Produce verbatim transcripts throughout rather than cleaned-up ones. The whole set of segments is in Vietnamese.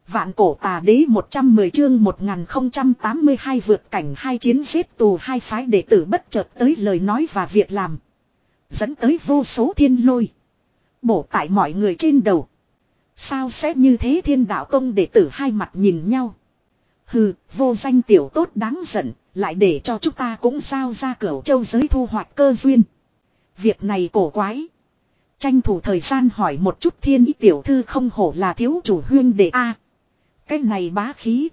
Vạn cổ tà đế một trăm mười chương một nghìn không trăm tám mươi hai vượt cảnh hai chiến giết tù hai phái đệ tử bất chợt tới lời nói và việc làm. Dẫn tới vô số thiên lôi. Bổ tại mọi người trên đầu. Sao sẽ như thế? Thiên đạo tông đệ tử hai mặt nhìn nhau. Hừ, vô danh tiểu tốt đáng giận, lại để cho chúng ta cũng giao ra Cửu Châu giới thu hoạch cơ duyên. Việc này cổ quái. Tranh thủ thời gian hỏi một chút Thiên Ý tiểu thư không hổ là thiếu chủ huyên đệ a. Cái này bá khí.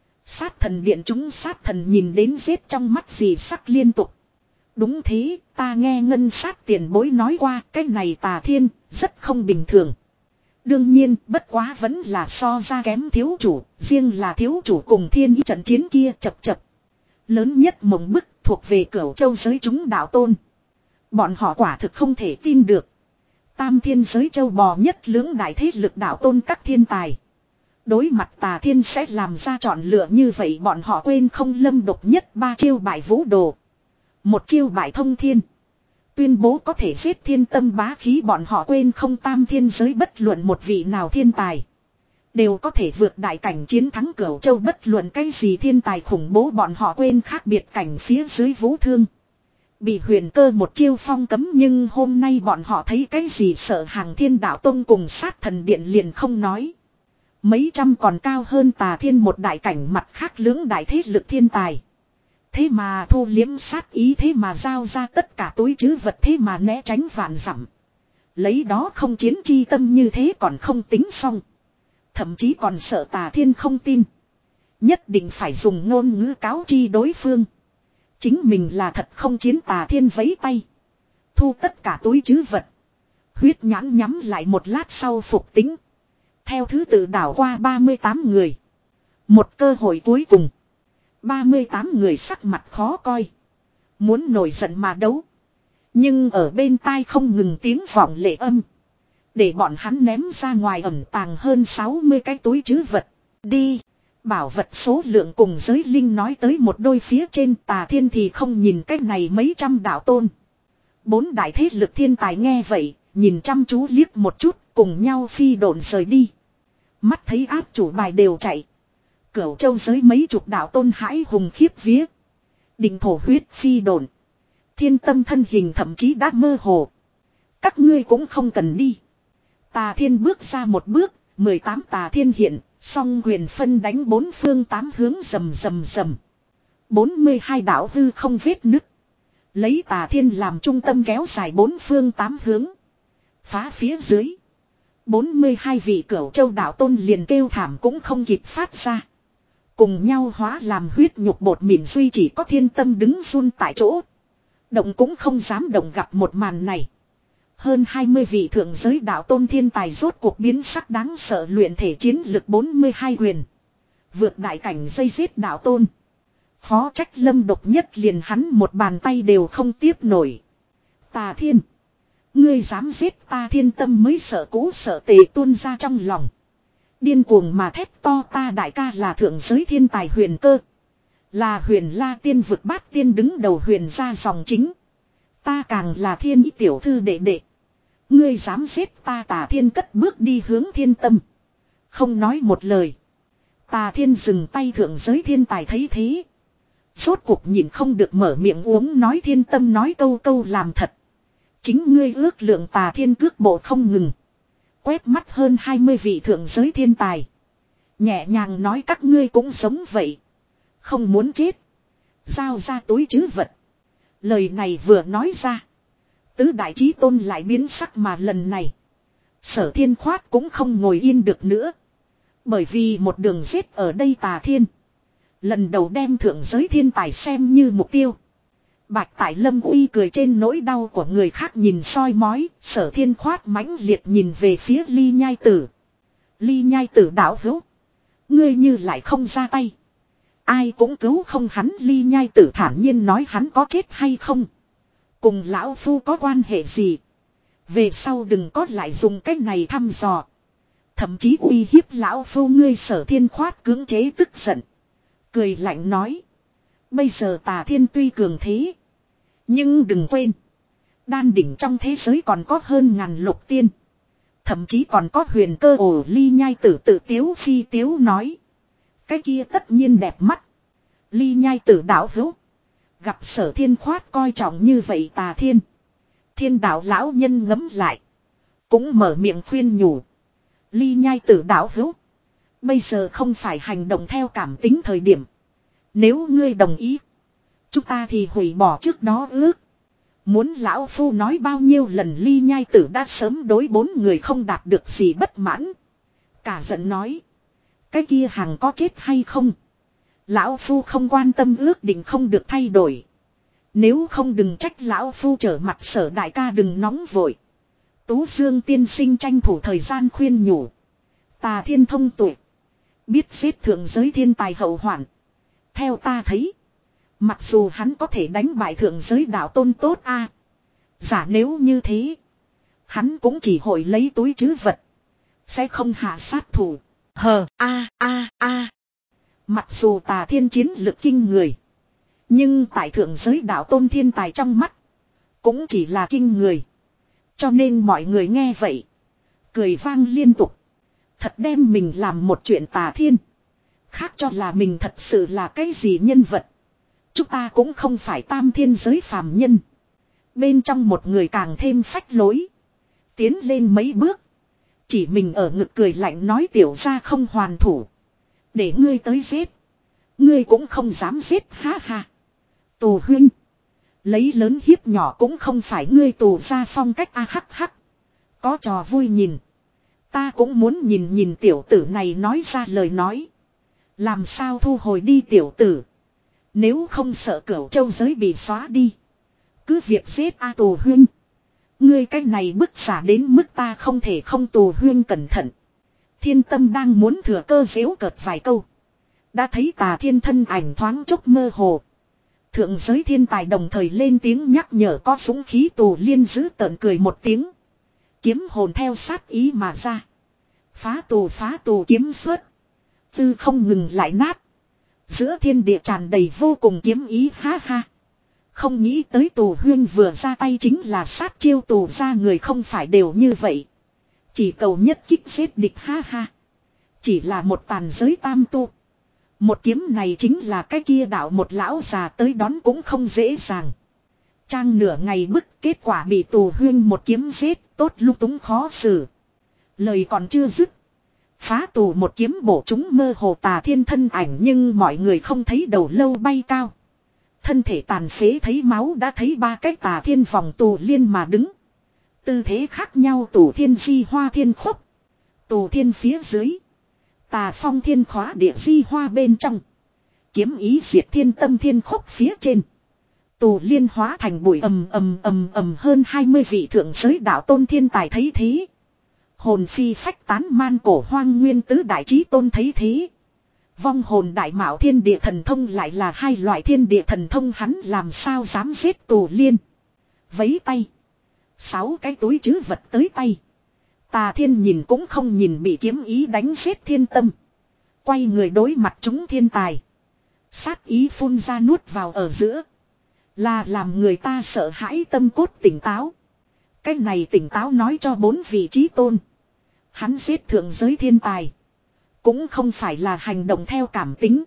Sát thần điện chúng sát thần nhìn đến giết trong mắt gì sắc liên tục. Đúng thế, ta nghe ngân sát tiền bối nói qua, cái này Tà Thiên, rất không bình thường. Đương nhiên, bất quá vẫn là so ra kém thiếu chủ, riêng là thiếu chủ cùng Thiên Ý trận chiến kia chập chập. Lớn nhất mộng bức thuộc về Cửu Châu giới chúng đạo tôn. Bọn họ quả thực không thể tin được. Tam thiên giới châu bò nhất lưỡng đại thế lực đạo tôn các thiên tài. Đối mặt Tà Thiên sẽ làm ra chọn lựa như vậy, bọn họ quên không lâm độc nhất ba chiêu bại vũ đồ. Một chiêu bại thông thiên. Tuyên bố có thể giết thiên tâm bá khí, bọn họ quên không tam thiên giới bất luận một vị nào thiên tài. Đều có thể vượt đại cảnh chiến thắng Cửu Châu, bất luận cái gì thiên tài khủng bố bọn họ quên khác biệt cảnh phía dưới vũ thương. Bị huyền cơ một chiêu phong cấm, nhưng hôm nay bọn họ thấy cái gì sợ hàng thiên đạo tông cùng sát thần điện liền không nói. Mấy trăm còn cao hơn Tà Thiên một đại cảnh mặt khác lưỡng đại thế lực thiên tài. Thế mà thu liếm sát ý, thế mà giao ra tất cả túi trữ vật, thế mà né tránh vạn dặm. Lấy đó không chiến chi tâm như thế còn không tính xong. Thậm chí còn sợ Tà Thiên không tin. Nhất định phải dùng ngôn ngữ cáo chi đối phương. Chính mình là thật không chiến. Tà Thiên vẫy tay. Thu tất cả túi trữ vật. Huyết nhãn nhắm lại một lát sau phục tính. Theo thứ tự đảo qua ba mươi tám người. Một cơ hội cuối cùng. ba mươi tám người sắc mặt khó coi. Muốn nổi giận mà đấu. Nhưng ở bên tai không ngừng tiếng vọng lệ âm. Để bọn hắn ném ra ngoài ẩn tàng hơn sáu mươi cái túi trữ vật. Đi. Bảo vật số lượng cùng giới linh nói tới một đôi phía trên. Tà Thiên thì không nhìn cái này mấy trăm đạo tôn. Bốn đại thế lực thiên tài nghe vậy. Nhìn chăm chú liếc một chút. Cùng nhau phi độn rời đi. Mắt thấy áp chủ bài đều chạy. Cửu Châu giới mấy chục đạo tôn hãi hùng khiếp vía. Định thổ huyết phi độn. Thiên tâm thân hình thậm chí đã mơ hồ. Các ngươi cũng không cần đi. Tà Thiên bước ra một bước. mười tám Tà Thiên hiện. Song quyền phân đánh bốn phương tám hướng rầm rầm rầm. bốn mươi hai đạo hư không vết nứt. Lấy Tà Thiên làm trung tâm kéo dài bốn phương tám hướng. Phá phía dưới. bốn mươi hai vị Cửu Châu đạo tôn liền kêu thảm cũng không kịp phát ra. Cùng nhau hóa làm huyết nhục bột mịn, duy chỉ có Thiên Tâm đứng run tại chỗ. Động cũng không dám động. Gặp một màn này. Hơn hai mươi vị thượng giới đạo tôn thiên tài rốt cuộc biến sắc đáng sợ, luyện thể chiến lực bốn mươi hai huyền. Vượt đại cảnh dây giết đạo tôn. Khó trách lâm độc nhất liền hắn một bàn tay đều không tiếp nổi. Tà Thiên. Ngươi dám giết ta? Thiên Tâm mới sợ cũ sợ tề tuôn ra trong lòng. Điên cuồng mà thét to, ta đại ca là thượng giới thiên tài Huyền Cơ. Là Huyền La tiên vực bát tiên đứng đầu huyền gia dòng chính. Ta càng là Thiên Ý tiểu thư đệ đệ. Ngươi dám giết ta? Tà Thiên cất bước đi hướng Thiên Tâm. Không nói một lời. Tà Thiên dừng tay. Thượng giới thiên tài thấy thế. Rốt cuộc nhìn không được mở miệng uống nói. Thiên Tâm nói câu câu làm thật. Chính ngươi ước lượng. Tà Thiên cước bộ không ngừng. Quét mắt hơn hai mươi vị thượng giới thiên tài. Nhẹ nhàng nói các ngươi cũng giống vậy. Không muốn chết. Giao ra túi trữ vật. Lời này vừa nói ra. Tứ đại chí tôn lại biến sắc, mà lần này. Sở Thiên Khoát cũng không ngồi yên được nữa. Bởi vì một đường giết ở đây Tà Thiên. Lần đầu đem thượng giới thiên tài xem như mục tiêu. Bạch Tại Lâm uy cười trên nỗi đau của người khác nhìn soi mói. Sở Thiên Khoát mãnh liệt nhìn về phía Ly Nhai Tử. Ly Nhai Tử đạo hữu. Ngươi như lại không ra tay. Ai cũng cứu không hắn. Ly Nhai Tử thản nhiên nói, hắn có chết hay không cùng lão phu có quan hệ gì. Về sau đừng có lại dùng cách này thăm dò. Thậm chí uy hiếp lão phu. Ngươi Sở Thiên Khoát cưỡng chế tức giận. Cười lạnh nói. Bây giờ Tà Thiên tuy cường thế. Nhưng đừng quên. Đan đỉnh trong thế giới còn có hơn ngàn lục tiên. thậm chí còn có huyền cơ ổ Ly Nhai Tử tự tiếu phi tiếu nói. Cái kia tất nhiên đẹp mắt. Ly Nhai Tử đạo hữu. Gặp Sở Thiên khoát coi trọng như vậy Tà Thiên. Thiên đạo lão nhân ngấm lại. Cũng mở miệng khuyên nhủ. Ly Nhai Tử đạo hữu. Bây giờ không phải hành động theo cảm tính thời điểm. Nếu ngươi đồng ý. Chúng ta thì hủy bỏ trước đó ước. Muốn lão phu nói bao nhiêu lần Ly Nhai Tử đã sớm đối bốn người không đạt được gì bất mãn. Cả giận nói. Cái kia hàng có chết hay không. Lão phu không quan tâm ước định không được thay đổi. Nếu không đừng trách lão phu trở mặt Sở đại ca đừng nóng vội. Tú Dương tiên sinh tranh thủ thời gian khuyên nhủ. Tà Thiên thông tuệ. Biết xếp thượng giới thiên tài hậu hoạn. Theo ta thấy. Mặc dù hắn có thể đánh bại thượng giới đạo tôn tốt a, giả nếu như thế. Hắn cũng chỉ hội lấy túi trữ vật. Sẽ không hạ sát thủ. Hờ a a a. Mặc dù Tà Thiên chiến lực kinh người. Nhưng tại thượng giới đạo tôn thiên tài trong mắt. Cũng chỉ là kinh người. Cho nên mọi người nghe vậy. Cười vang liên tục. Thật đem mình làm một chuyện Tà Thiên. Khác cho là mình thật sự là cái gì nhân vật. Chúng ta cũng không phải tam thiên giới phàm nhân. Bên trong một người càng thêm phách lối. Tiến lên mấy bước. Chỉ mình ở ngực cười lạnh nói tiểu ra không hoàn thủ. Để ngươi tới giết. Ngươi cũng không dám giết ha ha. Tù huynh. Lấy lớn hiếp nhỏ cũng không phải ngươi tù ra phong cách a hắc hắc. Có trò vui nhìn. Ta cũng muốn nhìn nhìn tiểu tử này nói ra lời nói. Làm sao thu hồi đi tiểu tử. Nếu không sợ cửu châu giới bị xóa đi. Cứ việc giết a tù huynh. Ngươi cách này bức xả đến mức ta không thể không tù huynh cẩn thận. Thiên Tâm đang muốn thừa cơ giễu cợt vài câu. Đã thấy Tà Thiên thân ảnh thoáng chốc mơ hồ. Thượng giới thiên tài đồng thời lên tiếng nhắc nhở có súng khí tù liên giữ tợn cười một tiếng. Kiếm hồn theo sát ý mà ra. Phá tù phá tù kiếm xuất. Tư không ngừng lại nát. Giữa thiên địa tràn đầy vô cùng kiếm ý ha ha. Không nghĩ tới tù huyên vừa ra tay chính là sát chiêu tù ra người không phải đều như vậy. Chỉ cầu nhất kích giết địch ha ha. Chỉ là một tàn giới tam tu. Một kiếm này chính là cái kia đạo một lão già tới đón cũng không dễ dàng. Trang nửa ngày bức kết quả bị tù huyên một kiếm giết tốt lúc túng khó xử. Lời còn chưa dứt. Phá tù một kiếm bổ chúng mơ hồ Tà Thiên thân ảnh nhưng mọi người không thấy đầu lâu bay cao. Thân thể tàn phế thấy máu đã thấy ba cái Tà Thiên vòng tù liên mà đứng. Tư thế khác nhau tù thiên di hoa thiên khúc. Tù thiên phía dưới. Tà phong thiên khóa địa di hoa bên trong. Kiếm ý diệt thiên tâm thiên khúc phía trên. Tù liên hóa thành bụi ầm ầm ầm ầm hơn hai mươi vị thượng giới đạo tôn thiên tài thấy thế. Hồn phi phách tán man cổ hoang nguyên tứ đại chí tôn thấy thế. Vong hồn đại mạo thiên địa thần thông lại là hai loại thiên địa thần thông hắn làm sao dám giết tù liên. Vấy tay. Sáu cái túi trữ vật tới tay. Tà Thiên nhìn cũng không nhìn bị kiếm ý đánh giết thiên tâm. Quay người đối mặt chúng thiên tài. Sát ý phun ra nuốt vào ở giữa. Là làm người ta sợ hãi tâm cốt tỉnh táo. Cái này tỉnh táo nói cho bốn vị chí tôn. Hắn giết thượng giới thiên tài. Cũng không phải là hành động theo cảm tính.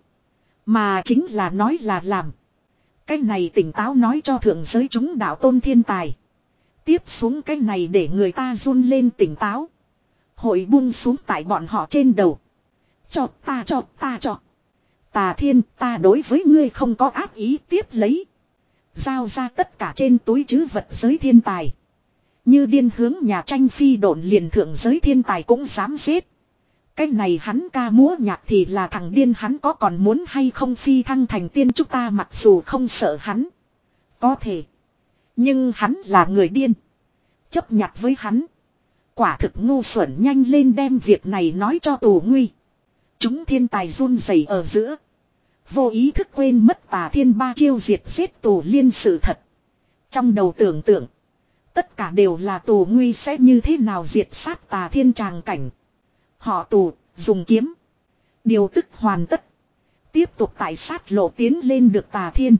Mà chính là nói là làm. Cái này tỉnh táo nói cho thượng giới chúng đạo tôn thiên tài. Tiếp xuống cái này để người ta run lên tỉnh táo. Hội buông xuống tại bọn họ trên đầu. Cho ta cho ta cho. Tà Thiên ta đối với ngươi không có ác ý tiếp lấy. Giao ra tất cả trên túi trữ vật giới thiên tài. Như điên hướng nhà tranh phi độn liền thượng giới thiên tài cũng dám giết. Cái này hắn ca múa nhạc thì là thằng điên hắn có còn muốn hay không phi thăng thành tiên chúng ta mặc dù không sợ hắn. Có thể. Nhưng hắn là người điên. Chấp nhặt với hắn. Quả thực ngu xuẩn nhanh lên đem việc này nói cho tù nguy. Chúng thiên tài run rẩy ở giữa. Vô ý thức quên mất Tà Thiên ba chiêu diệt giết tù liên sự thật. Trong đầu tưởng tượng. Tất cả đều là tù nguy sẽ như thế nào diệt sát Tà Thiên tràng cảnh. Họ tù, dùng kiếm. Điều tức hoàn tất. Tiếp tục tại sát lộ tiến lên được Tà Thiên.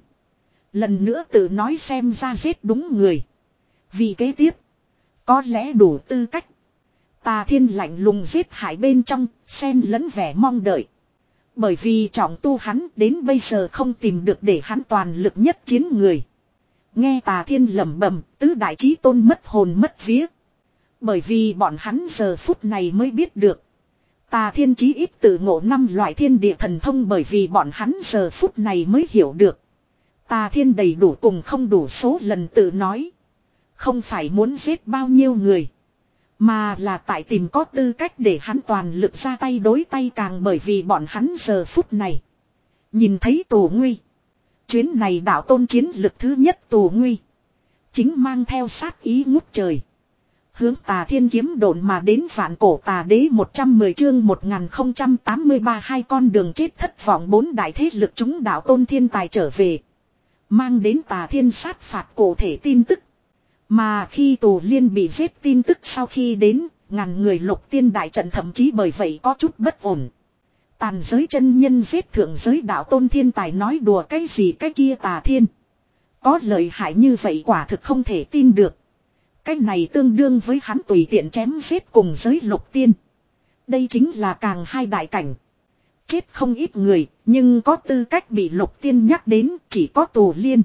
Lần nữa tự nói xem ra giết đúng người. Vì kế tiếp. Có lẽ đủ tư cách. Tà Thiên lạnh lùng giết hại bên trong, xen lẫn vẻ mong đợi. Bởi vì trọng tu hắn đến bây giờ không tìm được để hắn toàn lực nhất chiến người. Nghe Tà Thiên lẩm bẩm, tứ đại chí tôn mất hồn mất vía. Bởi vì bọn hắn giờ phút này mới biết được. Tà Thiên chí ít tự ngộ năm loại thiên địa thần thông, bởi vì bọn hắn giờ phút này mới hiểu được. Tà Thiên đầy đủ cùng không đủ số lần tự nói. Không phải muốn giết bao nhiêu người. Mà là tại tìm có tư cách để hắn toàn lực ra tay đối tay càng, bởi vì bọn hắn giờ phút này. Nhìn thấy Tù Nguy. Chuyến này đạo tôn chiến lực thứ nhất Tù Nguy. Chính mang theo sát ý ngút trời. Hướng Tà Thiên kiếm độn mà đến. Vạn cổ tà đế một trăm mười chương một nghìn không trăm tám mươi ba hai con đường chết thất vọng. Bốn đại thế lực chúng đạo tôn thiên tài trở về. Mang đến Tà Thiên sát phạt cụ thể tin tức. Mà khi Tù Liên bị giết tin tức sau khi đến, ngàn người lục tiên đại trận thậm chí bởi vậy có chút bất ổn. Tàn giới chân nhân giết thượng giới đạo tôn thiên tài, nói đùa cái gì cái kia Tà Thiên. Có lợi hại như vậy quả thực không thể tin được. Cái này tương đương với hắn tùy tiện chém giết cùng giới lục tiên. Đây chính là càng hai đại cảnh. Chết không ít người, nhưng có tư cách bị lục tiên nhắc đến chỉ có Tù Liên.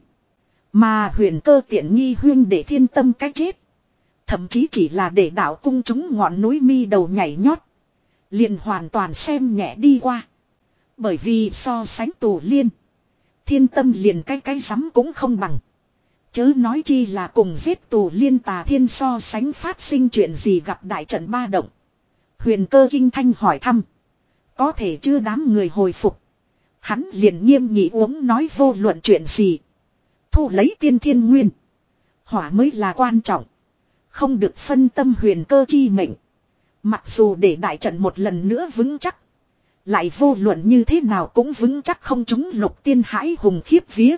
Mà Huyền Cơ tiện nghi huyên để thiên tâm cái chết. Thậm chí chỉ là để đạo cung chúng ngọn núi mi đầu nhảy nhót. Liền hoàn toàn xem nhẹ đi qua. Bởi vì so sánh Tù Liên, thiên tâm liền cái cái rắm cũng không bằng. Chớ nói chi là cùng giết Tù Liên Tà Thiên so sánh phát sinh chuyện gì gặp đại trận ba động. Huyền Cơ kinh thanh hỏi thăm. Có thể chưa đám người hồi phục. Hắn liền nghiêm nghị uống nói vô luận chuyện gì. Thu lấy tiên thiên nguyên. Hỏa mới là quan trọng. Không được phân tâm Huyền Cơ chi mệnh. Mặc dù để đại trận một lần nữa vững chắc. Lại vô luận như thế nào cũng vững chắc không chúng lục tiên hãi hùng khiếp vía.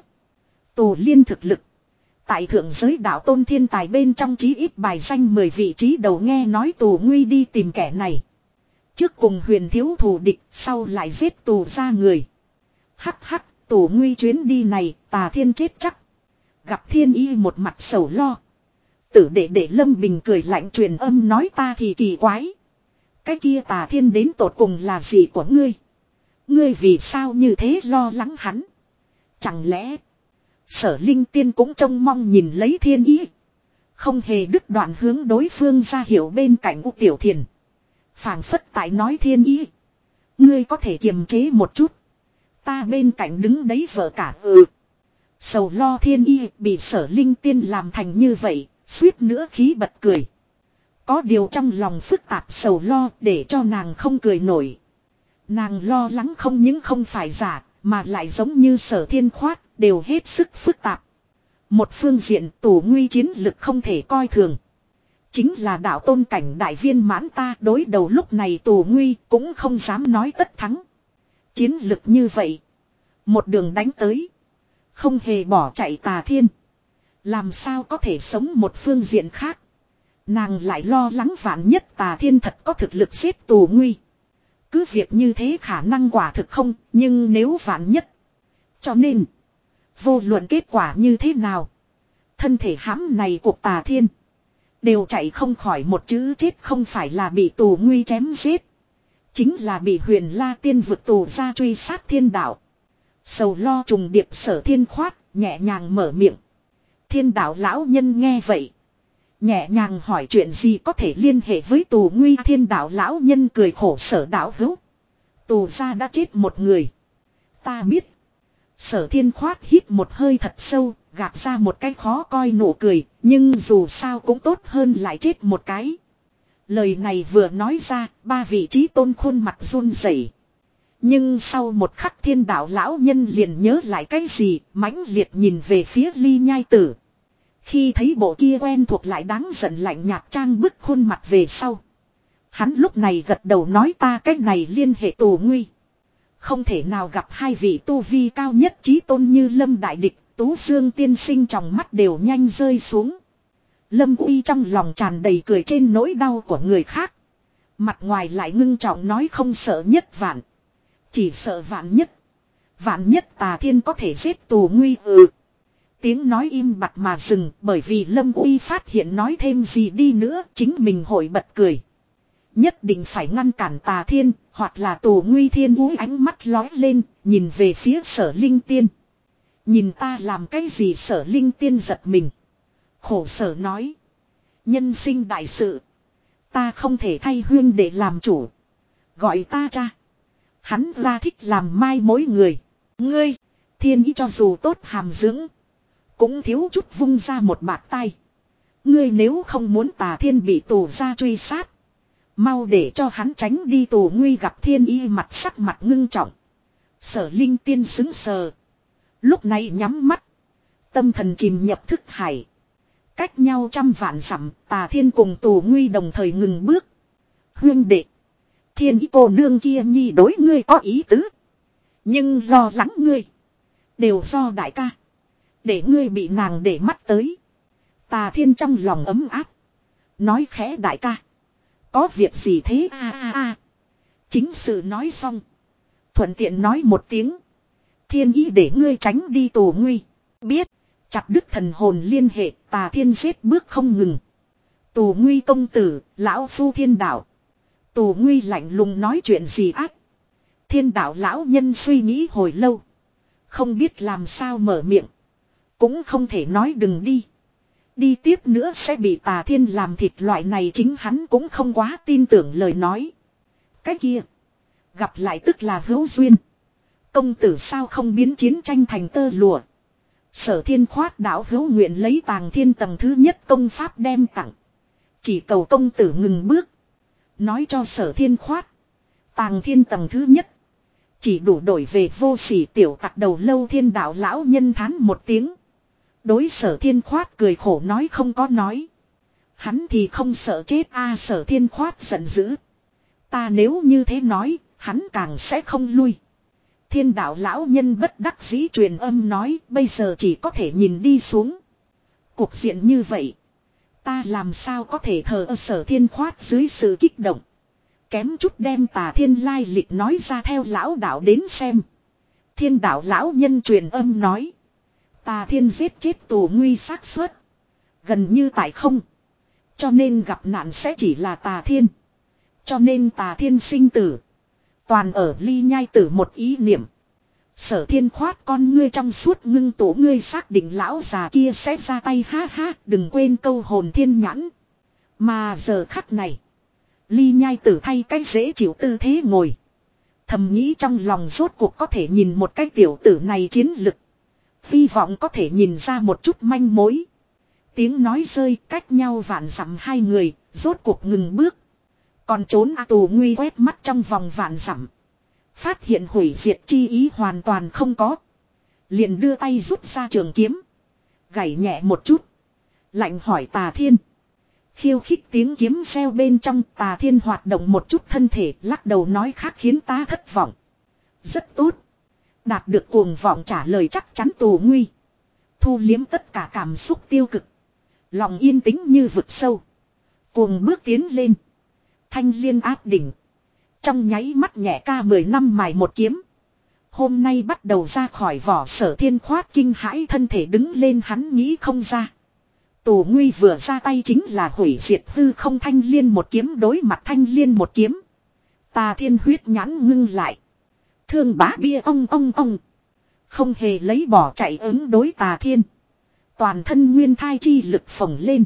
Tù Liên thực lực. Tại thượng giới đạo tôn thiên tài bên trong chí ít bài danh mười vị trí đầu, nghe nói Tù Nguy đi tìm kẻ này. Trước cùng Huyền thiếu thù địch, sau lại giết Tù ra người. Hắc hắc, Tù Nguy chuyến đi này, Tà Thiên chết chắc. Gặp Thiên Y một mặt sầu lo. Tử đệ đệ Lâm Bình cười lạnh truyền âm nói ta thì kỳ quái. Cái kia Tà Thiên đến tột cùng là gì của ngươi? Ngươi vì sao như thế lo lắng hắn? Chẳng lẽ Sở Linh Tiên cũng trông mong nhìn lấy Thiên Y. Không hề đứt đoạn hướng đối phương ra hiểu bên cạnh U Tiểu Thiền. Phảng phất tại nói Thiên Y. Ngươi có thể kiềm chế một chút. Ta bên cạnh đứng đấy vợ cả ừ. Sầu lo Thiên Y bị Sở Linh Tiên làm thành như vậy, suýt nữa khí bật cười. Có điều trong lòng phức tạp sầu lo để cho nàng không cười nổi. Nàng lo lắng không những không phải giả, mà lại giống như Sở Thiên Khoát, đều hết sức phức tạp. Một phương diện Tù Nguy chiến lực không thể coi thường. Chính là đạo tôn cảnh đại viên mãn, ta đối đầu lúc này Tù Nguy cũng không dám nói tất thắng. Chiến lực như vậy, một đường đánh tới, không hề bỏ chạy Tà Thiên, làm sao có thể sống. Một phương diện khác, nàng lại lo lắng vạn nhất Tà Thiên thật có thực lực giết Tù Nguy. Cứ việc như thế khả năng quả thực không, nhưng nếu vạn nhất. Cho nên, vô luận kết quả như thế nào, thân thể hãm này của Tà Thiên đều chạy không khỏi một chữ chết, không phải là bị Tù Nguy chém giết, chính là bị Huyền La Tiên vực tù ra truy sát thiên đạo. Sầu lo trùng điệp Sở Thiên Khoát nhẹ nhàng mở miệng. Thiên đạo lão nhân nghe vậy, nhẹ nhàng hỏi chuyện gì có thể liên hệ với Tù Nguy. Thiên đạo lão nhân cười khổ, Sở đạo hữu, Tù ra đã chết một người. Ta biết. Sở Thiên Khoát hít một hơi thật sâu, gạt ra một cái khó coi nụ cười, nhưng dù sao cũng tốt hơn lại chết một cái. Lời này vừa nói ra, ba vị trí tôn khuôn mặt run rẩy. Nhưng sau một khắc thiên đạo lão nhân liền nhớ lại cái gì, mãnh liệt nhìn về phía Ly Nhai Tử. Khi thấy bộ kia quen thuộc lại đáng giận lạnh nhạt trang bức khuôn mặt về sau, hắn lúc này gật đầu nói ta cách này liên hệ Tù Nguy. Không thể nào gặp hai vị tu vi cao nhất chí tôn như Lâm Đại Địch, Tú Dương tiên sinh trong mắt đều nhanh rơi xuống. Lâm Uy trong lòng tràn đầy cười trên nỗi đau của người khác. Mặt ngoài lại ngưng trọng nói không sợ nhất vạn, chỉ sợ vạn nhất. Vạn nhất Tà Thiên có thể giết Tù Nguy ừ. Tiếng nói im bặt mà dừng, bởi vì Lâm Uy phát hiện nói thêm gì đi nữa chính mình hội bật cười. Nhất định phải ngăn cản Tà Thiên, hoặc là Tù Nguy. Thiên Vũ ánh mắt lói lên, nhìn về phía Sở Linh Tiên. Nhìn ta làm cái gì? Sở Linh Tiên giật mình. Khổ sở nói. Nhân sinh đại sự. Ta không thể thay huyên để làm chủ. Gọi ta cha. Hắn ra thích làm mai mối người. Ngươi, Thiên Ý cho dù tốt hàm dưỡng. Cũng thiếu chút vung ra một bạt tay. Ngươi nếu không muốn Tà Thiên bị tù ra truy sát. Mau để cho hắn tránh đi. Tù Nguy gặp Thiên Ý mặt sắc mặt ngưng trọng. Sở Linh Tiên xứng sờ. Lúc này nhắm mắt. Tâm thần chìm nhập thức hải. Cách nhau trăm vạn dặm, Tà Thiên cùng Tù Nguy đồng thời ngừng bước. Huyên đệ. Thiên Ý cô nương kia nhi đối ngươi có ý tứ. Nhưng lo lắng ngươi. Đều do đại ca. Để ngươi bị nàng để mắt tới. Tà Thiên trong lòng ấm áp. Nói khẽ đại ca. Có việc gì thế a a a. Chính sự nói xong. Thuận tiện nói một tiếng. Thiên Ý để ngươi tránh đi. Tù Nguy. Biết. Chặt đứt thần hồn liên hệ. Tà Thiên giết bước không ngừng. Tù Nguy công tử. Lão phu Thiên Đạo. Tù Nguy lạnh lùng nói chuyện gì ác. Thiên Đạo lão nhân suy nghĩ hồi lâu. Không biết làm sao mở miệng. Cũng không thể nói đừng đi. Đi tiếp nữa sẽ bị Tà Thiên làm thịt. Loại này chính hắn cũng không quá tin tưởng lời nói. Cái kia. Gặp lại tức là hữu duyên. Công tử sao không biến chiến tranh thành tơ lụa. Sở Thiên khoát đạo hữu nguyện lấy Tàng Thiên tầng thứ nhất công pháp đem tặng. Chỉ cầu công tử ngừng bước. Nói cho Sở Thiên khoát. Tàng Thiên tầng thứ nhất. Chỉ đủ đổi về vô sỉ tiểu tặc đầu lâu. Thiên Đạo lão nhân thán một tiếng. Đối Sở Thiên khoát cười khổ nói không có nói. Hắn thì không sợ chết a. Sở Thiên khoát giận dữ. Ta nếu như thế nói, hắn càng sẽ không lui. Thiên Đạo lão nhân bất đắc dĩ truyền âm nói bây giờ chỉ có thể nhìn đi xuống. Cuộc diện như vậy. Ta làm sao có thể thờ ơ. Sở Thiên khoát dưới sự kích động. Kém chút đem Tà Thiên lai lịch nói ra. Theo lão đạo đến xem. Thiên Đạo lão nhân truyền âm nói. Tà Thiên giết chết Tù Nguy xác suất gần như tại không. Cho nên gặp nạn sẽ chỉ là Tà Thiên. Cho nên Tà Thiên sinh tử. Toàn ở Ly Nhai Tử một ý niệm. Sở Thiên khoát con ngươi trong suốt ngưng tụ. Ngươi xác định lão già kia sẽ ra tay. Ha ha, đừng quên câu hồn thiên nhãn. Mà giờ khắc này. Ly Nhai Tử thay cái dễ chịu tư thế ngồi. Thầm nghĩ trong lòng rốt cuộc có thể nhìn một cái tiểu tử này chiến lực. Hy vọng có thể nhìn ra một chút manh mối. Tiếng nói rơi cách nhau vạn dặm hai người. Rốt cuộc ngừng bước. Còn trốn A. Tù Nguy quét mắt trong vòng vạn dặm. Phát hiện hủy diệt chi ý hoàn toàn không có. Liền đưa tay rút ra trường kiếm. Gảy nhẹ một chút. Lạnh hỏi Tà Thiên. Khiêu khích tiếng kiếm reo bên trong. Tà Thiên hoạt động một chút thân thể. Lắc đầu nói khác khiến ta thất vọng. Rất tốt. Đạt được cuồng vọng trả lời chắc chắn. Tù Nguy thu liếm tất cả cảm xúc tiêu cực. Lòng yên tĩnh như vực sâu. Cuồng bước tiến lên. Thanh liên áp đỉnh. Trong nháy mắt nhẹ ca mười năm mài một kiếm. Hôm nay bắt đầu ra khỏi vỏ. Sở Thiên khoát kinh hãi thân thể đứng lên. Hắn nghĩ không ra. Tù Nguy vừa ra tay chính là hủy diệt hư không. Thanh liên một kiếm đối mặt thanh liên một kiếm. Tà Thiên huyết nhãn ngưng lại. Thương bá bia ong ong ong. Không hề lấy bỏ chạy ứng đối Tà Thiên. Toàn thân nguyên thai chi lực phồng lên.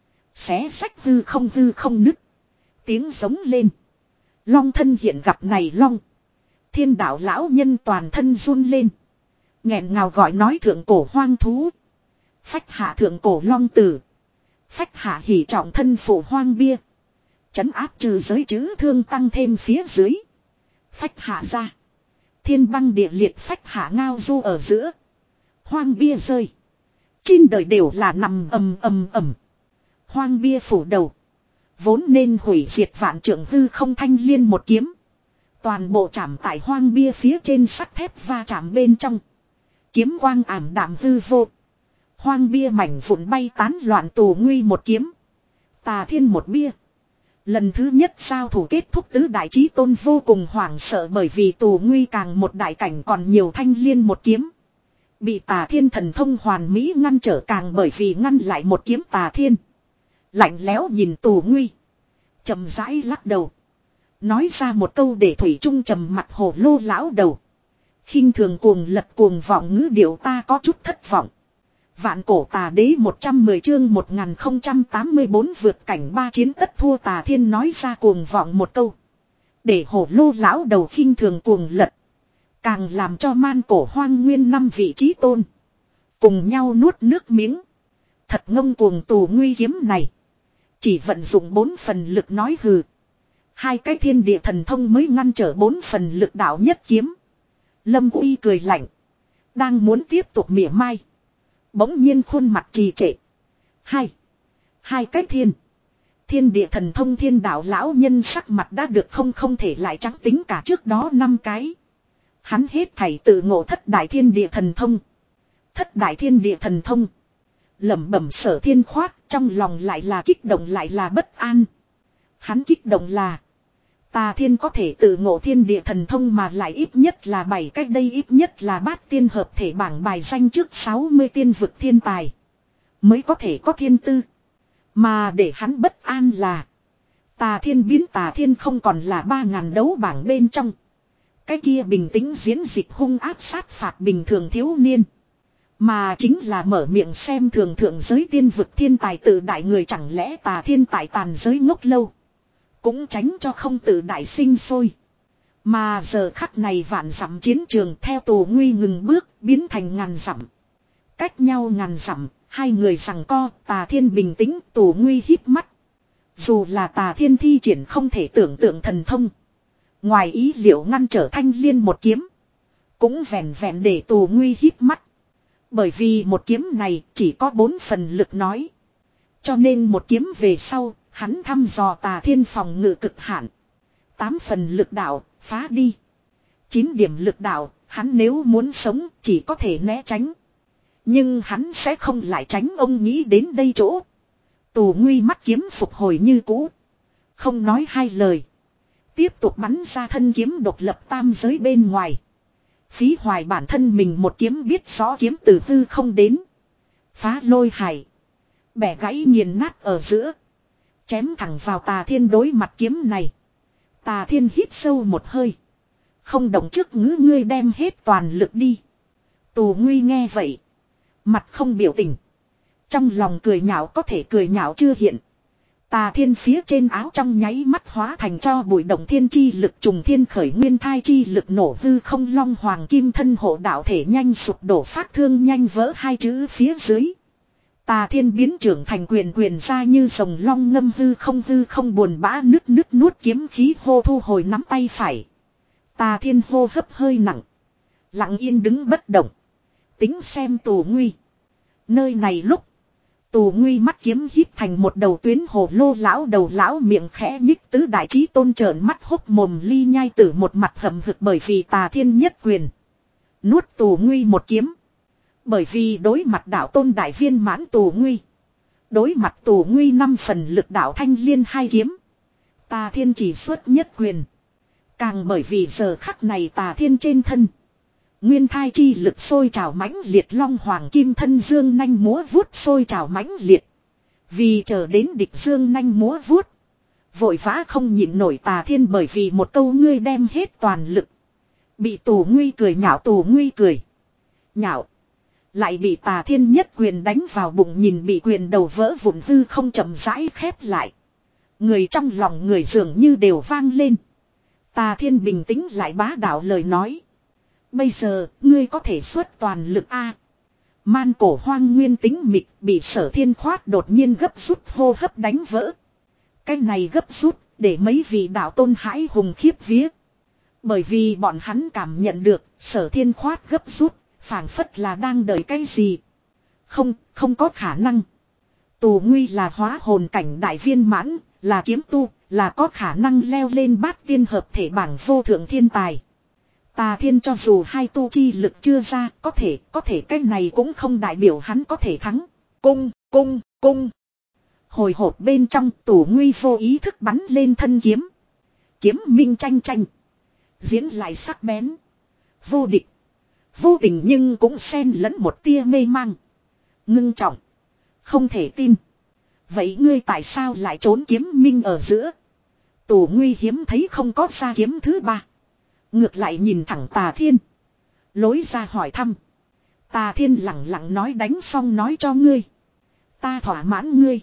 Xé sách hư không hư không nứt. Tiếng giống lên. Long thân hiện gặp này long. Thiên Đạo lão nhân toàn thân run lên. Nghẹn ngào gọi nói thượng cổ hoang thú. Phách hạ thượng cổ long tử. Phách hạ hỉ trọng thân phụ hoang bia. Chấn áp trừ giới chữ thương tăng thêm phía dưới. Phách hạ ra. Thiên băng địa liệt phách hạ ngao du ở giữa. Hoang bia rơi. Trên đời đều là nằm ầm ầm ầm. Hoang bia phủ đầu. Vốn nên hủy diệt vạn trượng hư không thanh liên một kiếm. Toàn bộ chạm tại hoang bia phía trên sắt thép va chạm bên trong. Kiếm quang ảm đạm hư vô. Hoang bia mảnh vụn bay tán loạn. Tù Nguy một kiếm. Tà Thiên một bia. Lần thứ nhất giao thủ kết thúc tứ đại chí tôn vô cùng hoảng sợ. Bởi vì Tù Nguy càng một đại cảnh còn nhiều thanh liên một kiếm. Bị Tà Thiên thần thông hoàn mỹ ngăn trở càng bởi vì ngăn lại một kiếm Tà Thiên. Lạnh lẽo nhìn Tù Nguy. Chậm rãi lắc đầu. Nói ra một câu để thủy trung trầm mặt hồ lô lão đầu. Khinh thường cuồng lật cuồng vọng ngữ điệu ta có chút thất vọng. Vạn cổ tà đế một trăm mười chương một nghìn không trăm tám mươi tư vượt cảnh ba chiến tất thua Tà Thiên nói ra cuồng vọng một câu. Để hồ lô lão đầu khinh thường cuồng lật. Càng làm cho man cổ hoang nguyên năm vị trí tôn. Cùng nhau nuốt nước miếng. Thật ngông cuồng tù nguy kiếm này. Chỉ vận dụng bốn phần lực nói hừ. Hai cái thiên địa thần thông mới ngăn trở bốn phần lực đạo nhất kiếm. Lâm Uy cười lạnh. Đang muốn tiếp tục mỉa mai. Bỗng nhiên khuôn mặt trì trệ. Hai. Hai cái thiên. Thiên địa thần thông thiên đạo lão nhân sắc mặt đã được không không thể lại trắng tính cả trước đó năm cái. Hắn hết thảy tự ngộ thất đại thiên địa thần thông. Thất đại thiên địa thần thông. Lẩm bẩm Sở Thiên khoát trong lòng lại là kích động lại là bất an. Hắn kích động là. Tà Thiên có thể tự ngộ thiên địa thần thông mà lại ít nhất là bảy cách đây ít nhất là bát tiên hợp thể bảng bài danh trước sáu mươi tiên vực thiên tài. Mới có thể có thiên tư. Mà để hắn bất an là. Tà Thiên biến Tà Thiên không còn là ba ngàn đấu bảng bên trong. Cái kia bình tĩnh diễn dịch hung áp sát phạt bình thường thiếu niên. Mà chính là mở miệng xem thường thượng giới tiên vực thiên tài tự đại người chẳng lẽ Tà Thiên tại tàn giới ngốc lâu. Cũng tránh cho không tự đại sinh sôi. Mà giờ khắc này vạn dặm chiến trường theo tù nguy ngừng bước biến thành ngàn dặm. Cách nhau ngàn dặm, hai người giằng co, Tà Thiên bình tĩnh, tù nguy híp mắt. Dù là Tà Thiên thi triển không thể tưởng tượng thần thông. Ngoài ý liệu ngăn trở Thanh Liên một kiếm. Cũng vẹn vẹn để tù nguy híp mắt. Bởi vì một kiếm này chỉ có bốn phần lực nói. Cho nên một kiếm về sau, hắn thăm dò Tà Thiên phòng ngự cực hạn. Tám phần lực đạo, phá đi. Chín điểm lực đạo, hắn nếu muốn sống chỉ có thể né tránh. Nhưng hắn sẽ không lại tránh ông nghĩ đến đây chỗ. Tù nguy mắt kiếm phục hồi như cũ. Không nói hai lời. Tiếp tục bắn ra thân kiếm độc lập tam giới bên ngoài. Phí hoài bản thân mình một kiếm biết rõ kiếm từ hư không đến. Phá lôi hải. Bẻ gãy nghiền nát ở giữa. Chém thẳng vào Tà Thiên đối mặt kiếm này. Tà Thiên hít sâu một hơi. Không động trước ngữ ngươi đem hết toàn lực đi. Tù nguy nghe vậy. Mặt không biểu tình. Trong lòng cười nhạo có thể cười nhạo chưa hiện. Tà Thiên phía trên áo trong nháy mắt hóa thành cho bụi động thiên chi lực trùng thiên khởi nguyên thai chi lực nổ hư không long hoàng kim thân hộ đạo thể nhanh sụp đổ phát thương nhanh vỡ hai chữ phía dưới. Tà Thiên biến trưởng thành quyền quyền ra như rồng long ngâm hư không hư không buồn bã nứt nứt nuốt kiếm khí hô thu hồi nắm tay phải. Tà Thiên hô hấp hơi nặng. Lặng yên đứng bất động. Tính xem tù nguy. Nơi này lúc. Tù nguy mắt kiếm hít thành một đầu tuyến hồ lô lão đầu lão miệng khẽ nhích tứ đại trí tôn trợn mắt hốc mồm ly nhai tử một mặt hầm hực bởi vì Tà Thiên nhất quyền. Nuốt tù nguy một kiếm. Bởi vì đối mặt đạo tôn đại viên mãn tù nguy. Đối mặt tù nguy năm phần lực đạo thanh liên hai kiếm. Tà Thiên chỉ xuất nhất quyền. Càng bởi vì giờ khắc này Tà Thiên trên thân. Nguyên thai chi lực sôi trào mãnh liệt long hoàng kim thân dương nanh múa vuốt sôi trào mãnh liệt. Vì chờ đến địch dương nanh múa vuốt. Vội vã không nhịn nổi Tà Thiên bởi vì một câu ngươi đem hết toàn lực. Bị tù nguy cười nhạo tù nguy cười. Nhạo. Lại bị Tà Thiên nhất quyền đánh vào bụng nhìn bị quyền đầu vỡ vụn hư không chậm rãi khép lại. Người trong lòng người dường như đều vang lên. Tà Thiên bình tĩnh lại bá đạo lời nói. Bây giờ, ngươi có thể xuất toàn lực A. Man cổ hoang nguyên tính mịt bị Sở Thiên khoát đột nhiên gấp rút hô hấp đánh vỡ. Cái này gấp rút, để mấy vị đạo tôn hãi hùng khiếp vía. Bởi vì bọn hắn cảm nhận được, Sở Thiên khoát gấp rút, phảng phất là đang đợi cái gì. Không, không có khả năng. Tù nguy là hóa hồn cảnh đại viên mãn, là kiếm tu, là có khả năng leo lên bát tiên hợp thể bảng vô thượng thiên tài. Tà Thiên cho dù hai tu chi lực chưa ra, có thể, có thể cái này cũng không đại biểu hắn có thể thắng. Cung, cung, cung. Hồi hộp bên trong tù nguy vô ý thức bắn lên thân kiếm. Kiếm minh tranh tranh. Diễn lại sắc bén. Vô địch. Vô tình nhưng cũng xen lẫn một tia mê mang. Ngưng trọng. Không thể tin. Vậy ngươi tại sao lại trốn kiếm minh ở giữa? Tù Nguy hiếm thấy không có ra kiếm thứ ba. Ngược lại nhìn thẳng Tà Thiên. Lối ra hỏi thăm. Tà Thiên lặng lặng nói đánh xong nói cho ngươi. Ta thỏa mãn ngươi.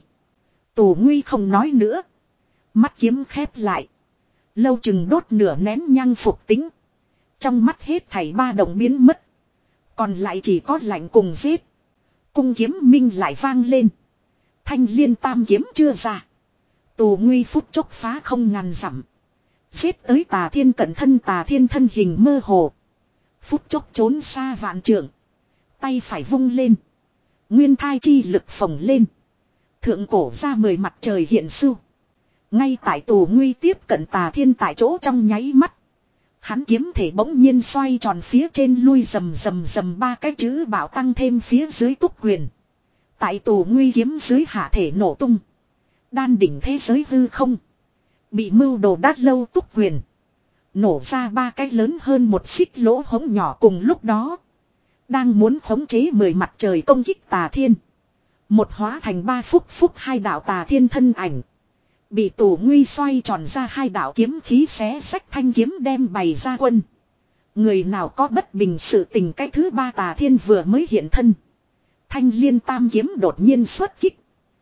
Tù Nguy không nói nữa. Mắt kiếm khép lại. Lâu chừng đốt nửa nén nhang phục tính. Trong mắt hết thảy ba động biến mất. Còn lại chỉ có lạnh cùng giết. Cung kiếm minh lại vang lên. Thanh liên tam kiếm chưa ra. Tù Nguy phút chốc phá không ngàn dặm. Giết tới Tà Thiên cận thân. Tà Thiên thân hình mơ hồ. Phút chốc trốn xa vạn trượng. Tay phải vung lên. Nguyên thai chi lực phồng lên. Thượng cổ ra mười mặt trời hiện sưu. Ngay tại Tù Nguy tiếp cận Tà Thiên tại chỗ trong nháy mắt. Hắn kiếm thể bỗng nhiên xoay tròn phía trên lui rầm rầm rầm ba cái chữ bảo tăng thêm phía dưới túc quyền. Tại Tù Nguy kiếm dưới hạ thể nổ tung. Đan đỉnh thế giới hư không. Bị mưu đồ đát lâu túc quyền. Nổ ra ba cái lớn hơn một xích lỗ hổng nhỏ cùng lúc đó. Đang muốn khống chế mười mặt trời công kích Tà Thiên. Một hóa thành ba phúc phúc hai đạo Tà Thiên thân ảnh. Bị Tù Nguy xoay tròn ra hai đạo kiếm khí xé sách thanh kiếm đem bày ra quân. Người nào có bất bình sự tình cái thứ ba Tà Thiên vừa mới hiện thân. Thanh liên tam kiếm đột nhiên xuất kích.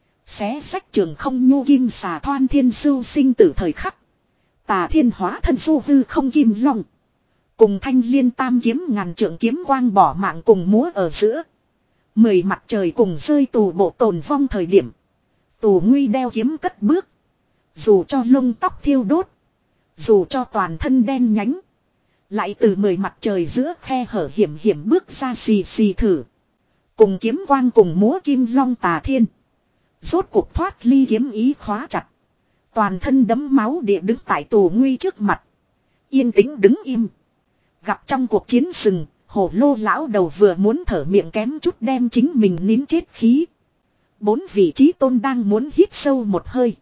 Xé sách trường không nhu kim xà thoan thiên sưu sinh tử thời khắc. Tà Thiên hóa thân du hư không kim long. Cùng thanh liên tam kiếm ngàn trượng kiếm quang bỏ mạng cùng múa ở giữa. Mười mặt trời cùng rơi tù bộ tồn vong thời điểm. Tù Nguy đeo kiếm cất bước. Dù cho lông tóc thiêu đốt. Dù cho toàn thân đen nhánh. Lại từ mười mặt trời giữa khe hở hiểm hiểm bước ra xì xì thử. Cùng kiếm quang cùng múa kim long Tà Thiên. Rốt cuộc thoát ly kiếm ý khóa chặt. Toàn thân đấm máu địa đứng tại Tù Nguy trước mặt. Yên tĩnh đứng im. Gặp trong cuộc chiến sừng, Hổ Lô lão đầu vừa muốn thở miệng kém chút đem chính mình nín chết khí. Bốn vị trí tôn đang muốn hít sâu một hơi.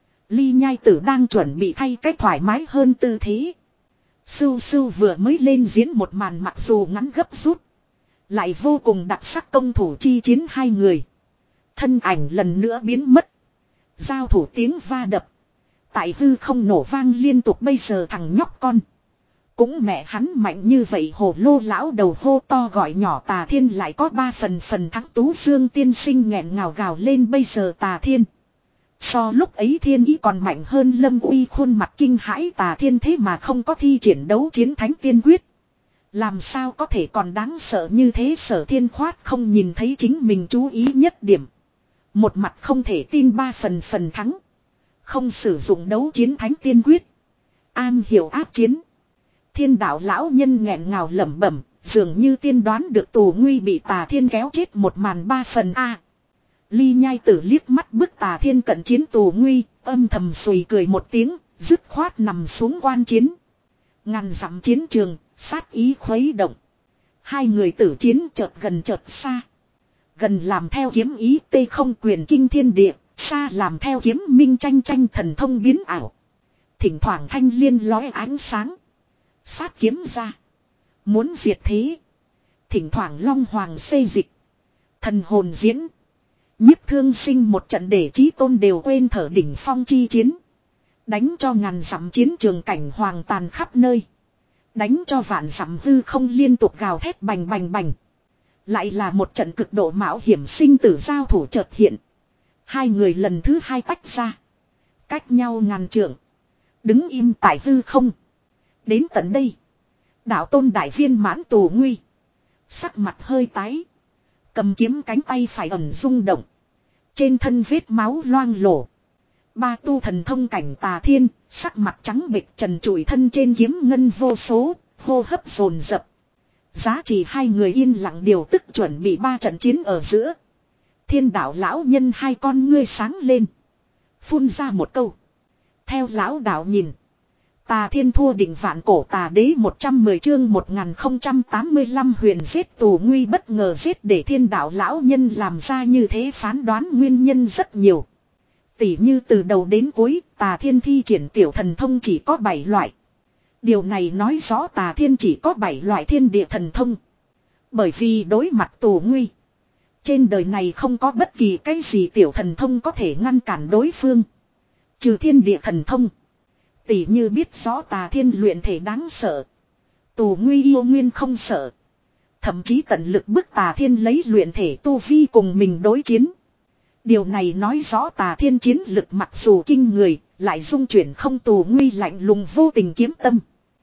Ly Nhai Tử đang chuẩn bị thay cách thoải mái hơn tư thế. Sưu sưu vừa mới lên diễn một màn mặc dù ngắn gấp rút. Lại vô cùng đặc sắc công thủ chi chiến hai người. Thân ảnh lần nữa biến mất. Giao thủ tiếng va đập. Tại hư không nổ vang liên tục bây giờ thằng nhóc con. Cũng mẹ hắn mạnh như vậy Hồ Lô lão đầu hô to gọi nhỏ Tà Thiên lại có ba phần phần thắng Tú Dương tiên sinh nghẹn ngào gào lên bây giờ Tà Thiên. So lúc ấy Thiên Ý còn mạnh hơn Lâm Uy khuôn mặt kinh hãi Tà Thiên thế mà không có thi triển đấu chiến thánh tiên quyết. Làm sao có thể còn đáng sợ như thế Sở Thiên khoát không nhìn thấy chính mình chú ý nhất điểm. Một mặt không thể tin ba phần phần thắng. Không sử dụng đấu chiến thánh tiên quyết. An hiểu áp chiến. Thiên đạo lão nhân nghẹn ngào lẩm bẩm, dường như tiên đoán được Tù Nguy bị Tà Thiên kéo chết một màn ba phần a. Ly Nhai Tử liếc mắt bức Tà Thiên cận chiến Tù Nguy, âm thầm sùi cười một tiếng, dứt khoát nằm xuống quan chiến. Ngàn dặm chiến trường, sát ý khuấy động. Hai người tử chiến chợt gần chợt xa. Gần làm theo kiếm ý tê không quyền kinh thiên địa, xa làm theo kiếm minh tranh tranh thần thông biến ảo. Thỉnh thoảng thanh liên lóe ánh sáng. Sát kiếm ra. Muốn diệt thế. Thỉnh thoảng long hoàng xây dịch. Thần hồn diễn. Nhiếp thương sinh một trận để chí tôn đều quên thở đỉnh phong chi chiến. Đánh cho ngàn dặm chiến trường cảnh hoàng tàn khắp nơi. Đánh cho vạn dặm hư không liên tục gào thét bành bành bành. Lại là một trận cực độ mạo hiểm sinh tử giao thủ chợt hiện. Hai người lần thứ hai tách ra. Cách nhau ngàn trượng. Đứng im tại hư không. Đến tận đây. Đạo tôn đại viên mãn Tù Nguy. Sắc mặt hơi tái. Cầm kiếm cánh tay phải ẩn rung động. Trên thân vết máu loang lổ. Ba tu thần thông cảnh Tà Thiên. Sắc mặt trắng bệch trần trụi thân trên kiếm ngân vô số. Hô hấp dồn dập. Giá trị hai người yên lặng điều tức chuẩn bị ba trận chiến ở giữa. Thiên đạo lão nhân hai con ngươi sáng lên. Phun ra một câu. Theo lão đạo nhìn. Tà Thiên thua định vạn cổ tà đế một trăm mười chương một nghìn không trăm tám mươi lăm huyền giết Tù Nguy bất ngờ giết để thiên đạo lão nhân làm ra như thế phán đoán nguyên nhân rất nhiều. Tỉ như từ đầu đến cuối Tà Thiên thi triển tiểu thần thông chỉ có bảy loại. Điều này nói rõ Tà Thiên chỉ có bảy loại thiên địa thần thông. Bởi vì đối mặt Tù Nguy. Trên đời này không có bất kỳ cái gì tiểu thần thông có thể ngăn cản đối phương. Trừ thiên địa thần thông. Tỷ như biết rõ Tà Thiên luyện thể đáng sợ. Tù Nguy yêu nguyên không sợ. Thậm chí tận lực bức Tà Thiên lấy luyện thể tu vi cùng mình đối chiến. Điều này nói rõ Tà Thiên chiến lực mặc dù kinh người, lại dung chuyển không Tù Nguy lạnh lùng vô tình kiếm tâm.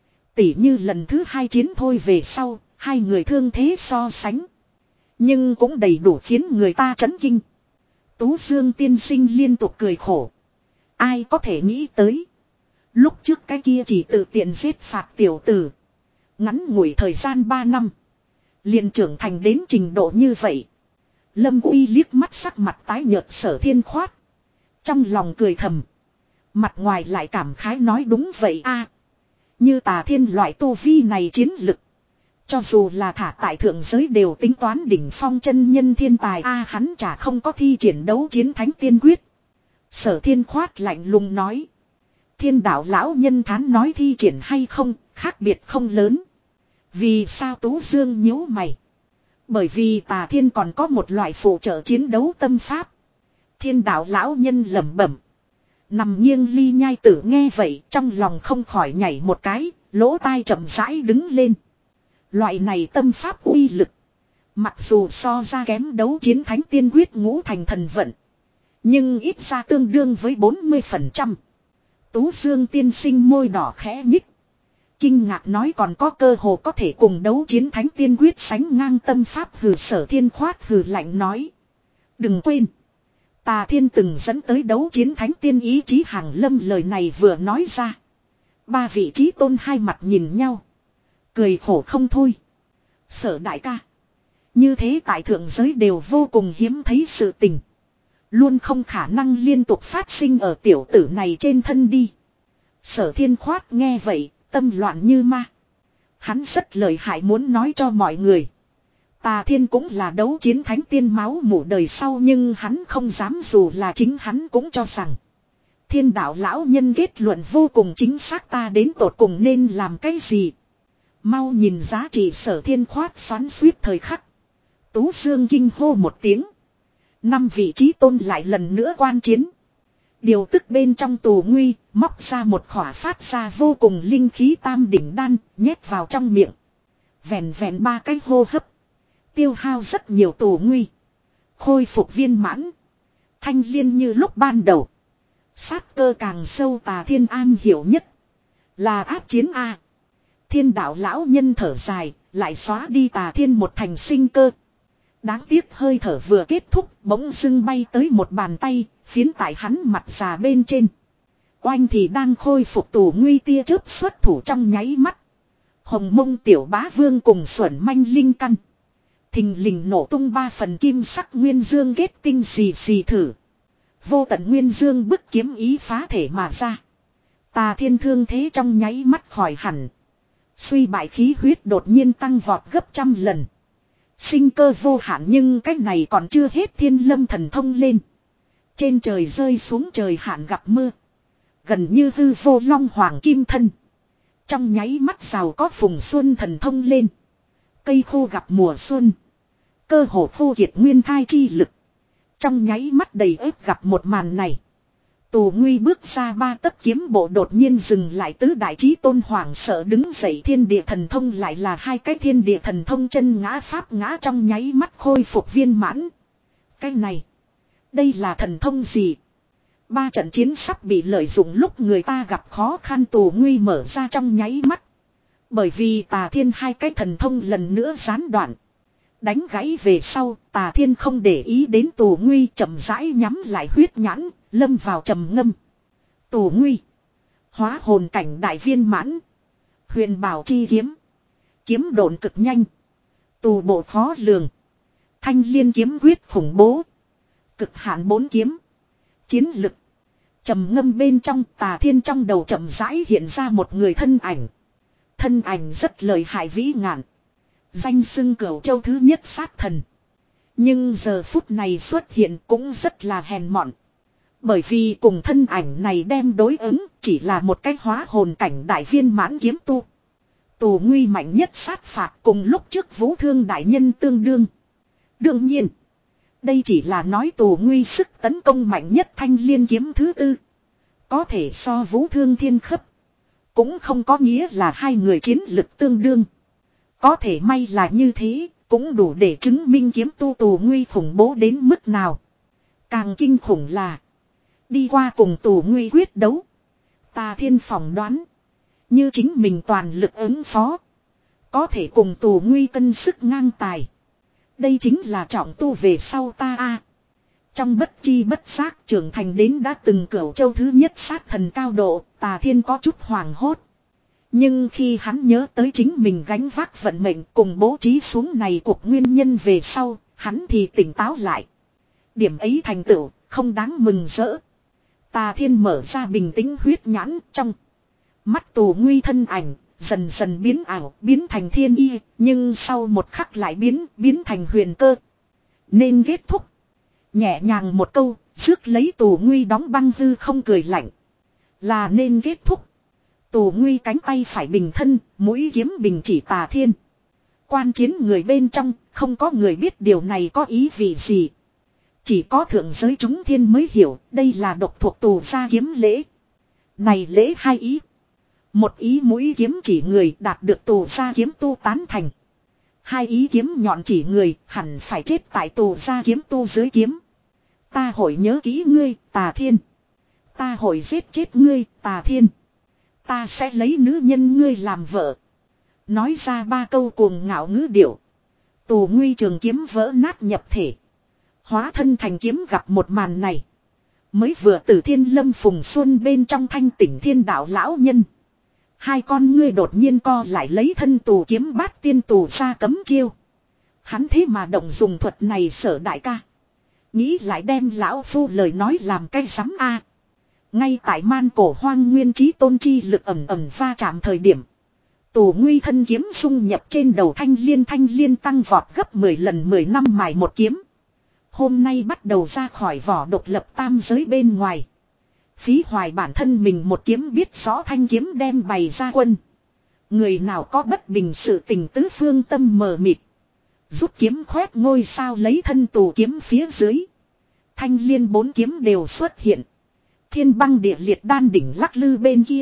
Tỉ như lần thứ hai chiến thôi về sau, hai người thương thế so sánh. Nhưng cũng đầy đủ khiến người ta chấn kinh. Tú Dương tiên sinh liên tục cười khổ. Ai có thể nghĩ tới. Lúc trước cái kia chỉ tự tiện giết phạt tiểu tử. Ngắn ngủi thời gian ba năm. Liền trưởng thành đến trình độ như vậy. Lâm Uy liếc mắt sắc mặt tái nhợt Sở Thiên Khoát. Trong lòng cười thầm. Mặt ngoài lại cảm khái nói đúng vậy a. Như Tà Thiên loại tu vi này chiến lực. Cho dù là thả tại thượng giới đều tính toán đỉnh phong chân nhân thiên tài a, hắn chả không có thi triển đấu chiến thánh tiên quyết. Sở Thiên Khoát lạnh lùng nói. Thiên đạo lão nhân thán nói thi triển hay không, khác biệt không lớn. Vì sao Tú Dương nhíu mày? Bởi vì Tà Thiên còn có một loại phụ trợ chiến đấu tâm pháp. Thiên đạo lão nhân lẩm bẩm. Nằm nghiêng ly nhai tử nghe vậy trong lòng không khỏi nhảy một cái, lỗ tai chậm rãi đứng lên. Loại này tâm pháp uy lực. Mặc dù so ra kém đấu chiến thánh tiên quyết ngũ thành thần vận. Nhưng ít ra tương đương với bốn mươi phần trăm. Tú Dương tiên sinh môi đỏ khẽ nhích. Kinh ngạc nói còn có cơ hồ có thể cùng đấu chiến thánh tiên quyết sánh ngang tâm pháp hừ. Sở Thiên Khoát hừ lạnh nói. Đừng quên. Tà Thiên từng dẫn tới đấu chiến thánh tiên ý chí hàng lâm, lời này vừa nói ra. Ba vị trí tôn hai mặt nhìn nhau. Cười khổ không thôi. Sở đại ca. Như thế tại thượng giới đều vô cùng hiếm thấy sự tình. Luôn không khả năng liên tục phát sinh ở tiểu tử này trên thân đi. Sở Thiên Khoát nghe vậy, tâm loạn như ma. Hắn rất lợi hại muốn nói cho mọi người. Tà Thiên cũng là đấu chiến thánh tiên máu mủ đời sau, nhưng hắn không dám, dù là chính hắn cũng cho rằng. Thiên đạo lão nhân kết luận vô cùng chính xác, ta đến tột cùng nên làm cái gì. Mau nhìn giá trị. Sở Thiên Khoát xoắn suýt thời khắc. Tú Dương kinh hô một tiếng. Năm vị trí tôn lại lần nữa quan chiến. Điều tức bên trong Tù Nguy, móc ra một khỏa phát ra vô cùng linh khí tam đỉnh đan, nhét vào trong miệng. Vẹn vẹn ba cái hô hấp. Tiêu hao rất nhiều Tù Nguy. Khôi phục viên mãn. Thanh liên như lúc ban đầu. Sát cơ càng sâu. Tà Thiên an hiểu nhất. Là áp chiến A. Thiên đạo lão nhân thở dài, lại xóa đi Tà Thiên một thành sinh cơ. Đáng tiếc hơi thở vừa kết thúc, bỗng dưng bay tới một bàn tay, phiến tại hắn mặt già bên trên. Oanh thì đang khôi phục Tù Nguy tia chớp xuất thủ trong nháy mắt. Hồng Mông Tiểu Bá Vương cùng Xuẩn Manh Linh Căn. Thình lình nổ tung ba phần kim sắc nguyên dương kết tinh xì xì thử. Vô tận nguyên dương bức kiếm ý phá thể mà ra. Tà Thiên thương thế trong nháy mắt khỏi hẳn. Suy bại khí huyết đột nhiên tăng vọt gấp trăm lần. Sinh cơ vô hạn, nhưng cái này còn chưa hết. Thiên lâm thần thông lên. Trên trời rơi xuống trời hạn gặp mưa. Gần như hư vô long hoàng kim thân. Trong nháy mắt giàu có phùng xuân thần thông lên. Cây khô gặp mùa xuân. Cơ hồ khô kiệt nguyên thai chi lực. Trong nháy mắt đầy ếp gặp một màn này. Tù Nguy bước ra ba tấc kiếm bộ đột nhiên dừng lại, tứ đại chí tôn hoảng sợ đứng dậy. Thiên địa thần thông lại là hai cái thiên địa thần thông chân ngã pháp ngã trong nháy mắt khôi phục viên mãn. Cái này. Đây là thần thông gì? Ba trận chiến sắp bị lợi dụng lúc người ta gặp khó khăn Tù Nguy mở ra trong nháy mắt. Bởi vì Tà Thiên hai cái thần thông lần nữa gián đoạn. Đánh gãy về sau, Tà Thiên không để ý đến Tù Nguy, chậm rãi nhắm lại huyết nhãn, lâm vào trầm ngâm. Tù Nguy. Hóa hồn cảnh đại viên mãn. Huyền bảo chi kiếm. Kiếm độn cực nhanh. Tù bộ khó lường. Thanh liên kiếm quyết khủng bố. Cực hạn bốn kiếm. Chiến lực. Trầm ngâm bên trong, Tà Thiên trong đầu chậm rãi hiện ra một người thân ảnh. Thân ảnh rất lợi hại vĩ ngạn. Danh xưng Cửu Châu thứ nhất sát thần. Nhưng giờ phút này xuất hiện cũng rất là hèn mọn. Bởi vì cùng thân ảnh này đem đối ứng chỉ là một cái hóa hồn cảnh đại viên mãn kiếm tu. Tù Nguy mạnh nhất sát phạt cùng lúc trước Vũ Thương đại nhân tương đương. Đương nhiên, đây chỉ là nói Tù Nguy sức tấn công mạnh nhất thanh liên kiếm thứ tư. Có thể so Vũ Thương thiên khấp. Cũng không có nghĩa là hai người chiến lực tương đương. Có thể may là như thế, cũng đủ để chứng minh kiếm tu Tù Nguy khủng bố đến mức nào. Càng kinh khủng là đi qua cùng Tù Nguy quyết đấu. Tà Thiên phỏng đoán, như chính mình toàn lực ứng phó, có thể cùng Tù Nguy cân sức ngang tài. Đây chính là trọng tu về sau ta a. Trong bất chi bất giác trưởng thành đến đã từng cửu châu thứ nhất sát thần cao độ, Tà Thiên có chút hoảng hốt. Nhưng khi hắn nhớ tới chính mình gánh vác vận mệnh cùng bố trí xuống này cuộc nguyên nhân về sau, hắn thì tỉnh táo lại. Điểm ấy thành tựu, không đáng mừng rỡ. Tà Thiên mở ra bình tĩnh huyết nhãn trong mắt Tù Nguy thân ảnh, dần dần biến ảo, biến thành thiên y, nhưng sau một khắc lại biến, biến thành huyền cơ. Nên kết thúc. Nhẹ nhàng một câu, rước lấy Tù Nguy đóng băng hư không cười lạnh. Là nên kết thúc. Tù Nguy cánh tay phải bình thân, mũi kiếm bình chỉ Tà Thiên. Quan chiến người bên trong, không có người biết điều này có ý vị gì. Chỉ có thượng giới chúng thiên mới hiểu, đây là độc thuộc Tù gia kiếm lễ. Này lễ hai ý. Một ý mũi kiếm chỉ người đạt được Tù gia kiếm tu tán thành. Hai ý kiếm nhọn chỉ người hẳn phải chết tại Tù gia kiếm tu dưới kiếm. Ta hội nhớ kỹ ngươi, Tà Thiên. Ta hội giết chết ngươi, Tà Thiên. Ta sẽ lấy nữ nhân ngươi làm vợ. Nói ra ba câu cuồng ngạo ngữ điệu. Tù Nguy trường kiếm vỡ nát nhập thể. Hóa thân thành kiếm gặp một màn này. Mới vừa từ Thiên Lâm Phùng Xuân bên trong thanh tỉnh thiên đạo lão nhân. Hai con ngươi đột nhiên co lại lấy thân tù kiếm bát tiên tù ra cấm chiêu. Hắn thế mà động dùng thuật này sở đại ca. Nghĩ lại đem lão phu lời nói làm cái sắm a. Ngay tại man cổ hoang nguyên trí tôn chi lực ẩm ẩm va chạm thời điểm. Tù Nguy thân kiếm xung nhập trên đầu thanh liên thanh liên tăng vọt gấp mười lần mười năm mài một kiếm. Hôm nay bắt đầu ra khỏi vỏ độc lập tam giới bên ngoài. Phí hoài bản thân mình một kiếm biết rõ thanh kiếm đem bày ra quân. Người nào có bất bình sự tình tứ phương tâm mờ mịt. Rút kiếm khoét ngôi sao lấy thân tù kiếm phía dưới. Thanh liên bốn kiếm đều xuất hiện. Thiên băng địa liệt đan đỉnh lắc lư bên kia.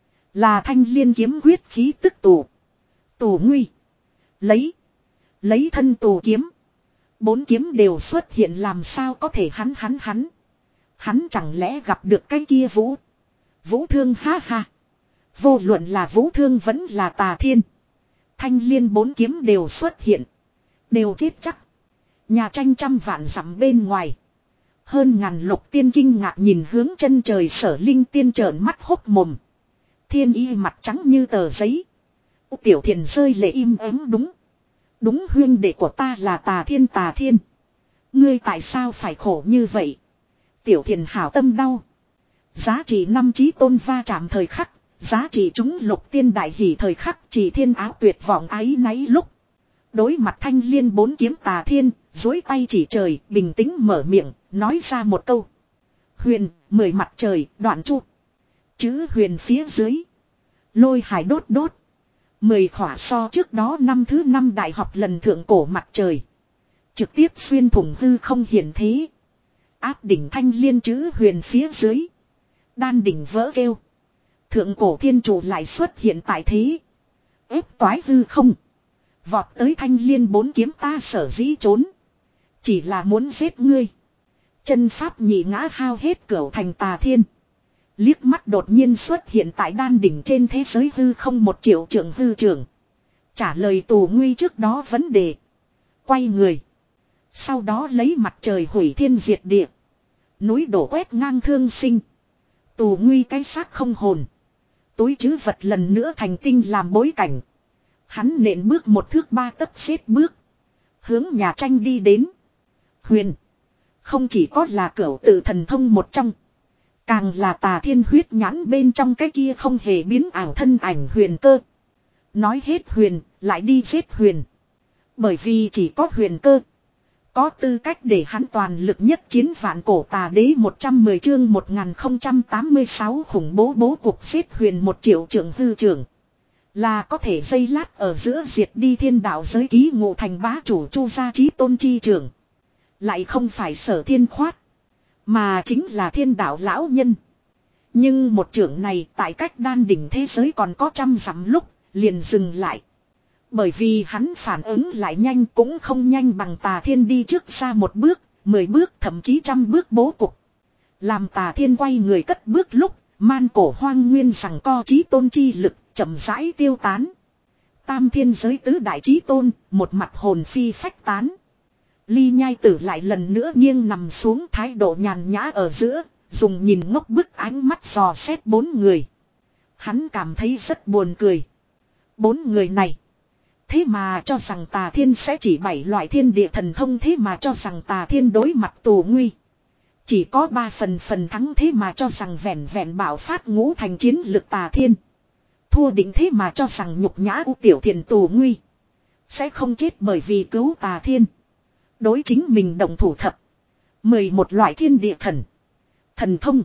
Là thanh liên kiếm quyết khí tức tù. Tù Nguy. Lấy. Lấy thân tù kiếm. Bốn kiếm đều xuất hiện làm sao có thể hắn hắn hắn. Hắn chẳng lẽ gặp được cái kia vũ. Vũ thương ha ha. Vô luận là vũ thương vẫn là Tà Thiên. Thanh liên bốn kiếm đều xuất hiện. Đều chết chắc. Nhà tranh trăm vạn dặm bên ngoài. Hơn ngàn lục tiên kinh ngạc nhìn hướng chân trời Sở Linh tiên trợn mắt hốc mồm. Thiên y mặt trắng như tờ giấy. Tiểu Thiền rơi lệ im ắng đúng. Đúng huyên đệ của ta là Tà Thiên Tà Thiên. Ngươi tại sao phải khổ như vậy? Tiểu Thiền hảo tâm đau. Giá trị năm chí tôn va chạm thời khắc. Giá trị chúng lục tiên đại hỷ thời khắc. Chỉ thiên áo tuyệt vọng ái náy lúc. Đối mặt thanh liên bốn kiếm Tà Thiên. Dối tay chỉ trời bình tĩnh mở miệng. Nói ra một câu. Huyền mười mặt trời đoạn chu. Chữ huyền phía dưới. Lôi hải đốt đốt. Mười khỏa so trước đó năm thứ năm đại học lần thượng cổ mặt trời. Trực tiếp xuyên thủng hư không hiển thế. Áp đỉnh thanh liên chữ huyền phía dưới. Đan đỉnh vỡ kêu. Thượng cổ thiên chủ lại xuất hiện tại thế. Ép toái hư không. Vọt tới thanh liên bốn kiếm ta sở dĩ trốn. Chỉ là muốn giết ngươi. Chân pháp nhị ngã hao hết cửu thành Tà Thiên. Liếc mắt đột nhiên xuất hiện tại đan đỉnh trên thế giới hư không một triệu trưởng hư trưởng. Trả lời Tù Nguy trước đó vấn đề. Quay người. Sau đó lấy mặt trời hủy thiên diệt địa. Núi đổ quét ngang thương sinh. Tù Nguy cái xác không hồn. Túi chứ vật lần nữa thành tinh làm bối cảnh. Hắn nện bước một thước ba tấc xếp bước. Hướng nhà tranh đi đến. Huyền. Không chỉ có là cửu tự thần thông một trong. Càng là Tà Thiên huyết nhãn bên trong cái kia không hề biến ảo thân ảnh huyền cơ. Nói hết huyền, lại đi giết huyền. Bởi vì chỉ có huyền cơ. Có tư cách để hắn toàn lực nhất chiến vạn cổ tà đế một trăm mười chương một nghìn không trăm tám mươi sáu khủng bố bố cục giết huyền một triệu trưởng hư trưởng. Là có thể dây lát ở giữa diệt đi thiên đạo giới ký ngụ thành bá chủ chu gia chí tôn chi trưởng. Lại không phải Sở Thiên khoát. Mà chính là thiên đạo lão nhân. Nhưng một trưởng này tại cách đan đỉnh thế giới còn có trăm dặm lúc, liền dừng lại. Bởi vì hắn phản ứng lại nhanh cũng không nhanh bằng Tà Thiên đi trước ra một bước, mười bước thậm chí trăm bước bố cục. Làm Tà Thiên quay người cất bước lúc, man cổ hoang nguyên rằng co chí tôn chi lực, chậm rãi tiêu tán. Tam thiên giới tứ đại chí tôn, một mặt hồn phi phách tán. Ly Nhai Tử lại lần nữa nghiêng nằm xuống thái độ nhàn nhã ở giữa, dùng nhìn ngốc bức ánh mắt dò xét bốn người. Hắn cảm thấy rất buồn cười. Bốn người này. Thế mà cho rằng Tà Thiên sẽ chỉ bảy loại thiên địa thần thông, thế mà cho rằng Tà Thiên đối mặt tù nguy chỉ có ba phần phần thắng, thế mà cho rằng vẹn vẹn bảo phát ngũ thành chiến lực Tà Thiên thua định, thế mà cho rằng nhục nhã U Tiểu Thiền tù nguy sẽ không chết bởi vì cứu Tà Thiên. Đối chính mình động thủ thập mười một loại thiên địa thần thần thông.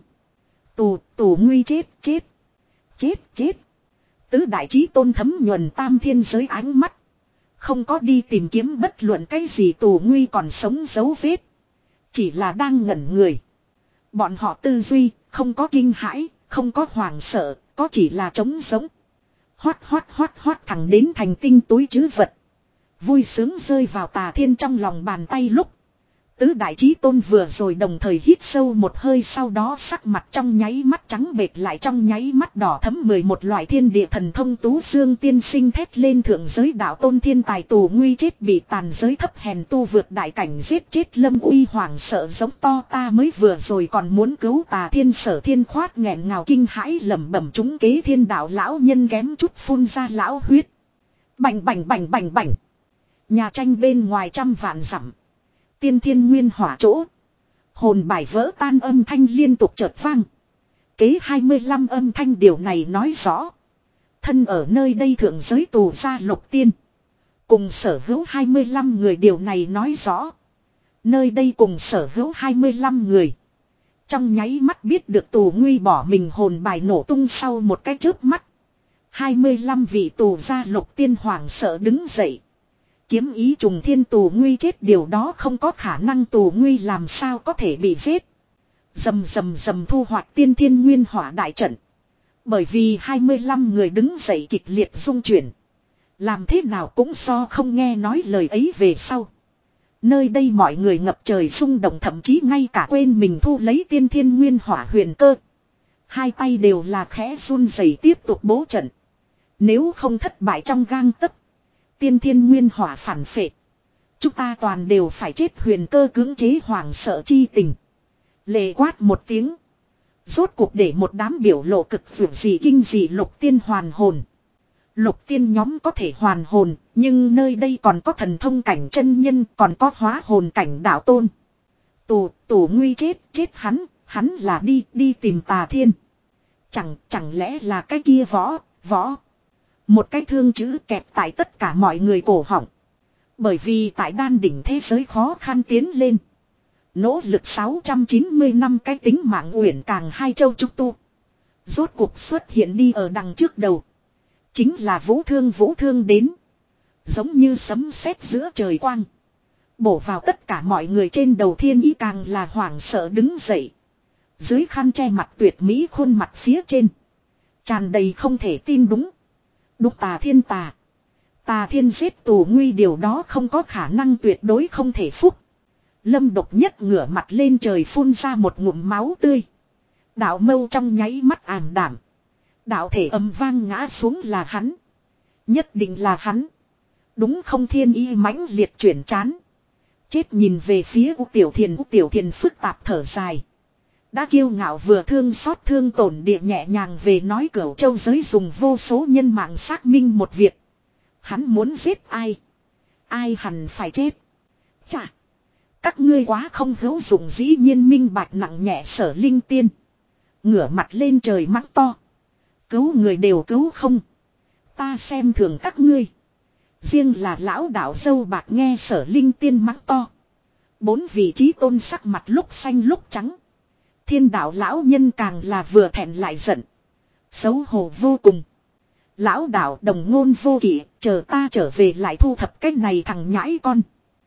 Tù tù nguy chết chết chết chết. Tứ đại chí tôn thấm nhuần tam thiên giới ánh mắt. Không có đi tìm kiếm bất luận cái gì tù nguy còn sống dấu vết. Chỉ là đang ngẩn người. Bọn họ tư duy, không có kinh hãi, không có hoảng sợ, có chỉ là trống giống. Hoát hoát hoát hoát thẳng đến thành tinh túi trữ vật. Vui sướng rơi vào Tà Thiên trong lòng bàn tay lúc. Tứ đại chí tôn vừa rồi đồng thời hít sâu một hơi, sau đó sắc mặt trong nháy mắt trắng bệch lại trong nháy mắt đỏ thấm. Mười một loại thiên địa thần thông Tú Dương tiên sinh thét lên thượng giới đạo tôn thiên tài tù nguy chết bị tàn giới thấp hèn tu vượt đại cảnh giết chết Lâm Uy hoảng sợ giống to, ta mới vừa rồi còn muốn cứu Tà Thiên. Sở Thiên khoát nghẹn ngào kinh hãi lẩm bẩm, chúng kế thiên đạo lão nhân kém chút phun ra lão huyết. Bành bành bành bành bành. Nhà tranh bên ngoài trăm vạn dặm. Tiên thiên nguyên hỏa chỗ. Hồn bài vỡ tan âm thanh liên tục chợt vang. Kế hai mươi lăm âm thanh, điều này nói rõ. Thân ở nơi đây thượng giới tù gia Lục Tiên. Cùng sở hữu hai mươi lăm người, điều này nói rõ. Nơi đây cùng sở hữu hai mươi lăm người. Trong nháy mắt biết được tù nguy bỏ mình hồn bài nổ tung sau một cái chớp mắt. hai mươi lăm vị tù gia Lục Tiên hoảng sợ đứng dậy. Kiếm ý trùng thiên, tù nguy chết, điều đó không có khả năng, tù nguy làm sao có thể bị giết. Dầm dầm dầm thu hoạch tiên thiên nguyên hỏa đại trận. Bởi vì hai mươi lăm người đứng dậy kịch liệt rung chuyển. Làm thế nào cũng so không nghe nói lời ấy về sau. Nơi đây mọi người ngập trời rung động, thậm chí ngay cả quên mình thu lấy tiên thiên nguyên hỏa huyền cơ. Hai tay đều là khẽ run rẩy tiếp tục bố trận. Nếu không thất bại trong gang tấc. Tiên thiên nguyên hỏa phản phệ. Chúng ta toàn đều phải chết, huyền cơ cưỡng chế hoảng sợ chi tình. Lệ quát một tiếng. Rốt cuộc để một đám biểu lộ cực vượt dị kinh dị Lục Tiên hoàn hồn. Lục Tiên nhóm có thể hoàn hồn, nhưng nơi đây còn có thần thông cảnh chân nhân, còn có hóa hồn cảnh đạo tôn. Tù, tù nguy chết, chết hắn, hắn là đi, đi tìm Tà Thiên. Chẳng, chẳng lẽ là cái kia võ, võ. Một cái thương chữ kẹp tại tất cả mọi người cổ họng. Bởi vì tại đan đỉnh thế giới khó khăn tiến lên. Nỗ lực sáu trăm chín mươi năm cái tính mạng uyển càng hai châu trúc tu. Rốt cuộc xuất hiện đi ở đằng trước đầu. Chính là vũ thương vũ thương đến. Giống như sấm sét giữa trời quang. Bổ vào tất cả mọi người trên đầu, thiên ý càng là hoảng sợ đứng dậy. Dưới khăn che mặt tuyệt mỹ khuôn mặt phía trên. Tràn đầy không thể tin đúng. Đúng Tà Thiên tà. Tà Thiên giết tù nguy, điều đó không có khả năng, tuyệt đối không thể phúc. Lâm Độc Nhất ngửa mặt lên trời phun ra một ngụm máu tươi. Đạo mâu trong nháy mắt ảm đảm. Đạo thể ầm vang ngã xuống, là hắn. Nhất định là hắn. Đúng không? Thiên ý mãnh liệt chuyển chán. Chết nhìn về phía U Tiểu Thiền. U Tiểu Thiền phức tạp thở dài. Đã kiêu ngạo vừa thương xót thương tổn địa nhẹ nhàng về nói Cửu Châu giới dùng vô số nhân mạng xác minh một việc. Hắn muốn giết ai? Ai hẳn phải chết? Chà! Các ngươi quá không hữu dụng, dĩ nhiên minh bạch nặng nhẹ. Sở Linh Tiên ngửa mặt lên trời mắng to. Cứu người đều cứu không. Ta xem thường các ngươi. Riêng là lão đạo dâu bạc nghe Sở Linh Tiên mắng to. Bốn vị trí tôn sắc mặt lúc xanh lúc trắng. Thiên đạo lão nhân càng là vừa thẹn lại giận. Xấu hổ vô cùng. Lão đạo đồng ngôn vô kỷ, chờ ta trở về lại thu thập cái này thằng nhãi con.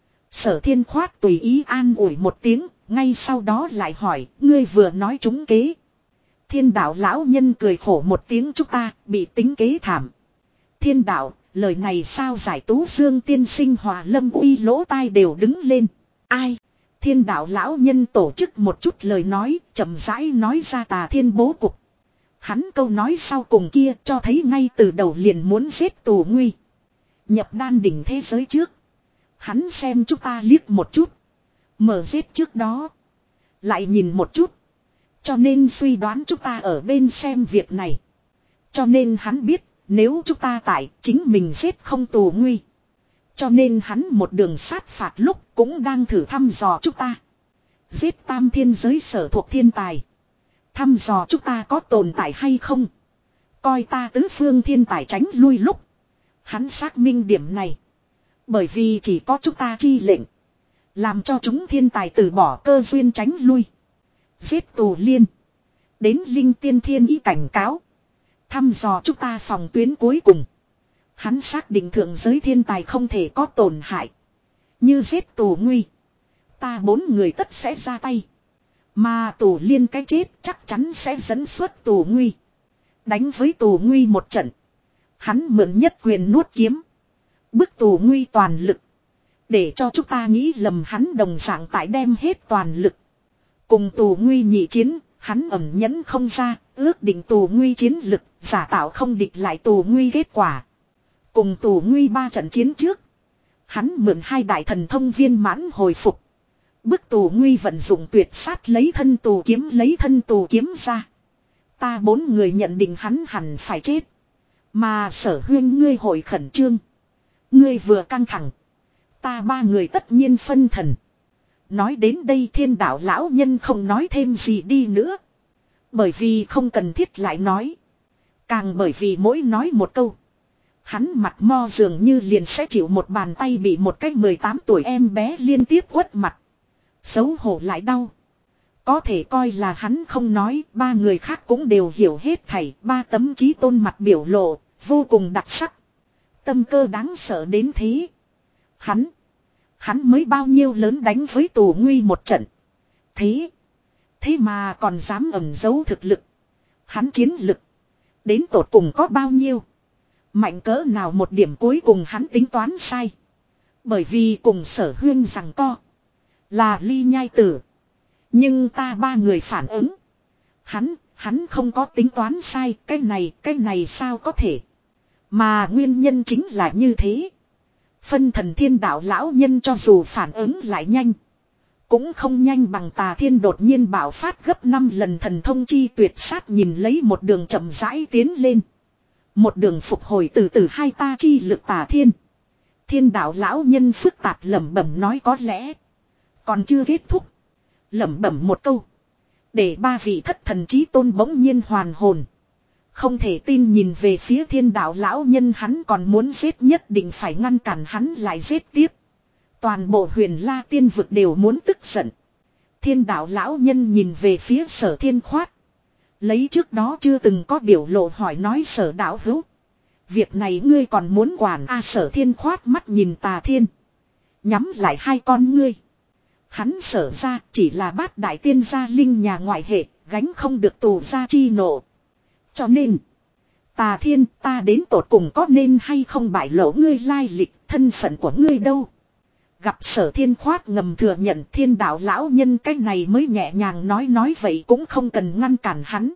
Sở Thiên khoát tùy ý an ủi một tiếng, ngay sau đó lại hỏi, ngươi vừa nói trúng kế. Thiên đạo lão nhân cười khổ một tiếng, chúng ta bị tính kế thảm. Thiên đạo, lời này sao giải? Tú Dương tiên sinh Hòa Lâm Uy lỗ tai đều đứng lên. Ai? Thiên đạo lão nhân tổ chức một chút lời nói, chậm rãi nói ra Tà Thiên bố cục. Hắn câu nói sau cùng kia cho thấy ngay từ đầu liền muốn giết Tù Nguy. Nhập đan đỉnh thế giới trước. Hắn xem chúng ta liếc một chút. Mở giết trước đó. Lại nhìn một chút. Cho nên suy đoán chúng ta ở bên xem việc này. Cho nên hắn biết nếu chúng ta tại chính mình giết không Tù Nguy. Cho nên hắn một đường sát phạt lúc cũng đang thử thăm dò chúng ta. Giết tam thiên giới sở thuộc thiên tài. Thăm dò chúng ta có tồn tại hay không. Coi ta tứ phương thiên tài tránh lui lúc. Hắn xác minh điểm này. Bởi vì chỉ có chúng ta chi lệnh. Làm cho chúng thiên tài từ bỏ cơ duyên tránh lui. Giết Tù Liên. Đến linh tiên thiên ý cảnh cáo. Thăm dò chúng ta phòng tuyến cuối cùng. Hắn xác định thượng giới thiên tài không thể có tổn hại. Như giết Tù Nguy. Ta bốn người tất sẽ ra tay. Mà Tù Liên cái chết chắc chắn sẽ dẫn xuất Tù Nguy. Đánh với Tù Nguy một trận. Hắn mượn nhất quyền nuốt kiếm. Bức Tù Nguy toàn lực. Để cho chúng ta nghĩ lầm hắn đồng dạng tại đem hết toàn lực. Cùng Tù Nguy nhị chiến, hắn ẩn nhẫn không ra, ước định Tù Nguy chiến lực, giả tạo không địch lại Tù Nguy kết quả. Cùng Tù Nguy ba trận chiến trước. Hắn mượn hai đại thần thông viên mãn hồi phục. Bức Tù Nguy vận dụng tuyệt sát lấy thân tù kiếm lấy thân tù kiếm ra. Ta bốn người nhận định hắn hẳn phải chết. Mà Sở Huyên ngươi hội khẩn trương. Ngươi vừa căng thẳng. Ta ba người tất nhiên phân thần. Nói đến đây Thiên đạo lão nhân không nói thêm gì đi nữa. Bởi vì không cần thiết lại nói. Càng bởi vì mỗi nói một câu. Hắn mặt mo dường như liền sẽ chịu một bàn tay bị một cái mười tám tuổi em bé liên tiếp quất mặt. Xấu hổ lại đau. Có thể coi là hắn không nói, ba người khác cũng đều hiểu hết thảy, ba tấm chí tôn mặt biểu lộ, vô cùng đặc sắc. Tâm cơ đáng sợ đến thế. Hắn, hắn mới bao nhiêu lớn đánh với Tù Nguy một trận. Thế, thế mà còn dám ẩn giấu thực lực. Hắn chiến lực, đến tột cùng có bao nhiêu. Mạnh cỡ nào một điểm cuối cùng hắn tính toán sai. Bởi vì cùng Sở Huyên rằng co. Là ly nhai tử. Nhưng ta ba người phản ứng. Hắn, hắn không có tính toán sai. Cái này, cái này sao có thể. Mà nguyên nhân chính là như thế. Phân thần thiên đạo lão nhân cho dù phản ứng lại nhanh. Cũng không nhanh bằng Tà Thiên đột nhiên bạo phát gấp năm lần thần thông chi tuyệt sát nhìn lấy một đường chậm rãi tiến lên. Một đường phục hồi từ từ hai ta chi lực Tà Thiên. Thiên đạo lão nhân phức tạp lẩm bẩm nói có lẽ. Còn chưa kết thúc. Lẩm bẩm một câu. Để ba vị thất thần chí tôn bỗng nhiên hoàn hồn. Không thể tin nhìn về phía thiên đạo lão nhân, hắn còn muốn giết, nhất định phải ngăn cản hắn lại giết tiếp. Toàn bộ Huyền La tiên vực đều muốn tức giận. Thiên đạo lão nhân nhìn về phía Sở Thiên Khoát. Lấy trước đó chưa từng có biểu lộ hỏi nói Sở đạo hữu. Việc này ngươi còn muốn quản a? Sở Thiên Khoát mắt nhìn Tà Thiên. Nhắm lại hai con ngươi. Hắn Sở ra chỉ là bát đại tiên gia linh nhà ngoại hệ, gánh không được tù gia chi nộ. Cho nên, Tà Thiên, ta đến tột cùng có nên hay không bại lộ ngươi lai lịch, thân phận của ngươi đâu. Gặp Sở Thiên Khoát ngầm thừa nhận, thiên đạo lão nhân cái này mới nhẹ nhàng nói nói vậy cũng không cần ngăn cản hắn.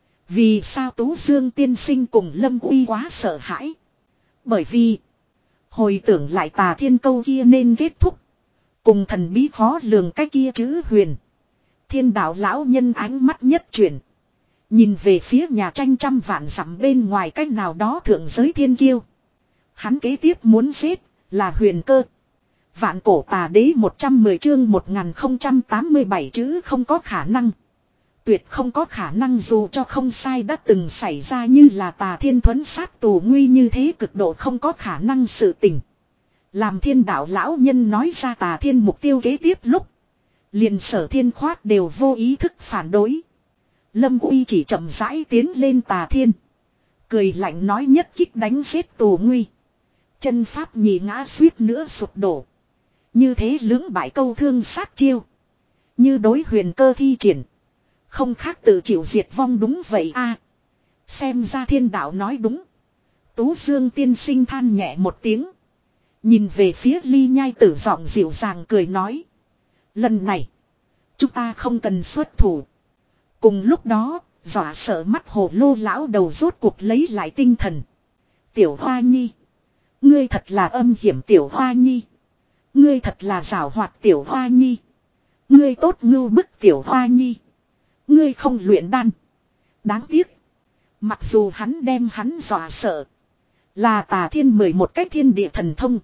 Vì sao Tú Dương tiên sinh cùng Lâm Uy quá sợ hãi? Bởi vì, hồi tưởng lại Tà Thiên câu kia nên kết thúc. Cùng thần bí khó lường cái kia chữ huyền. Thiên đạo lão nhân ánh mắt nhất chuyển. Nhìn về phía nhà tranh trăm vạn dặm bên ngoài cách nào đó thượng giới thiên kiêu. Hắn kế tiếp muốn giết là Huyền Cơ. Vạn cổ tà đế một trăm mười chương một nghìn không trăm tám mươi bảy chữ không có khả năng. Tuyệt không có khả năng, dù cho không sai đã từng xảy ra như là Tà Thiên thuấn sát Tù Nguy như thế cực độ không có khả năng sự tình. Làm thiên đạo lão nhân nói ra Tà Thiên mục tiêu kế tiếp lúc. Liền Sở Thiên Khoát đều vô ý thức phản đối. Lâm Uy chỉ chậm rãi tiến lên Tà Thiên. Cười lạnh nói nhất kích đánh giết Tù Nguy. Chân pháp nhì ngã suýt nữa sụp đổ. Như thế lưỡng bại câu thương sát chiêu. Như đối Huyền Cơ thi triển. Không khác tự chịu diệt vong đúng vậy a. Xem ra thiên đạo nói đúng. Tú Dương tiên sinh than nhẹ một tiếng. Nhìn về phía Ly Nhai Tử giọng dịu dàng cười nói. Lần này. Chúng ta không cần xuất thủ. Cùng lúc đó. Dọa sợ mắt hồ lô lão đầu rốt cuộc lấy lại tinh thần. Tiểu Hoa Nhi. Ngươi thật là âm hiểm Tiểu Hoa Nhi. Ngươi thật là giảo hoạt Tiểu Hoa Nhi. Ngươi tốt ngưu bức Tiểu Hoa Nhi. Ngươi không luyện đan. Đáng tiếc. Mặc dù hắn đem hắn dọa sợ. Là Tà Thiên mười một cách thiên địa thần thông.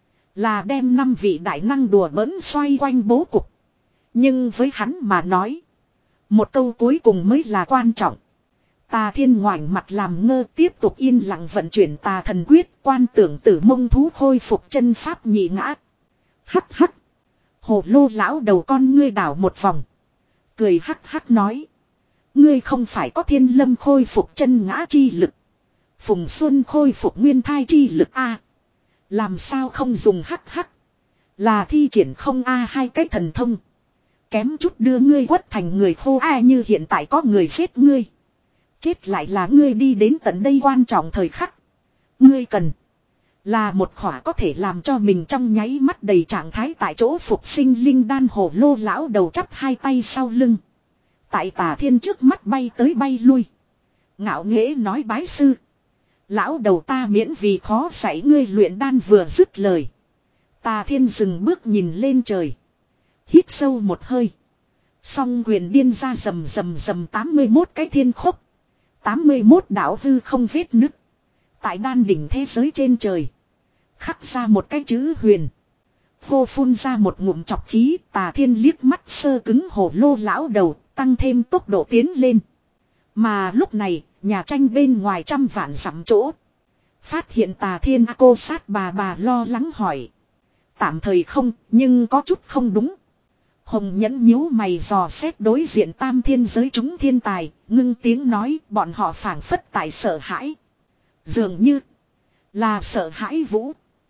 Là đem năm vị đại năng đùa bỡn xoay quanh bố cục. Nhưng với hắn mà nói. Một câu cuối cùng mới là quan trọng. Tà Thiên ngoảnh mặt làm ngơ tiếp tục yên lặng vận chuyển tà thần quyết. Quan tưởng tử mông thú khôi phục chân pháp nhị ngã. Hắc hắc. Hồ lô lão đầu con ngươi đảo một vòng. Cười hắc hắc nói. Ngươi không phải có Thiên Lâm khôi phục chân ngã chi lực. Phùng Xuân khôi phục nguyên thai chi lực a. Làm sao không dùng hắc hắc. Là thi triển không a hai cái thần thông. Kém chút đưa ngươi quất thành người khô a như hiện tại có người giết ngươi. Chết lại là ngươi đi đến tận đây quan trọng thời khắc. Ngươi cần. Là một khỏa có thể làm cho mình trong nháy mắt đầy trạng thái tại chỗ phục sinh linh đan hồ lô lão đầu chắp hai tay sau lưng. Tại Tà Thiên trước mắt bay tới bay lui. Ngạo nghễ nói bái sư. Lão đầu ta miễn vì khó dạy ngươi luyện đan vừa dứt lời. Tà Thiên dừng bước nhìn lên trời. Hít sâu một hơi. Song quyền điên ra rầm rầm rầm tám mươi mốt cái thiên khúc. tám mươi mốt đạo hư không vết nứt. Tại đan đỉnh thế giới trên trời. Khắc ra một cái chữ huyền. Hô phun ra một ngụm chọc khí. Tà Thiên liếc mắt sơ cứng hồ lô lão đầu. Tăng thêm tốc độ tiến lên. Mà lúc này. Nhà tranh bên ngoài trăm vạn dặm chỗ. Phát hiện Tà Thiên cô sát bà bà lo lắng hỏi. Tạm thời không. Nhưng có chút không đúng. Hồng Nhẫn nhíu mày dò xét đối diện tam thiên giới chúng thiên tài, ngưng tiếng nói bọn họ phảng phất tại sợ hãi. Dường như là sợ hãi Vũ.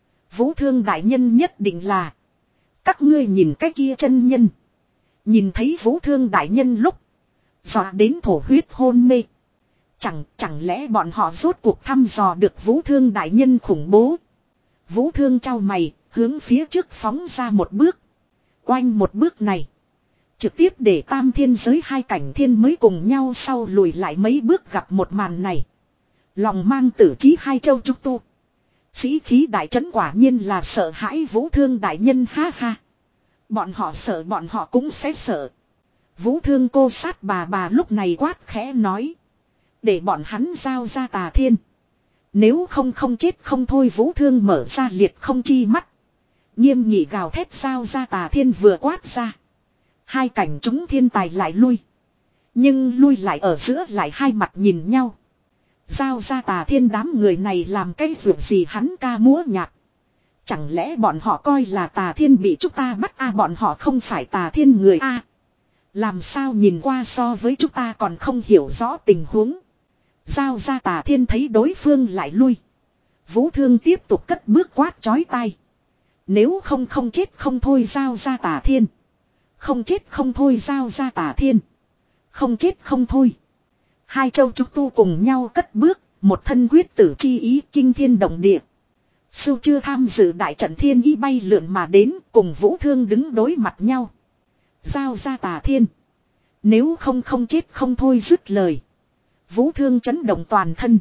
Vũ Thương đại nhân nhất định là. Các ngươi nhìn cái kia chân nhân. Nhìn thấy Vũ Thương đại nhân lúc. Dọa đến thổ huyết hôn mê. Chẳng chẳng lẽ bọn họ rốt cuộc thăm dò được Vũ Thương đại nhân khủng bố. Vũ Thương trao mày, hướng phía trước phóng ra một bước. Oanh một bước này. Trực tiếp để tam thiên giới hai cảnh thiên mới cùng nhau sau lùi lại mấy bước gặp một màn này. Lòng mang tử trí hai châu trúc tu. Sĩ khí đại trấn quả nhiên là sợ hãi Vũ Thương đại nhân ha ha. Bọn họ sợ bọn họ cũng sẽ sợ. Vũ Thương cô sát bà bà lúc này quát khẽ nói. Để bọn hắn giao ra Tà Thiên. Nếu không không chết không thôi Vũ Thương mở ra liệt không chi mắt. Nghiêm nghị gào thét sao ra Tà Thiên vừa quát ra. Hai cảnh chúng thiên tài lại lui. Nhưng lui lại ở giữa lại hai mặt nhìn nhau. Giao ra Tà Thiên đám người này làm cái việc gì hắn ca múa nhạc. Chẳng lẽ bọn họ coi là Tà Thiên bị chúng ta bắt a bọn họ không phải Tà Thiên người a. Làm sao nhìn qua so với chúng ta còn không hiểu rõ tình huống. Giao ra Tà Thiên thấy đối phương lại lui. Vũ Thương tiếp tục cất bước quát chói tai. Nếu không không chết không thôi giao ra Tà Thiên. Không chết không thôi giao ra Tà Thiên. Không chết không thôi. Hai châu trúc tu cùng nhau cất bước. Một thân quyết tử chi ý kinh thiên động địa. Sưu chưa tham dự đại trận thiên ý bay lượn mà đến cùng Vũ Thương đứng đối mặt nhau. Giao ra Tà Thiên. Nếu không không chết không thôi dứt lời. Vũ Thương chấn động toàn thân.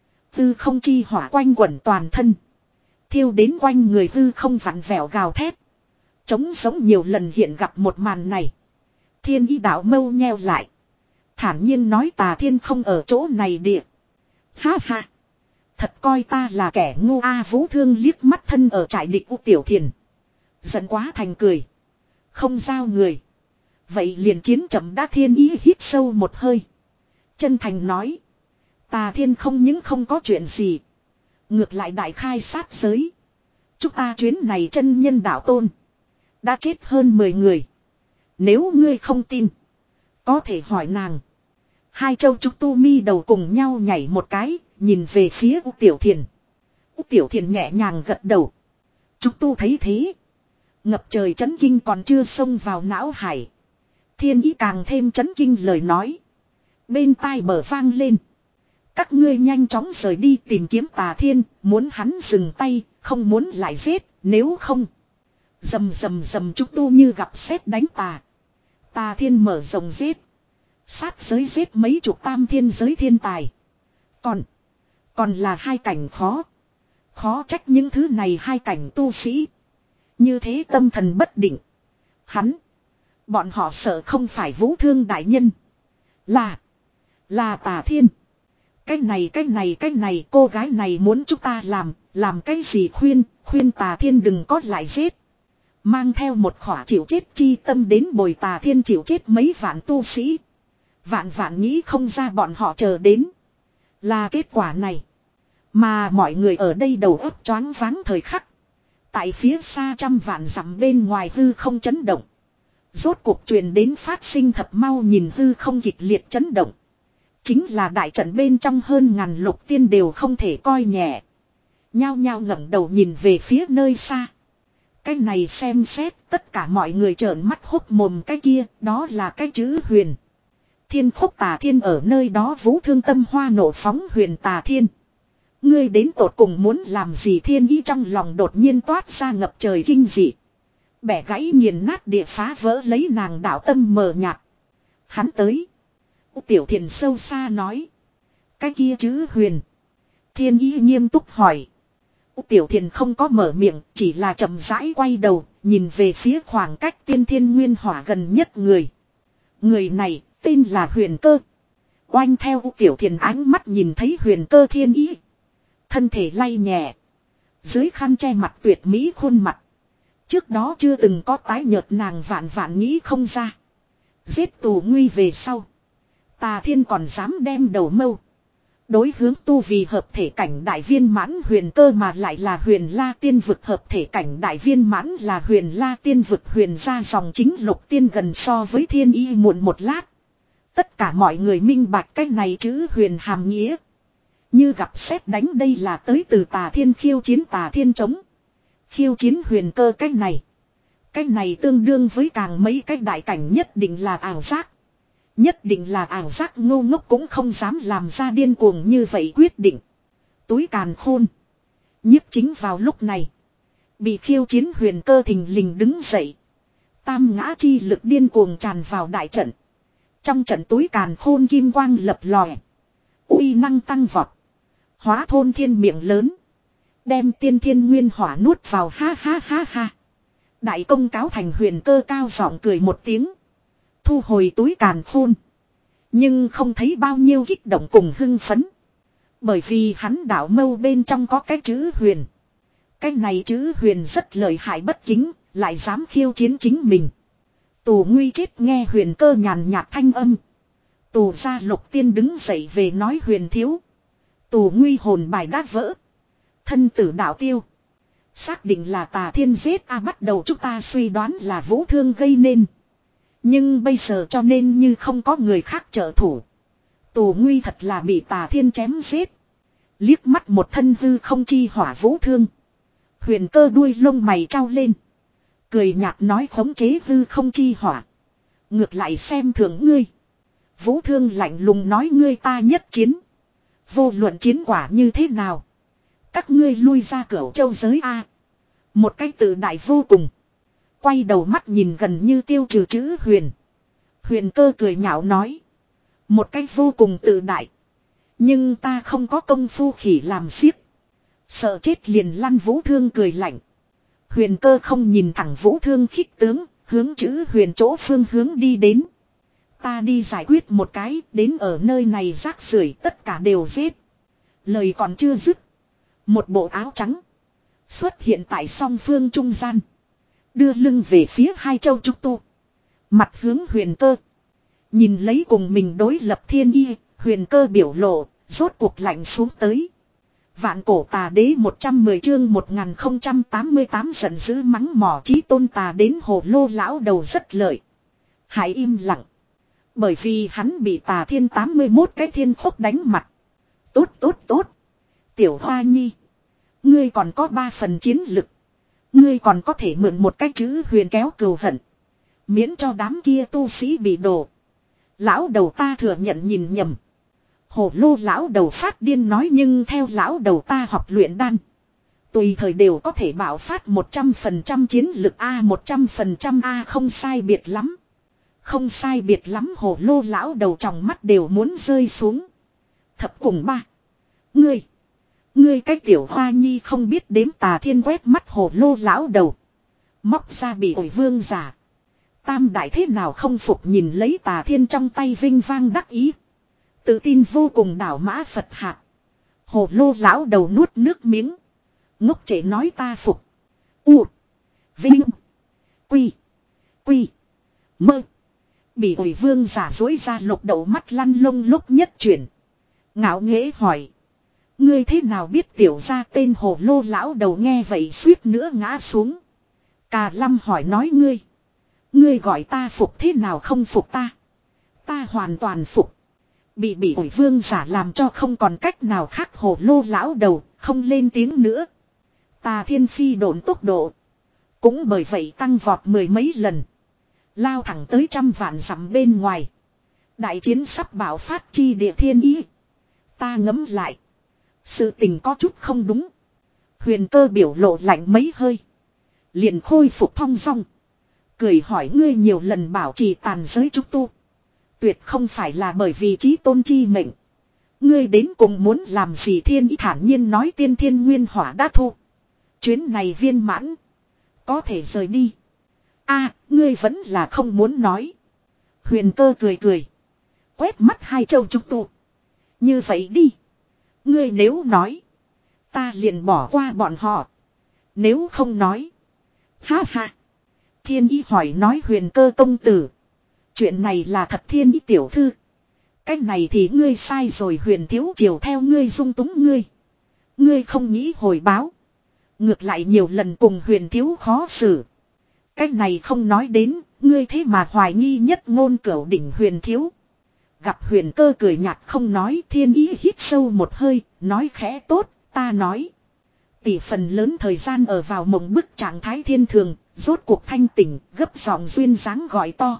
Tư không chi hỏa quanh quẩn toàn thân. Thiêu đến quanh người hư không vặn vẹo gào thét. Trống sống nhiều lần hiện gặp một màn này. Thiên ý đạo mâu nheo lại. Thản nhiên nói Tà Thiên không ở chỗ này địa. Ha ha. Thật coi ta là kẻ ngu a. Vũ Thương liếc mắt thân ở trại địch U Tiểu Thiền. Giận quá thành cười. Không giao người. Vậy liền chiến chậm đã. Thiên ý hít sâu một hơi. Chân thành nói. Tà Thiên không những không có chuyện gì. Ngược lại đại khai sát giới. Chúng ta chuyến này chân nhân đạo tôn. Đã chết hơn mười người. Nếu ngươi không tin. Có thể hỏi nàng. Hai châu trúc tu mi đầu cùng nhau nhảy một cái. Nhìn về phía U Tiểu Thiền. U Tiểu Thiền nhẹ nhàng gật đầu. Trúc tu thấy thế. Ngập trời chấn kinh còn chưa xông vào não hải. Thiên ý càng thêm chấn kinh lời nói. Bên tai bờ vang lên. Các ngươi nhanh chóng rời đi tìm kiếm Tà Thiên, muốn hắn dừng tay, không muốn lại giết, nếu không. Rầm rầm rầm chúng tu như gặp sét đánh tà. Tà Thiên mở rộng giết. Sát giới giết mấy chục tam thiên giới thiên tài. Còn, còn là hai cảnh khó. Khó trách những thứ này hai cảnh tu sĩ. Như thế tâm thần bất định. Hắn, bọn họ sợ không phải Vũ Thương đại nhân. Là, là Tà Thiên. Cái này cái này cái này cô gái này muốn chúng ta làm, làm cái gì khuyên, khuyên Tà Thiên đừng có lại giết. Mang theo một khỏa chịu chết chi tâm đến bồi Tà Thiên chịu chết mấy vạn tu sĩ. Vạn vạn nghĩ không ra bọn họ chờ đến. Là kết quả này. Mà mọi người ở đây đầu óc choáng váng thời khắc. Tại phía xa trăm vạn dặm bên ngoài hư không chấn động. Rốt cuộc truyền đến phát sinh thập mau nhìn hư không kịch liệt chấn động. Chính là đại trận bên trong hơn ngàn lục tiên đều không thể coi nhẹ. Nhao nhao ngẩng đầu nhìn về phía nơi xa. Cái này xem xét tất cả mọi người trợn mắt hốc mồm cái kia, đó là cái chữ huyền. Thiên khúc Tà Thiên ở nơi đó Vũ Thương tâm hoa nổ phóng huyền Tà Thiên. Ngươi đến tột cùng muốn làm gì? Thiên ý trong lòng đột nhiên toát ra ngập trời kinh dị. Bẻ gãy nghiền nát địa phá vỡ lấy nàng đạo tâm mờ nhạt. Hắn tới. Tiểu Thiền sâu xa nói. Cái kia chữ huyền. Thiên ý nghiêm túc hỏi. Tiểu Thiền không có mở miệng, chỉ là chậm rãi quay đầu, nhìn về phía khoảng cách tiên thiên nguyên hỏa gần nhất người. Người này, tên là Huyền Cơ. Oanh theo Tiểu Thiền ánh mắt nhìn thấy Huyền Cơ thiên ý. Thân thể lay nhẹ. Dưới khăn che mặt tuyệt mỹ khuôn mặt. Trước đó chưa từng có tái nhợt nàng vạn vạn nghĩ không ra. Giết tù nguy về sau. Tà Thiên còn dám đem đầu mâu. Đối hướng tu vì hợp thể cảnh đại viên mãn Huyền Cơ mà lại là Huyền La tiên vực hợp thể cảnh đại viên mãn là Huyền La tiên vực huyền ra dòng chính lục tiên gần so với thiên y muộn một lát. Tất cả mọi người minh bạch cái này chữ huyền hàm nghĩa. Như gặp sét đánh đây là tới từ Tà Thiên khiêu chiến Tà Thiên chống. Khiêu chiến Huyền Cơ cái này. Cái này tương đương với càng mấy cái đại cảnh nhất định là ảo giác. Nhất định là ảo giác ngu ngốc cũng không dám làm ra điên cuồng như vậy quyết định. Túi càn khôn. Nhiếp Chính vào lúc này. Bị khiêu chiến Huyền Cơ thình lình đứng dậy. Tam ngã chi lực điên cuồng tràn vào đại trận. Trong trận túi càn khôn kim quang lập lòe. Uy năng tăng vọt. Hóa thôn thiên miệng lớn. Đem tiên thiên nguyên hỏa nuốt vào ha ha ha ha. Đại công cáo thành Huyền Cơ cao giọng cười một tiếng. Thu hồi túi càn khôn. Nhưng không thấy bao nhiêu kích động cùng hưng phấn. Bởi vì hắn đạo mâu bên trong có cái chữ huyền. Cái này chữ huyền rất lợi hại bất kính, lại dám khiêu chiến chính mình. Tù nguy chết nghe Huyền Cơ nhàn nhạt thanh âm. Tù gia lục tiên đứng dậy về nói Huyền thiếu. Tù nguy hồn bài đã vỡ. Thân tử đạo tiêu. Xác định là Tà Thiên giết a bắt đầu chúng ta suy đoán là Vũ Thương gây nên. Nhưng bây giờ cho nên như không có người khác trợ thủ. Tù nguy thật là bị Tà Thiên chém giết. Liếc mắt một thân hư không chi hỏa Vũ Thương. Huyền Cơ đuôi lông mày trao lên. Cười nhạt nói khống chế hư không chi hỏa. Ngược lại xem thường ngươi. Vũ Thương lạnh lùng nói ngươi ta nhất chiến. Vô luận chiến quả như thế nào. Các ngươi lui ra Cửu Châu giới A. Một cái tự đại vô cùng. Quay đầu mắt nhìn gần như tiêu trừ chữ huyền. Huyền Cơ cười nhạo nói. Một cái vô cùng tự đại. Nhưng ta không có công phu khỉ làm xiếc. Sợ chết liền lăn. Vũ Thương cười lạnh. Huyền Cơ không nhìn thẳng Vũ Thương khích tướng. Hướng chữ huyền chỗ phương hướng đi đến. Ta đi giải quyết một cái. Đến ở nơi này rác rưởi tất cả đều giết. Lời còn chưa dứt. Một bộ áo trắng. Xuất hiện tại song phương trung gian. Đưa lưng về phía hai châu trúc tu. Mặt hướng Huyền Cơ. Nhìn lấy cùng mình đối lập thiên y. Huyền Cơ biểu lộ. Rốt cuộc lạnh xuống tới. Vạn cổ tà đế một trăm mười chương một nghìn không trăm tám mươi tám giận dữ mắng mỏ chí tôn tà đến hồ lô lão đầu rất lợi. Hãy im lặng. Bởi vì hắn bị Tà Thiên tám mươi mốt cái thiên khốc đánh mặt. Tốt tốt tốt. Tiểu Hoa Nhi. Ngươi còn có ba phần chiến lực. Ngươi còn có thể mượn một cái chữ huyền kéo cừu hận. Miễn cho đám kia tu sĩ bị đổ. Lão đầu ta thừa nhận nhìn nhầm. Hồ lô lão đầu phát điên nói nhưng theo lão đầu ta học luyện đan. Tùy thời đều có thể bạo phát một trăm phần trăm chiến lực A một trăm phần trăm A không sai biệt lắm. Không sai biệt lắm hồ lô lão đầu trong mắt đều muốn rơi xuống. Thập cùng ba. Ngươi. Ngươi cái tiểu hoa nhi không biết đếm Tà Thiên quét mắt hồ lô lão đầu. Móc ra bị ổi vương giả. Tam đại thế nào không phục nhìn lấy Tà Thiên trong tay vinh vang đắc ý. Tự tin vô cùng đảo mã Phật hạt. Hồ lô lão đầu nuốt nước miếng. Ngốc trẻ nói ta phục. U. Vinh. Quy. Quy. Mơ. Bị ổi vương giả dối ra lục đầu mắt lăn lông lúc nhất chuyển. Ngạo nghễ hỏi. Ngươi thế nào biết tiểu ra tên hồ lô lão đầu nghe vậy suýt nữa ngã xuống. Cà Lâm hỏi nói ngươi. Ngươi gọi ta phục thế nào không phục ta. Ta hoàn toàn phục. Bị bị ổi vương giả làm cho không còn cách nào khác hồ lô lão đầu không lên tiếng nữa. Tà Thiên phi độn tốc độ. Cũng bởi vậy tăng vọt mười mấy lần. Lao thẳng tới trăm vạn dặm bên ngoài. Đại chiến sắp bảo phát chi địa thiên ý. Ta ngấm lại. Sự tình có chút không đúng. Huyền Cơ biểu lộ lạnh mấy hơi. Liền khôi phục thong dong. Cười hỏi ngươi nhiều lần bảo trì tàn giới trúc tu. Tuyệt không phải là bởi vì chí tôn chi mệnh. Ngươi đến cùng muốn làm gì thiên ý thản nhiên nói tiên thiên nguyên hỏa đã thu. Chuyến này viên mãn. Có thể rời đi. A, ngươi vẫn là không muốn nói. Huyền Cơ cười cười. Quét mắt hai châu trúc tu. Như vậy đi. Ngươi nếu nói. Ta liền bỏ qua bọn họ. Nếu không nói. Ha ha. Thiên ý hỏi nói Huyền Cơ công tử. Chuyện này là thật thiên ý tiểu thư. Cách này thì ngươi sai rồi Huyền thiếu chiều theo ngươi dung túng ngươi. Ngươi không nghĩ hồi báo. Ngược lại nhiều lần cùng Huyền thiếu khó xử. Cách này không nói đến. Ngươi thế mà hoài nghi nhất ngôn cửu đỉnh Huyền thiếu. Gặp Huyền Cơ cười nhạt không nói thiên ý hít sâu một hơi. Nói khẽ tốt ta nói. Tỷ phần lớn thời gian ở vào mộng bức trạng thái thiên thường. Rốt cuộc thanh tỉnh gấp giọng duyên dáng gọi to.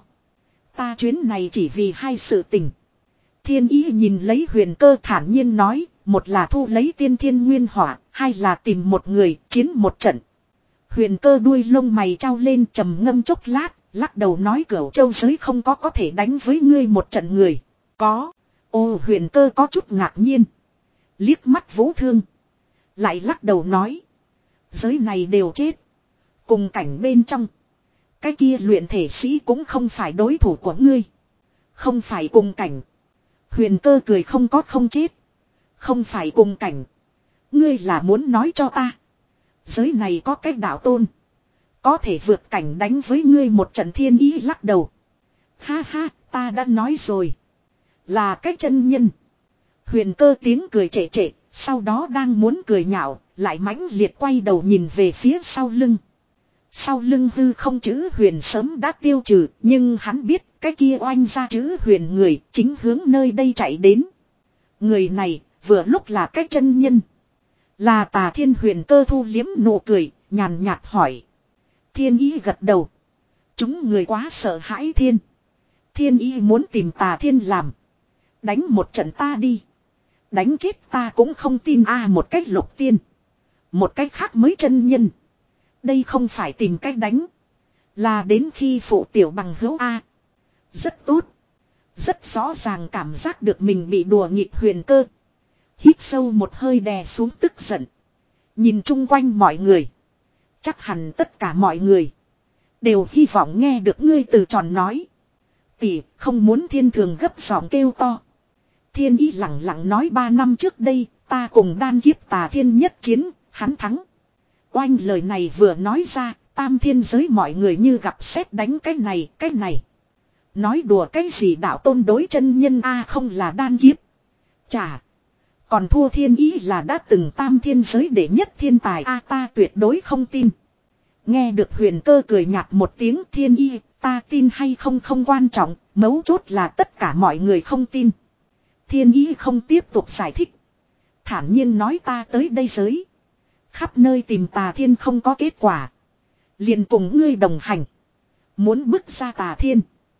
Ta chuyến này chỉ vì hai sự tình. Thiên ý nhìn lấy Huyền Cơ thản nhiên nói. Một là thu lấy tiên thiên nguyên hỏa. Hai là tìm một người chiến một trận. Huyền Cơ đuôi lông mày trao lên trầm ngâm chốc lát. Lắc đầu nói Cửu Châu giới không có có thể đánh với ngươi một trận người. Có. Ô Huyền Cơ có chút ngạc nhiên. Liếc mắt Vũ Thương. Lại lắc đầu nói. Giới này đều chết. Cùng cảnh bên trong. Cái kia luyện thể sĩ cũng không phải đối thủ của ngươi. Không phải cùng cảnh. Huyền Cơ cười không có không chết. Không phải cùng cảnh. Ngươi là muốn nói cho ta. Giới này có cách đạo tôn. Có thể vượt cảnh đánh với ngươi một trận thiên ý lắc đầu. Ha ha, ta đã nói rồi. Là cách chân nhân. Huyền Cơ tiếng cười trệ trệ. Sau đó đang muốn cười nhạo. Lại mãnh liệt quay đầu nhìn về phía sau lưng. Sau lưng hư không chữ huyền sớm đã tiêu trừ. Nhưng hắn biết cái kia oanh ra chữ huyền người chính hướng nơi đây chạy đến. Người này vừa lúc là cái chân nhân. Là Tà Thiên. Huyền Cơ thu liếm nụ cười. Nhàn nhạt hỏi. Thiên ý gật đầu. Chúng người quá sợ hãi thiên. Thiên ý muốn tìm Tà Thiên làm. Đánh một trận ta đi. Đánh chết ta cũng không tin a một cách lục tiên. Một cách khác mới chân nhân. Đây không phải tìm cách đánh. Là đến khi phụ tiểu bằng hữu a. Rất tốt. Rất rõ ràng cảm giác được mình bị đùa nghịch Huyền Cơ. Hít sâu một hơi đè xuống tức giận. Nhìn chung quanh mọi người. Chắc hẳn tất cả mọi người. Đều hy vọng nghe được ngươi từ tròn nói. Tỷ không muốn thiên thường gấp giọng kêu to. Thiên ý lặng lặng nói ba năm trước đây. Ta cùng đan kiếp Tà Thiên nhất chiến. Hắn thắng. Oanh lời này vừa nói ra. Tam thiên giới mọi người như gặp sét đánh cái này cái này. Nói đùa cái gì đạo tôn đối chân nhân a không là đan kiếp. Chà. Còn thua thiên ý là đã từng tam thiên giới đệ nhất thiên tài a ta tuyệt đối không tin. Nghe được Huyền Cơ cười nhạt một tiếng thiên ý ta tin hay không không quan trọng. Mấu chốt là tất cả mọi người không tin. Thiên ý không tiếp tục giải thích. Thản nhiên nói ta tới đây giới. Khắp nơi tìm Tà Thiên không có kết quả. Liền cùng ngươi đồng hành. Muốn bức ra Tà Thiên.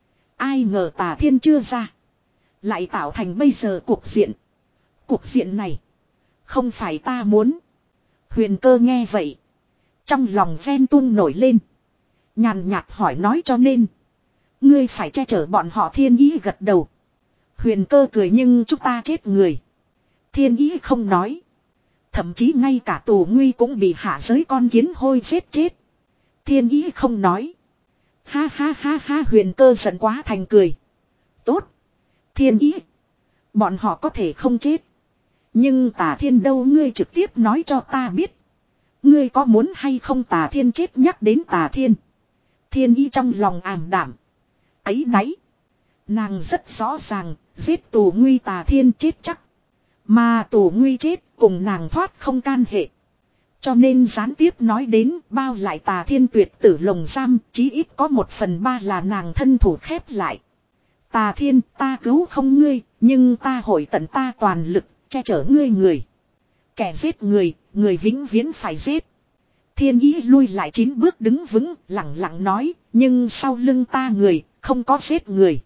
Ai ngờ Tà Thiên chưa ra. Lại tạo thành bây giờ cuộc diện. Cuộc diện này. Không phải ta muốn. Huyền Cơ nghe vậy. Trong lòng ghen tuông nổi lên. Nhàn nhạt hỏi nói cho nên. Ngươi phải che chở bọn họ. Thiên Ý gật đầu. Huyền Cơ cười nhưng chúng ta chết người. Thiên Ý không nói. Thậm chí ngay cả Tù Nguy cũng bị hạ giới con kiến hôi giết chết. Thiên Ý không nói. Ha ha ha ha, Huyền Cơ giận quá thành cười. Tốt. Thiên Ý. Bọn họ có thể không chết. Nhưng Tà Thiên đâu, ngươi trực tiếp nói cho ta biết. Ngươi có muốn hay không Tà Thiên chết? Nhắc đến Tà Thiên. Thiên Ý trong lòng ảm đạm. Ấy nấy. Nàng rất rõ ràng, giết Tù Nguy Tà Thiên chết chắc. Mà Tù Nguy chết cùng nàng thoát không can hệ. Cho nên gián tiếp nói đến bao lại Tà Thiên tuyệt tử lồng giam, chí ít có một phần ba là nàng thân thủ khép lại. Tà Thiên, ta cứu không ngươi, nhưng ta hội tận ta toàn lực, che chở ngươi người. Kẻ giết người, người vĩnh viễn phải giết. Thiên Ý lui lại chín bước đứng vững, lặng lặng nói, nhưng sau lưng ta người, không có giết người.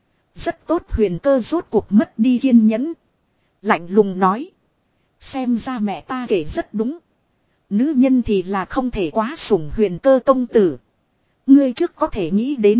Rất tốt. Huyền Cơ rốt cuộc mất đi kiên nhẫn. Lạnh lùng nói. Xem ra mẹ ta kể rất đúng. Nữ nhân thì là không thể quá sủng. Huyền Cơ công tử. Ngươi trước có thể nghĩ đến.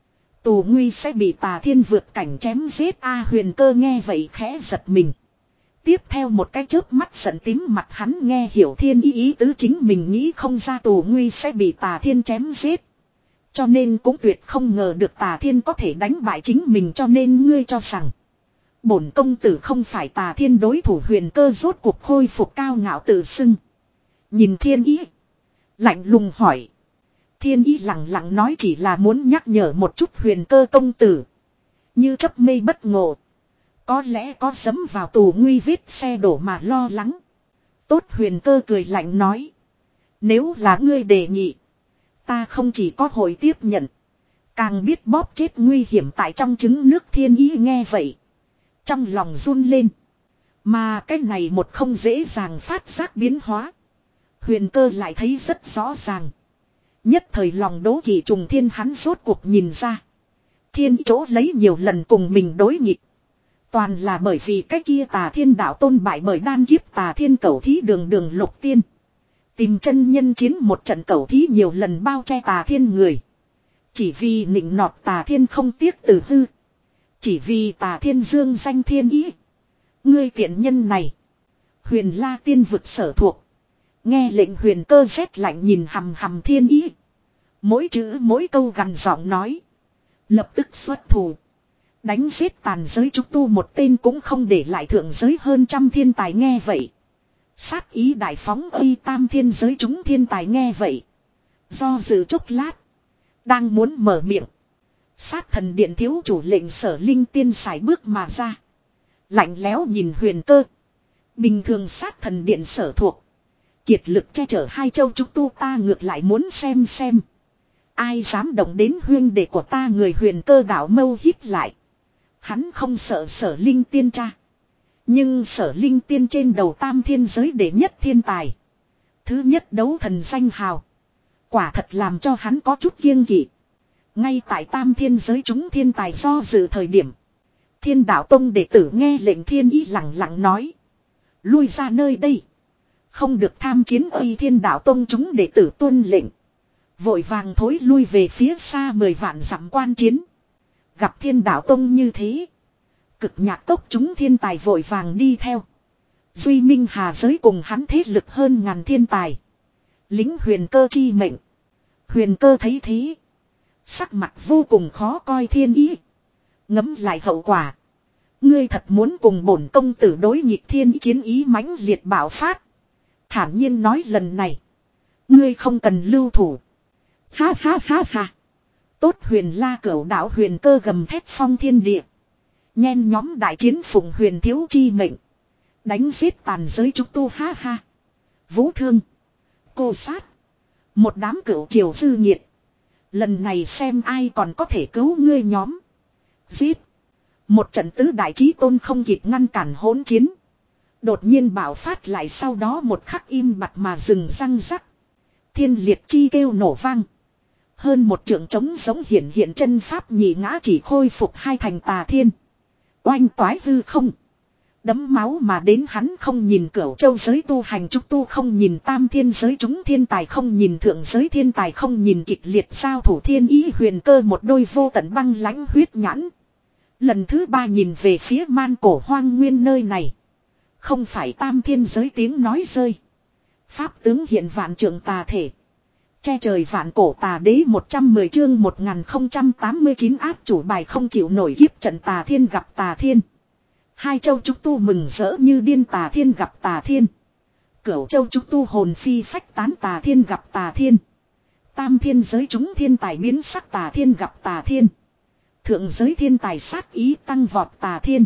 Tù Nguy sẽ bị Tà Thiên vượt cảnh chém giết. A Huyền Cơ nghe vậy khẽ giật mình. Tiếp theo một cái chớp mắt giận tím mặt, hắn nghe hiểu Thiên Ý ý tứ chính mình nghĩ không ra Tù Nguy sẽ bị Tà Thiên chém giết. Cho nên cũng tuyệt không ngờ được Tà Thiên có thể đánh bại chính mình, cho nên ngươi cho rằng bổn công tử không phải Tà Thiên đối thủ. Huyền Cơ rốt cuộc khôi phục cao ngạo tự xưng. Nhìn Thiên Ý. Lạnh lùng hỏi. Thiên Ý lặng lặng nói chỉ là muốn nhắc nhở một chút Huyền Cơ công tử. Như chấp mê bất ngộ. Có lẽ có dẫm vào Tù Nguy vết xe đổ mà lo lắng. Tốt. Huyền Cơ cười lạnh nói. Nếu là ngươi đề nghị. Ta không chỉ có hội tiếp nhận. Càng biết bóp chết nguy hiểm tại trong trứng nước. Thiên Ý nghe vậy. Trong lòng run lên. Mà cái này một không dễ dàng phát giác biến hóa. Huyền Cơ lại thấy rất rõ ràng. Nhất thời lòng đố kỵ trùng thiên, hắn rốt cuộc nhìn ra. Thiên chỗ lấy nhiều lần cùng mình đối nghịch. Toàn là bởi vì cái kia Tà Thiên đạo tôn bại bởi đan kiếp Tà Thiên cẩu thí đường đường lục tiên. Tìm chân nhân chiến một trận cẩu thí nhiều lần bao che Tà Thiên người. Chỉ vì nịnh nọt Tà Thiên không tiếc tử hư. Chỉ vì Tà Thiên dương danh Thiên Ý. Ngươi tiện nhân này. Huyền La tiên vực sở thuộc. Nghe lệnh. Huyền Cơ rét lạnh nhìn hằm hằm Thiên Ý. Mỗi chữ mỗi câu gằn giọng nói. Lập tức xuất thủ. Đánh giết tàn giới trúc tu một tên cũng không để lại, thượng giới hơn trăm thiên tài nghe vậy. Sát ý đại phóng uy tam thiên giới chúng thiên tài nghe vậy. Do dự chốc lát. Đang muốn mở miệng. Sát thần điện thiếu chủ lệnh Sở Linh tiên sải bước mà ra. Lạnh lẽo nhìn Huyền Cơ. Bình thường sát thần điện sở thuộc. Kiệt lực che chở hai châu trúc tu, ta ngược lại muốn xem xem. Ai dám động đến huyên đệ của ta người. Huyền Cơ đảo mâu hít lại. Hắn không sợ Sở Linh tiên cha. Nhưng Sở Linh tiên trên đầu tam thiên giới đệ nhất thiên tài. Thứ nhất đấu thần danh hào. Quả thật làm cho hắn có chút kiêng kỵ. Ngay tại tam thiên giới chúng thiên tài do dự thời điểm. Thiên đạo tông đệ tử nghe lệnh. Thiên Ý lặng lặng nói. Lui ra nơi đây. Không được tham chiến. Ây Thiên đạo tông chúng đệ tử tuân lệnh. Vội vàng thối lui về phía xa mười vạn dặm quan chiến. Gặp Thiên đạo tông như thế. Cực nhạc tốc chúng thiên tài vội vàng đi theo. Duy Minh Hà giới cùng hắn thế lực hơn ngàn thiên tài. Lính Huyền Cơ chi mệnh. Huyền Cơ thấy thế. Sắc mặt vô cùng khó coi. Thiên Ý. Ngẫm lại hậu quả. Ngươi thật muốn cùng bổn công tử đối nghịch. Thiên Ý chiến ý mãnh liệt bạo phát. Thản nhiên nói lần này. Ngươi không cần lưu thủ. Ha ha ha ha. Tốt. Huyền La cửu đạo. Huyền Cơ gầm thét phong thiên địa. Nhen nhóm đại chiến phụng huyền thiếu chi mệnh. Đánh giết tàn giới trúc tu. Ha ha. Vũ Thương. Cô sát. Một đám cửu triều sư nhiệt. Lần này xem ai còn có thể cứu ngươi nhóm. Giết. Một trận tứ đại chí tôn không kịp ngăn cản hỗn chiến. Đột nhiên bạo phát lại, sau đó một khắc im bặt mà dừng răng rắc. Thiên liệt chi kêu nổ vang. Hơn một trượng trống giống hiển hiện chân pháp nhị ngã chỉ khôi phục hai thành tà thiên. Oanh toái hư không. Đấm máu mà đến hắn không nhìn Cửu Châu giới tu hành trúc tu không nhìn tam thiên giới chúng thiên tài không nhìn thượng giới thiên tài không nhìn kịch liệt giao thủ thiên ý huyền cơ một đôi vô tận băng lãnh huyết nhãn. Lần thứ ba nhìn về phía man cổ hoang nguyên nơi này. Không phải tam thiên giới tiếng nói rơi. Pháp tướng hiện vạn trượng tà thể. Che trời vạn cổ tà đế một trăm mười chương một nghìn không trăm tám mươi chín áp chủ bài không chịu nổi kiếp trận tà thiên gặp tà thiên. Hai châu trúc tu mừng rỡ như điên tà thiên gặp tà thiên. Cửu châu trúc tu hồn phi phách tán tà thiên gặp tà thiên. Tam thiên giới chúng thiên tài biến sắc tà thiên gặp tà thiên. Thượng giới thiên tài sát ý tăng vọt tà thiên.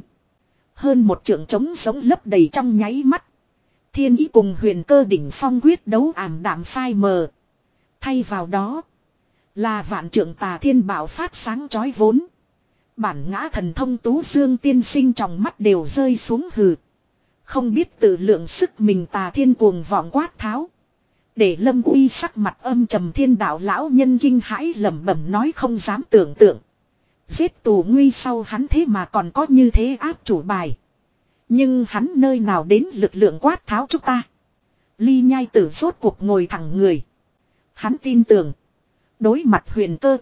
Hơn một trượng trống giống lấp đầy trong nháy mắt. Thiên ý cùng huyền cơ đỉnh phong quyết đấu ảm đạm phai mờ. Thay vào đó là vạn trượng tà thiên bảo phát sáng chói vốn. Bản ngã thần thông tú dương tiên sinh trong mắt đều rơi xuống hừ. Không biết tự lượng sức mình tà thiên cuồng vọng quát tháo. Để Lâm Uy sắc mặt âm trầm thiên đạo lão nhân kinh hãi lẩm bẩm nói không dám tưởng tượng. Giết tù nguy sau hắn thế mà còn có như thế áp chủ bài. Nhưng hắn nơi nào đến lực lượng quát tháo chúng ta. Ly nhai tử rốt cuộc ngồi thẳng người. Hắn tin tưởng. Đối mặt huyền cơ.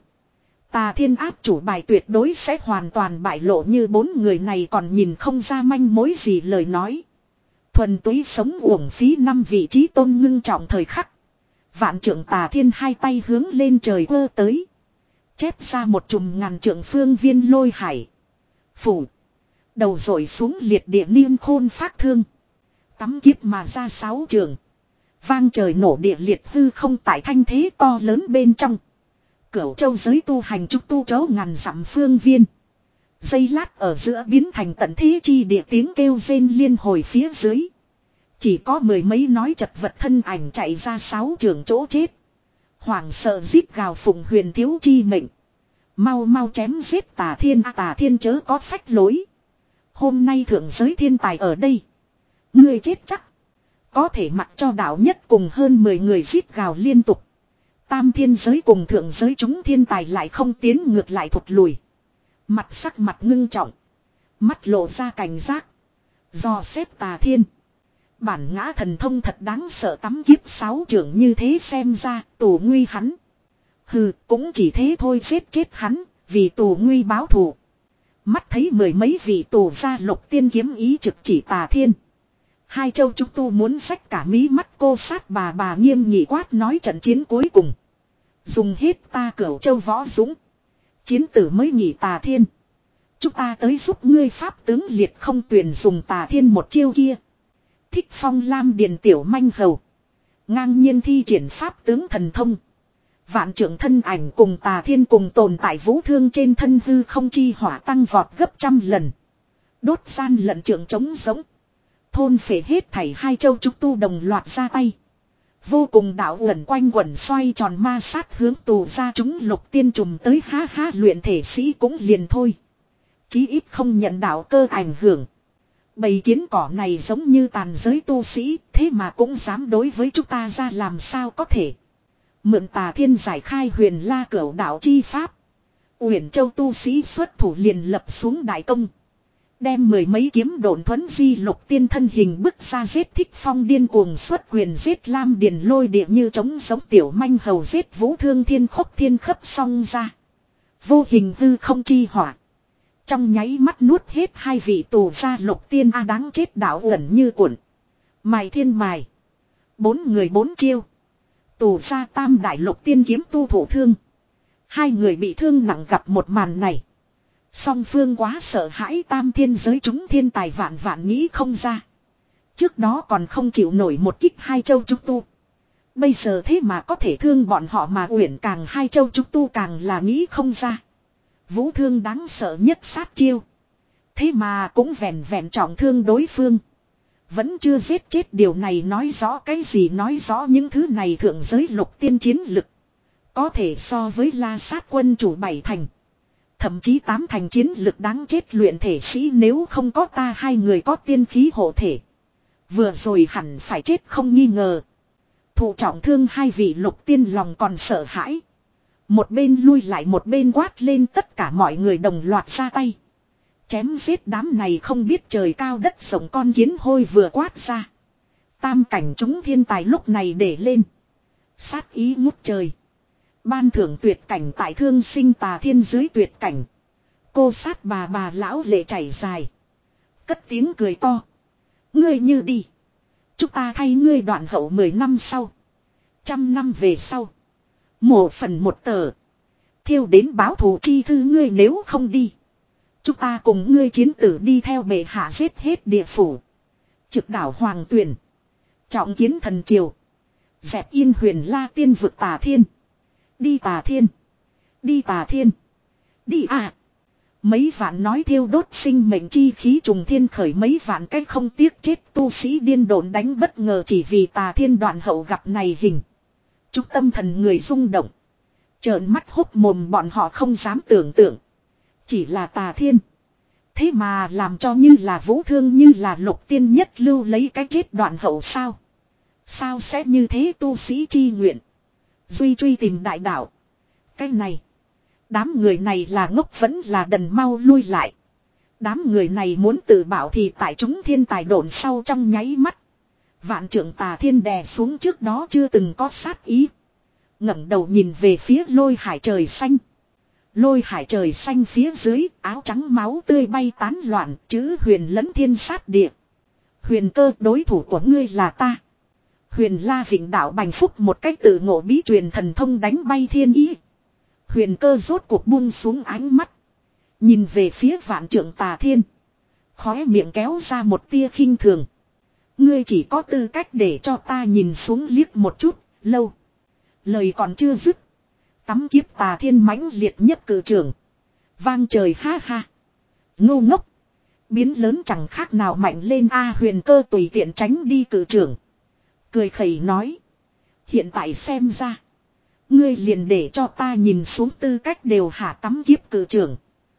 Tà thiên áp chủ bài tuyệt đối sẽ hoàn toàn bại lộ như bốn người này còn nhìn không ra manh mối gì lời nói. Thuần túy sống uổng phí năm vị trí tôn ngưng trọng thời khắc. Vạn trượng tà thiên hai tay hướng lên trời vơ tới. Chép ra một chùm ngàn trượng phương viên lôi hải. Phủ. Đầu rội xuống liệt địa niên khôn phát thương. Tắm kiếp mà ra sáu trường. Vang trời nổ địa liệt hư không tại thanh thế to lớn bên trong. Cửu châu giới tu hành trúc tu chấu ngàn dặm phương viên. Giây lát ở giữa biến thành tận thế chi địa tiếng kêu rên liên hồi phía dưới. Chỉ có mười mấy nói chật vật thân ảnh chạy ra sáu trường chỗ chết. Hoảng sợ giết gào phụng huyền thiếu chi mệnh. Mau mau chém giết tà thiên à, tà thiên chớ có phách lối. Hôm nay thượng giới thiên tài ở đây. Ngươi chết chắc. Có thể mặc cho đạo nhất cùng hơn mười người giết gào liên tục. Tam thiên giới cùng thượng giới chúng thiên tài lại không tiến ngược lại thụt lùi. Mặt sắc mặt ngưng trọng. Mắt lộ ra cảnh giác. Do xét tà thiên. Bản ngã thần thông thật đáng sợ tắm kiếp sáu trưởng như thế xem ra tù nguy hắn. Hừ cũng chỉ thế thôi giết chết hắn vì tù nguy báo thù. Mắt thấy mười mấy vị tù gia lục tiên kiếm ý trực chỉ tà thiên. Hai châu trúc tu muốn xách cả mí mắt cô sát bà bà nghiêm nghị quát nói trận chiến cuối cùng. Dùng hết ta cửu châu võ dũng. Chiến tử mới nhị tà thiên. Chúng ta tới giúp ngươi pháp tướng liệt không tuyển dùng tà thiên một chiêu kia. Thích phong lam điền tiểu manh hầu. Ngang nhiên thi triển pháp tướng thần thông. Vạn trưởng thân ảnh cùng tà thiên cùng tồn tại vũ thương trên thân hư không chi hỏa tăng vọt gấp trăm lần. Đốt san lận trưởng trống giống. Thôn phệ hết thảy hai châu trúc tu đồng loạt ra tay. Vô cùng đạo ẩn quanh quẩn xoay tròn ma sát hướng tù ra chúng lục tiên trùm tới ha ha luyện thể sĩ cũng liền thôi. Chí ít không nhận đạo cơ ảnh hưởng. Bầy kiến cỏ này giống như tàn giới tu sĩ, thế mà cũng dám đối với chúng ta ra làm sao có thể. Mượn tà thiên giải khai huyền la cửu đạo chi pháp. Uyển châu tu sĩ xuất thủ liền lập xuống đại công. Đem mười mấy kiếm độn thuẫn di lục tiên thân hình bức ra giết thích phong điên cuồng xuất quyền giết lam điền lôi địa như trống giống tiểu manh hầu giết vũ thương thiên khốc thiên khấp song ra. Vô hình hư không chi hỏa. Trong nháy mắt nuốt hết hai vị tù gia lục tiên a đáng chết đạo ẩn như cuộn. Mài thiên mài. Bốn người bốn chiêu. Tù gia tam đại lục tiên kiếm tu thổ thương. Hai người bị thương nặng gặp một màn này. Song phương quá sợ hãi tam thiên giới chúng thiên tài vạn vạn nghĩ không ra. Trước đó còn không chịu nổi một kích hai châu trúc tu. Bây giờ thế mà có thể thương bọn họ mà uyển càng hai châu trúc tu càng là nghĩ không ra. Vũ thương đáng sợ nhất sát chiêu. Thế mà cũng vẹn vẹn trọng thương đối phương. Vẫn chưa giết chết điều này nói rõ cái gì nói rõ những thứ này thượng giới lục tiên chiến lực. Có thể so với la sát quân chủ bảy thành. Thậm chí tám thành chiến lực đáng chết luyện thể sĩ nếu không có ta hai người có tiên khí hộ thể. Vừa rồi hẳn phải chết không nghi ngờ. Thụ trọng thương hai vị lục tiên lòng còn sợ hãi. Một bên lui lại một bên quát lên, tất cả mọi người đồng loạt ra tay. Chém giết đám này không biết trời cao đất rộng con kiến hôi vừa quát ra. Tam cảnh chúng thiên tài lúc này để lên. Sát ý ngút trời. Ban thưởng tuyệt cảnh tại thương sinh tà thiên dưới tuyệt cảnh. Cô sát bà bà lão lệ chảy dài. Cất tiếng cười to. Ngươi như đi. Chúng ta thay ngươi đoạn hậu mười năm sau. Trăm năm về sau. Mổ phần một tờ. Thiêu đến báo thù chi thư ngươi nếu không đi. Chúng ta cùng ngươi chiến tử đi theo bệ hạ giết hết địa phủ. Trực đảo hoàng tuyển. Trọng kiến thần triều. Dẹp yên huyền la tiên vực tà thiên. Đi tà thiên. Đi tà thiên. Đi à. Mấy vạn nói thiêu đốt sinh mệnh chi khí trùng thiên khởi, mấy vạn cách không tiếc chết tu sĩ điên độn đánh bất ngờ chỉ vì tà thiên đoạn hậu gặp này hình. Chúc tâm thần người rung động. Trợn mắt hốc mồm bọn họ không dám tưởng tượng. Chỉ là tà thiên. Thế mà làm cho như là vũ thương, như là lục tiên nhất lưu lấy cái chết đoạn hậu sao. Sao sẽ như thế tu sĩ chi nguyện. Duy truy tìm đại đạo. Cái này. Đám người này là ngốc vẫn là đần, mau lui lại. Đám người này muốn tự bảo thì tại chúng thiên tài độn sau trong nháy mắt. Vạn trưởng tà thiên đè xuống trước đó chưa từng có sát ý. ngẩng đầu nhìn về phía lôi hải trời xanh. Lôi hải trời xanh phía dưới, áo trắng máu tươi bay tán loạn, chữ huyền lẫn thiên sát địa. Huyền cơ, đối thủ của ngươi là ta. Huyền La Vịnh đạo bành phúc một cách tự ngộ bí truyền thần thông đánh bay thiên ý. Huyền cơ rốt cuộc buông xuống ánh mắt. Nhìn về phía vạn trưởng tà thiên. Khóe miệng kéo ra một tia khinh thường. Ngươi chỉ có tư cách để cho ta nhìn xuống liếc một chút, lâu. Lời còn chưa dứt. Tắm kiếp tà thiên mãnh liệt nhất cử trường. Vang trời ha ha. Ngu ngốc. Biến lớn chẳng khác nào mạnh lên a. Huyền cơ tùy tiện tránh đi cử trường. Cười khẩy nói. Hiện tại xem ra. Ngươi liền để cho ta nhìn xuống tư cách đều hạ tắm kiếp cử trường.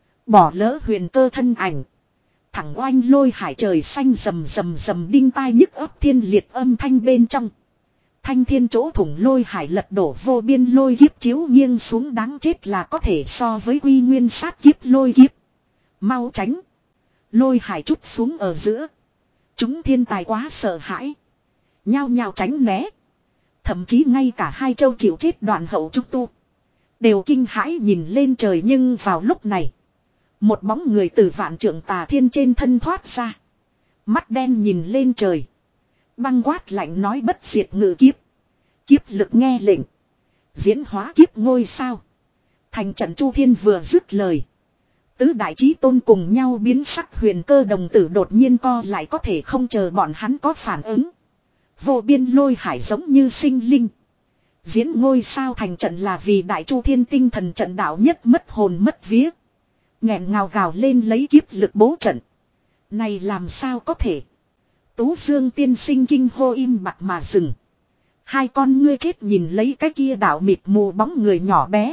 Bỏ lỡ huyền cơ thân ảnh. Thẳng oanh lôi hải trời xanh rầm rầm rầm đinh tai nhức ấp thiên liệt âm thanh bên trong. Thanh thiên chỗ thủng lôi hải lật đổ vô biên lôi kiếp chiếu nghiêng xuống đáng chết là có thể so với quy nguyên sát kiếp lôi kiếp. Mau tránh. Lôi hải trút xuống ở giữa. Chúng thiên tài quá sợ hãi. Nhao nhao tránh né. Thậm chí ngay cả hai châu chịu chết đoạn hậu trúc tu. Đều kinh hãi nhìn lên trời nhưng vào lúc này. Một bóng người từ vạn trượng tà thiên trên thân thoát ra. Mắt đen nhìn lên trời. Băng quát lạnh nói bất diệt ngự kiếp. Kiếp lực nghe lệnh. Diễn hóa kiếp ngôi sao. Thành trận Chu Thiên vừa dứt lời. Tứ đại chí tôn cùng nhau biến sắc, huyền cơ đồng tử đột nhiên co lại, có thể không chờ bọn hắn có phản ứng. Vô biên lôi hải giống như sinh linh. Diễn ngôi sao thành trận là vì đại Chu Thiên tinh thần trận đạo nhất mất hồn mất vía. Nghẹn ngào gào lên lấy kiếp lực bố trận. Này làm sao có thể. Tú Dương tiên sinh kinh hô im bặt mà dừng. Hai con ngươi chết nhìn lấy cái kia đạo mịt mù bóng người nhỏ bé.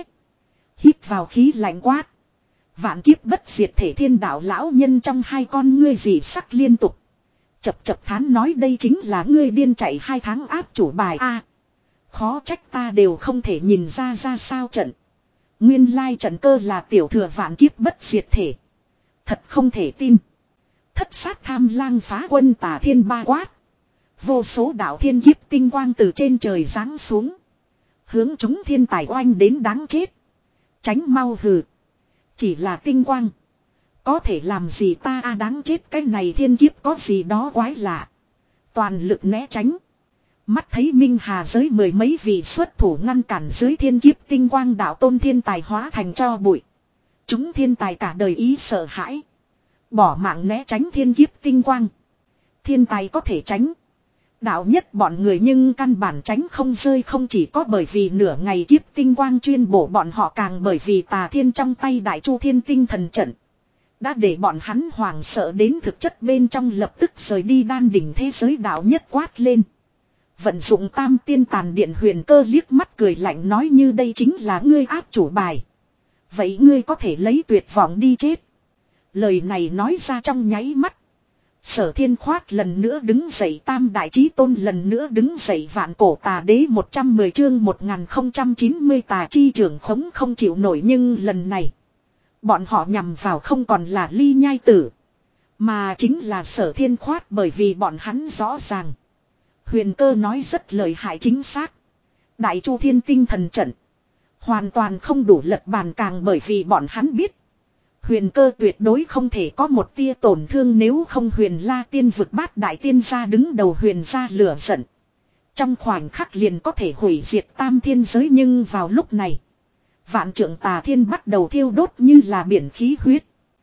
Hít vào khí lạnh quát. Vạn kiếp bất diệt thể thiên đạo lão nhân trong hai con ngươi dị sắc liên tục. Chập chập thán nói đây chính là ngươi điên chạy hai tháng áp chủ bài a. Khó trách ta đều không thể nhìn ra ra sao trận. Nguyên lai trận cơ là tiểu thừa vạn kiếp bất diệt thể. Thật không thể tin. Thất sát tham lang phá quân tà thiên ba quát. Vô số đạo thiên kiếp tinh quang từ trên trời giáng xuống. Hướng chúng thiên tài oanh đến đáng chết. Tránh mau hừ. Chỉ là tinh quang. Có thể làm gì ta a, đáng chết cái này thiên kiếp có gì đó quái lạ. Toàn lực né tránh. Mắt thấy Minh Hà giới mười mấy vị xuất thủ ngăn cản dưới thiên kiếp tinh quang đạo tôn thiên tài hóa thành cho bụi. Chúng thiên tài cả đời ý sợ hãi. Bỏ mạng né tránh thiên kiếp tinh quang. Thiên tài có thể tránh. Đạo nhất bọn người nhưng căn bản tránh không rơi, không chỉ có bởi vì nửa ngày kiếp tinh quang chuyên bổ bọn họ, càng bởi vì tà thiên trong tay đại Chu Thiên tinh thần trận. Đã để bọn hắn hoảng sợ đến thực chất bên trong lập tức rời đi đan đỉnh thế giới. Đạo nhất quát lên. Vận dụng tam tiên tàn điện huyền cơ liếc mắt cười lạnh nói như đây chính là ngươi áp chủ bài. Vậy ngươi có thể lấy tuyệt vọng đi chết. Lời này nói ra trong nháy mắt. Sở Thiên Khoát lần nữa đứng dậy, tam đại chí tôn lần nữa đứng dậy, vạn cổ tà đế một trăm mười chương một nghìn không trăm chín mươi tà chi trưởng khống không chịu nổi, nhưng lần này bọn họ nhằm vào không còn là Ly Nhai Tử, mà chính là Sở Thiên Khoát, bởi vì bọn hắn rõ ràng. Huyền Cơ nói rất lợi hại chính xác. Đại Chu Thiên tinh thần trận hoàn toàn không đủ lật bàn, càng bởi vì bọn hắn biết Huyền Cơ tuyệt đối không thể có một tia tổn thương, nếu không Huyền La Tiên vực bát đại tiên gia đứng đầu Huyền gia lửa giận, trong khoảnh khắc liền có thể hủy diệt tam thiên giới. Nhưng vào lúc này, vạn trượng tà thiên bắt đầu thiêu đốt như là biển khí huyết.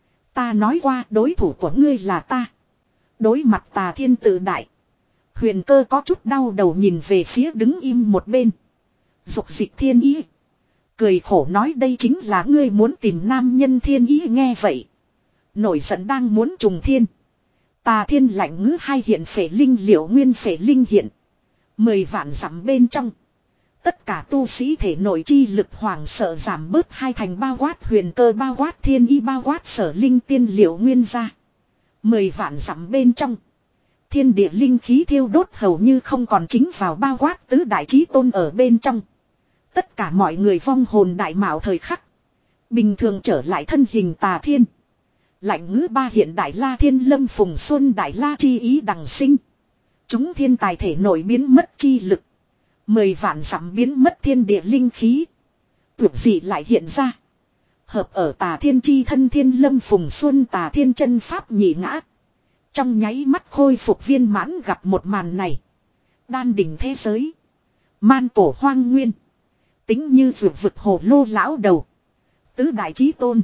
Ta nói qua đối thủ của ngươi là ta. Đối mặt tà thiên tự đại, Huyền Cơ có chút đau đầu nhìn về phía đứng im một bên Dục Dịch Thiên Ý, cười khổ nói đây chính là ngươi muốn tìm nam nhân. Thiên Ý nghe vậy nổi giận đang muốn trùng thiên. Tà thiên lạnh ngữ hai hiện phệ linh liệu nguyên phệ linh hiện. Mười vạn dặm bên trong, tất cả tu sĩ thể nội chi lực hoảng sợ giảm bớt hai thành, bao quát Huyền Cơ, bao quát Thiên Ý, bao quát Sở Linh Tiên liệu nguyên ra. Mười vạn dặm bên trong, thiên địa linh khí thiêu đốt hầu như không còn, chính vào bao quát tứ đại chí tôn ở bên trong. Tất cả mọi người vong hồn đại mạo thời khắc, bình thường trở lại thân hình tà thiên. Lạnh ngữ ba hiện đại la thiên lâm phùng xuân đại la chi ý đằng sinh. Chúng thiên tài thể nổi biến mất chi lực. Mười vạn dặm biến mất thiên địa linh khí. Tuyệt dị lại hiện ra. Hợp ở tà thiên chi thân thiên lâm phùng xuân tà thiên chân pháp nhị ngã. Trong nháy mắt khôi phục viên mãn. Gặp một màn này, đan đỉnh thế giới, man cổ hoang nguyên, tính như vượt vực hồ lô lão đầu, tứ đại chí tôn,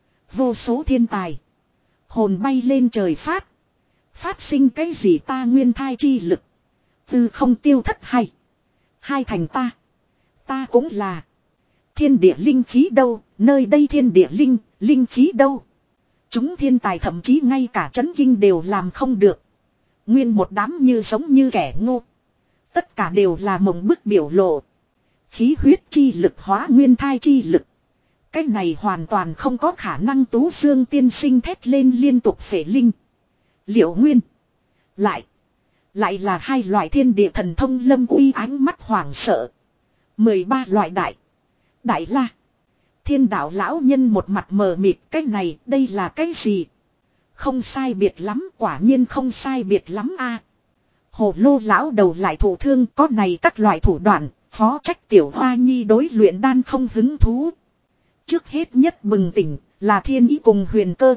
vô số thiên tài, hồn bay lên trời phát. Phát sinh cái gì ta nguyên thai chi lực, tư không tiêu thất hay. Hai thành ta, ta cũng là. Thiên địa linh khí đâu, nơi đây thiên địa linh, linh khí đâu. Chúng thiên tài thậm chí ngay cả chấn kinh đều làm không được. Nguyên một đám như giống như kẻ ngu. Tất cả đều là mộng bức biểu lộ. Khí huyết chi lực hóa nguyên thai chi lực. Cái này hoàn toàn không có khả năng. Tú Dương tiên sinh thét lên liên tục phệ linh, liệu nguyên. Lại, lại là hai loại thiên địa thần thông. Lâm Uy ánh mắt hoảng sợ. mười ba loại đại, đại la. Thiên đạo lão nhân một mặt mờ mịt, cái này đây là cái gì? Không sai biệt lắm, quả nhiên không sai biệt lắm a. Hồ lô lão đầu lại thụ thương, có này các loại thủ đoạn, phó trách tiểu hoa nhi đối luyện đan không hứng thú. Trước hết nhất bừng tỉnh là Thiên Ý cùng Huyền Cơ.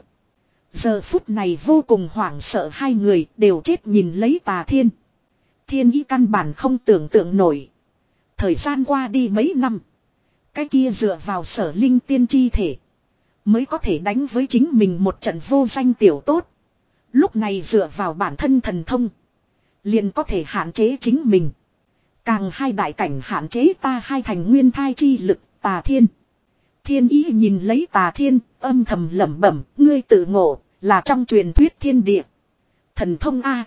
Giờ phút này vô cùng hoảng sợ, hai người đều chết nhìn lấy tà thiên. Thiên Ý căn bản không tưởng tượng nổi. Thời gian qua đi mấy năm, cái kia dựa vào Sở Linh Tiên chi thể mới có thể đánh với chính mình một trận vô danh tiểu tốt. Lúc này dựa vào bản thân thần thông, liền có thể hạn chế chính mình. Càng hai đại cảnh hạn chế ta hai thành nguyên thai chi lực. Tà thiên. Thiên Ý nhìn lấy tà thiên, âm thầm lẩm bẩm, ngươi tự ngộ, là trong truyền thuyết thiên địa thần thông A.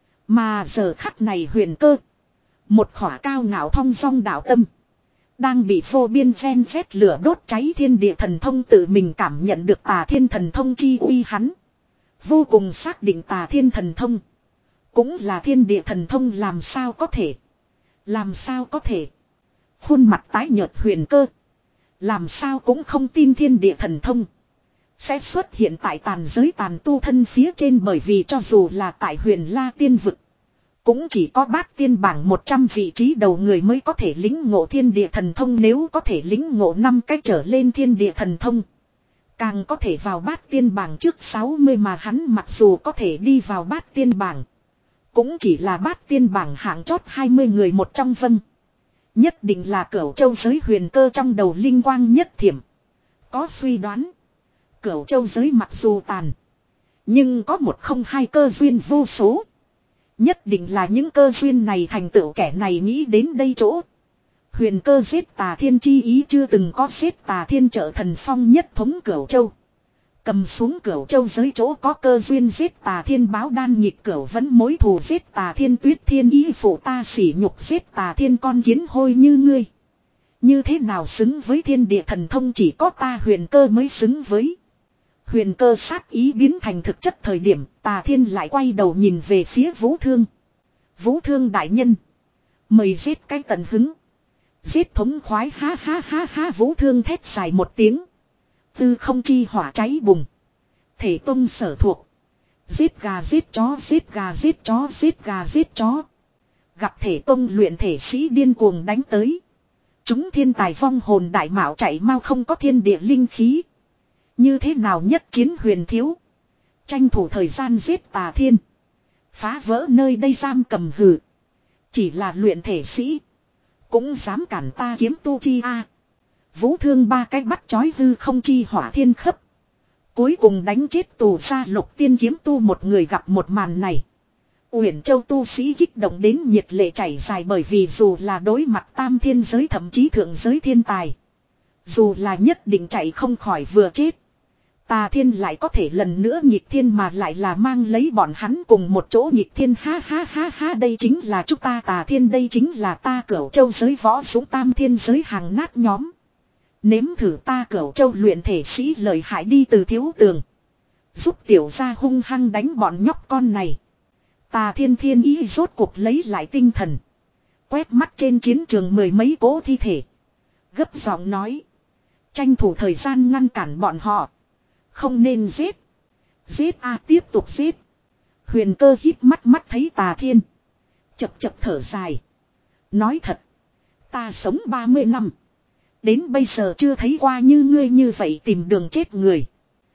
Mà giờ khắc này Huyền Cơ, một khỏa cao ngạo thong dong đạo tâm, đang bị vô biên gen rét lửa đốt cháy. Thiên địa thần thông tự mình cảm nhận được tà thiên thần thông chi uy, hắn vô cùng xác định tà thiên thần thông cũng là thiên địa thần thông. Làm sao có thể, làm sao có thể. Khuôn mặt tái nhợt Huyền Cơ làm sao cũng không tin thiên địa thần thông sẽ xuất hiện tại tàn giới tàn tu thân phía trên, bởi vì cho dù là tại Huyền La Tiên vực, cũng chỉ có bát tiên bảng một trăm vị trí đầu người mới có thể lĩnh ngộ thiên địa thần thông. Nếu có thể lĩnh ngộ năm cái trở lên thiên địa thần thông, càng có thể vào bát tiên bảng trước sáu mươi, mà hắn mặc dù có thể đi vào bát tiên bảng, cũng chỉ là bát tiên bảng hạng chót hai mươi người một trong. Vân nhất định là Cửu Châu giới. Huyền Cơ trong đầu linh quang nhất thiểm, có suy đoán. Cửu Châu giới mặc dù tàn, nhưng có một không hai cơ duyên vô số. Nhất định là những cơ duyên này thành tựu kẻ này nghĩ đến đây chỗ. Huyền Cơ giết tà thiên chi ý chưa từng có giết tà thiên trợ thần phong nhất thống Cửu Châu. Cầm xuống Cửu Châu giới chỗ có cơ duyên giết tà thiên báo đan nghịch cửu vẫn mối thù giết tà thiên tuyết thiên ý phụ ta sỉ nhục giết tà thiên con kiến hôi như ngươi. Như thế nào xứng với thiên địa thần thông, chỉ có ta Huyền Cơ mới xứng với. Huyền Cơ sát ý biến thành thực chất thời điểm, Tà Thiên lại quay đầu nhìn về phía Vũ Thương. Vũ Thương đại nhân, mời giết cái tận hứng. Giết thống khoái, ha ha ha ha. Vũ Thương thét dài một tiếng. Tư không chi hỏa cháy bùng. Thể tông sở thuộc. Giết gà giết chó, giết gà giết chó, giết gà giết chó. Gặp thể tông luyện thể sĩ điên cuồng đánh tới. Chúng thiên tài vong hồn đại mạo chạy mau, không có thiên địa linh khí. Như thế nào nhất chiến huyền thiếu. Tranh thủ thời gian giết Tà Thiên. Phá vỡ nơi đây giam cầm hừ. Chỉ là luyện thể sĩ. Cũng dám cản ta kiếm tu chi a. Vũ Thương ba cái bắt chói hư không chi hỏa thiên khấp. Cuối cùng đánh chết tù ra Lục Tiên kiếm tu một người. Gặp một màn này, Uyển Châu tu sĩ kích động đến nhiệt lệ chảy dài, bởi vì dù là đối mặt tam thiên giới thậm chí thượng giới thiên tài, dù là nhất định chạy không khỏi vừa chết, Tà Thiên lại có thể lần nữa nhịp thiên, mà lại là mang lấy bọn hắn cùng một chỗ nhịp thiên. Ha ha ha ha, đây chính là chúng ta Tà Thiên, đây chính là ta Cửu Châu giới võ dũng tam thiên giới hàng nát nhóm. Nếm thử ta Cửu Châu luyện thể sĩ lợi hại đi. Từ Thiếu Tường giúp tiểu gia hung hăng đánh bọn nhóc con này. Tà Thiên thiên ý rốt cuộc lấy lại tinh thần, quét mắt trên chiến trường mười mấy cỗ thi thể, gấp giọng nói: tranh thủ thời gian ngăn cản bọn họ, không nên giết. Giết a, tiếp tục giết. Huyền Cơ híp mắt mắt thấy Tà Thiên, chập chập thở dài, nói thật, ta sống ba mươi năm, đến bây giờ chưa thấy qua như ngươi như vậy tìm đường chết người.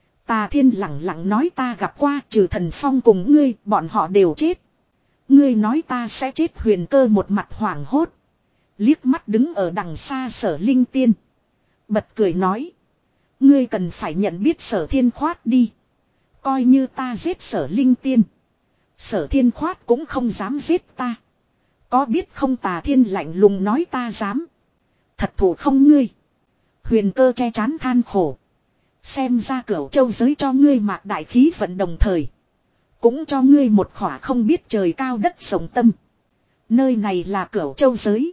Tà Thiên lặng lặng nói: ta gặp qua, trừ Thần Phong cùng ngươi, bọn họ đều chết. Ngươi nói ta sẽ chết. Huyền Cơ một mặt hoảng hốt, liếc mắt đứng ở đằng xa Sở Linh Tiên, bật cười nói: ngươi cần phải nhận biết Sở Thiên Khoát đi. Coi như ta giết Sở Linh Tiên, Sở Thiên Khoát cũng không dám giết ta. Có biết không? Tà Thiên lạnh lùng nói: ta dám. Thật thù không ngươi? Huyền Cơ che chán than khổ. Xem ra Cửu Châu giới cho ngươi mạc đại khí vận, đồng thời cũng cho ngươi một khỏa không biết trời cao đất rộng tâm. Nơi này là Cửu Châu giới.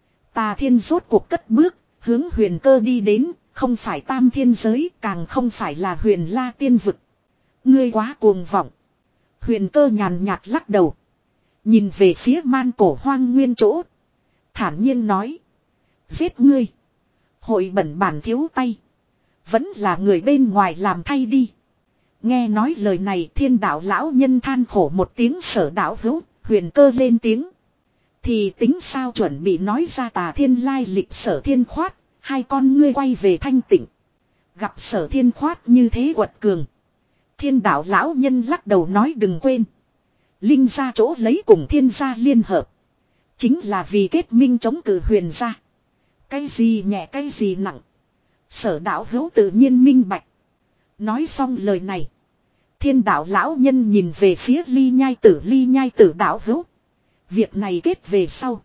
Tà Thiên rốt cuộc cất bước, hướng Huyền Cơ đi đến. Không phải tam thiên giới, càng không phải là Huyền La tiên vực. Ngươi quá cuồng vọng. Huyền Cơ nhàn nhạt lắc đầu, nhìn về phía man cổ hoang nguyên chỗ, thản nhiên nói: giết ngươi, hội bẩn bản thiếu tay, vẫn là người bên ngoài làm thay đi. Nghe nói lời này, Thiên đạo lão nhân than khổ một tiếng. Sở đạo hữu. Huyền Cơ lên tiếng: thì tính sao? Chuẩn bị nói ra Tà Thiên lai lịch. Sở Thiên Khoát, hai con ngươi quay về thanh tịnh. Gặp Sở Thiên Khoát như thế quật cường, Thiên đạo lão nhân lắc đầu nói: đừng quên, Linh gia chỗ lấy cùng Thiên gia liên hợp, chính là vì kết minh chống cự Huyền gia. Cái gì nhẹ cái gì nặng, Sở đạo hữu tự nhiên minh bạch. Nói xong lời này, Thiên đạo lão nhân nhìn về phía Ly Nhai Tử. Ly Nhai Tử đạo hữu, việc này kết về sau,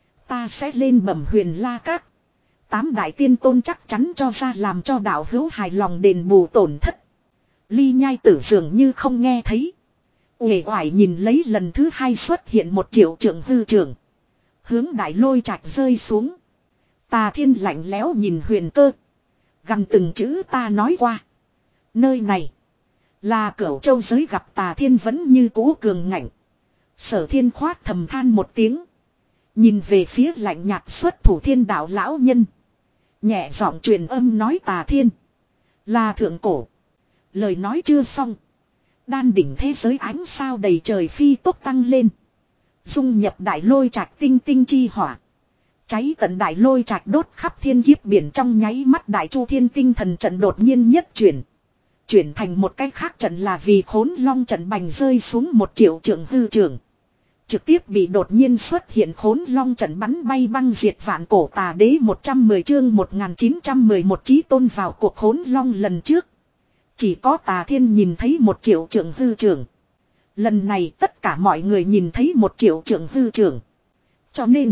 ta sẽ lên bẩm Huyền La Các. Tám đại tiên tôn chắc chắn cho ra làm cho đạo hữu hài lòng đền bù tổn thất. Ly Nhai Tử dường như không nghe thấy, uể oải nhìn lấy lần thứ hai xuất hiện một triệu trưởng hư trưởng, hướng Đại Lôi Trạch rơi xuống. Tà Thiên lạnh lẽo nhìn Huyền Cơ, gằn từng chữ: ta nói qua, nơi này là Cửu Châu giới. Gặp Tà Thiên vẫn như cũ cường ngạnh, Sở Thiên Khoát thầm than một tiếng, nhìn về phía lạnh nhạt xuất thủ Thiên đạo lão nhân, nhẹ giọng truyền âm nói: Tà Thiên là thượng cổ. Lời nói chưa xong, đan đỉnh thế giới ánh sao đầy trời phi tốc tăng lên, dung nhập Đại Lôi Trạch tinh tinh chi hỏa, cháy tận Đại Lôi Trạch, đốt khắp thiên kiếp biển. Trong nháy mắt, Đại Chu Thiên tinh thần trận đột nhiên nhất chuyển, chuyển thành một cách khác trận, là vì Khốn Long trận bành rơi xuống một triệu trượng hư trường, trực tiếp bị đột nhiên xuất hiện Khốn Long trận bắn bay băng diệt vạn cổ tà đế. Một trăm mười chương một nghìn chín trăm mười một Chí Tôn vào cuộc. Khốn Long lần trước chỉ có Tà Thiên nhìn thấy một triệu trượng hư trường, lần này tất cả mọi người nhìn thấy một triệu trượng hư trường. Cho nên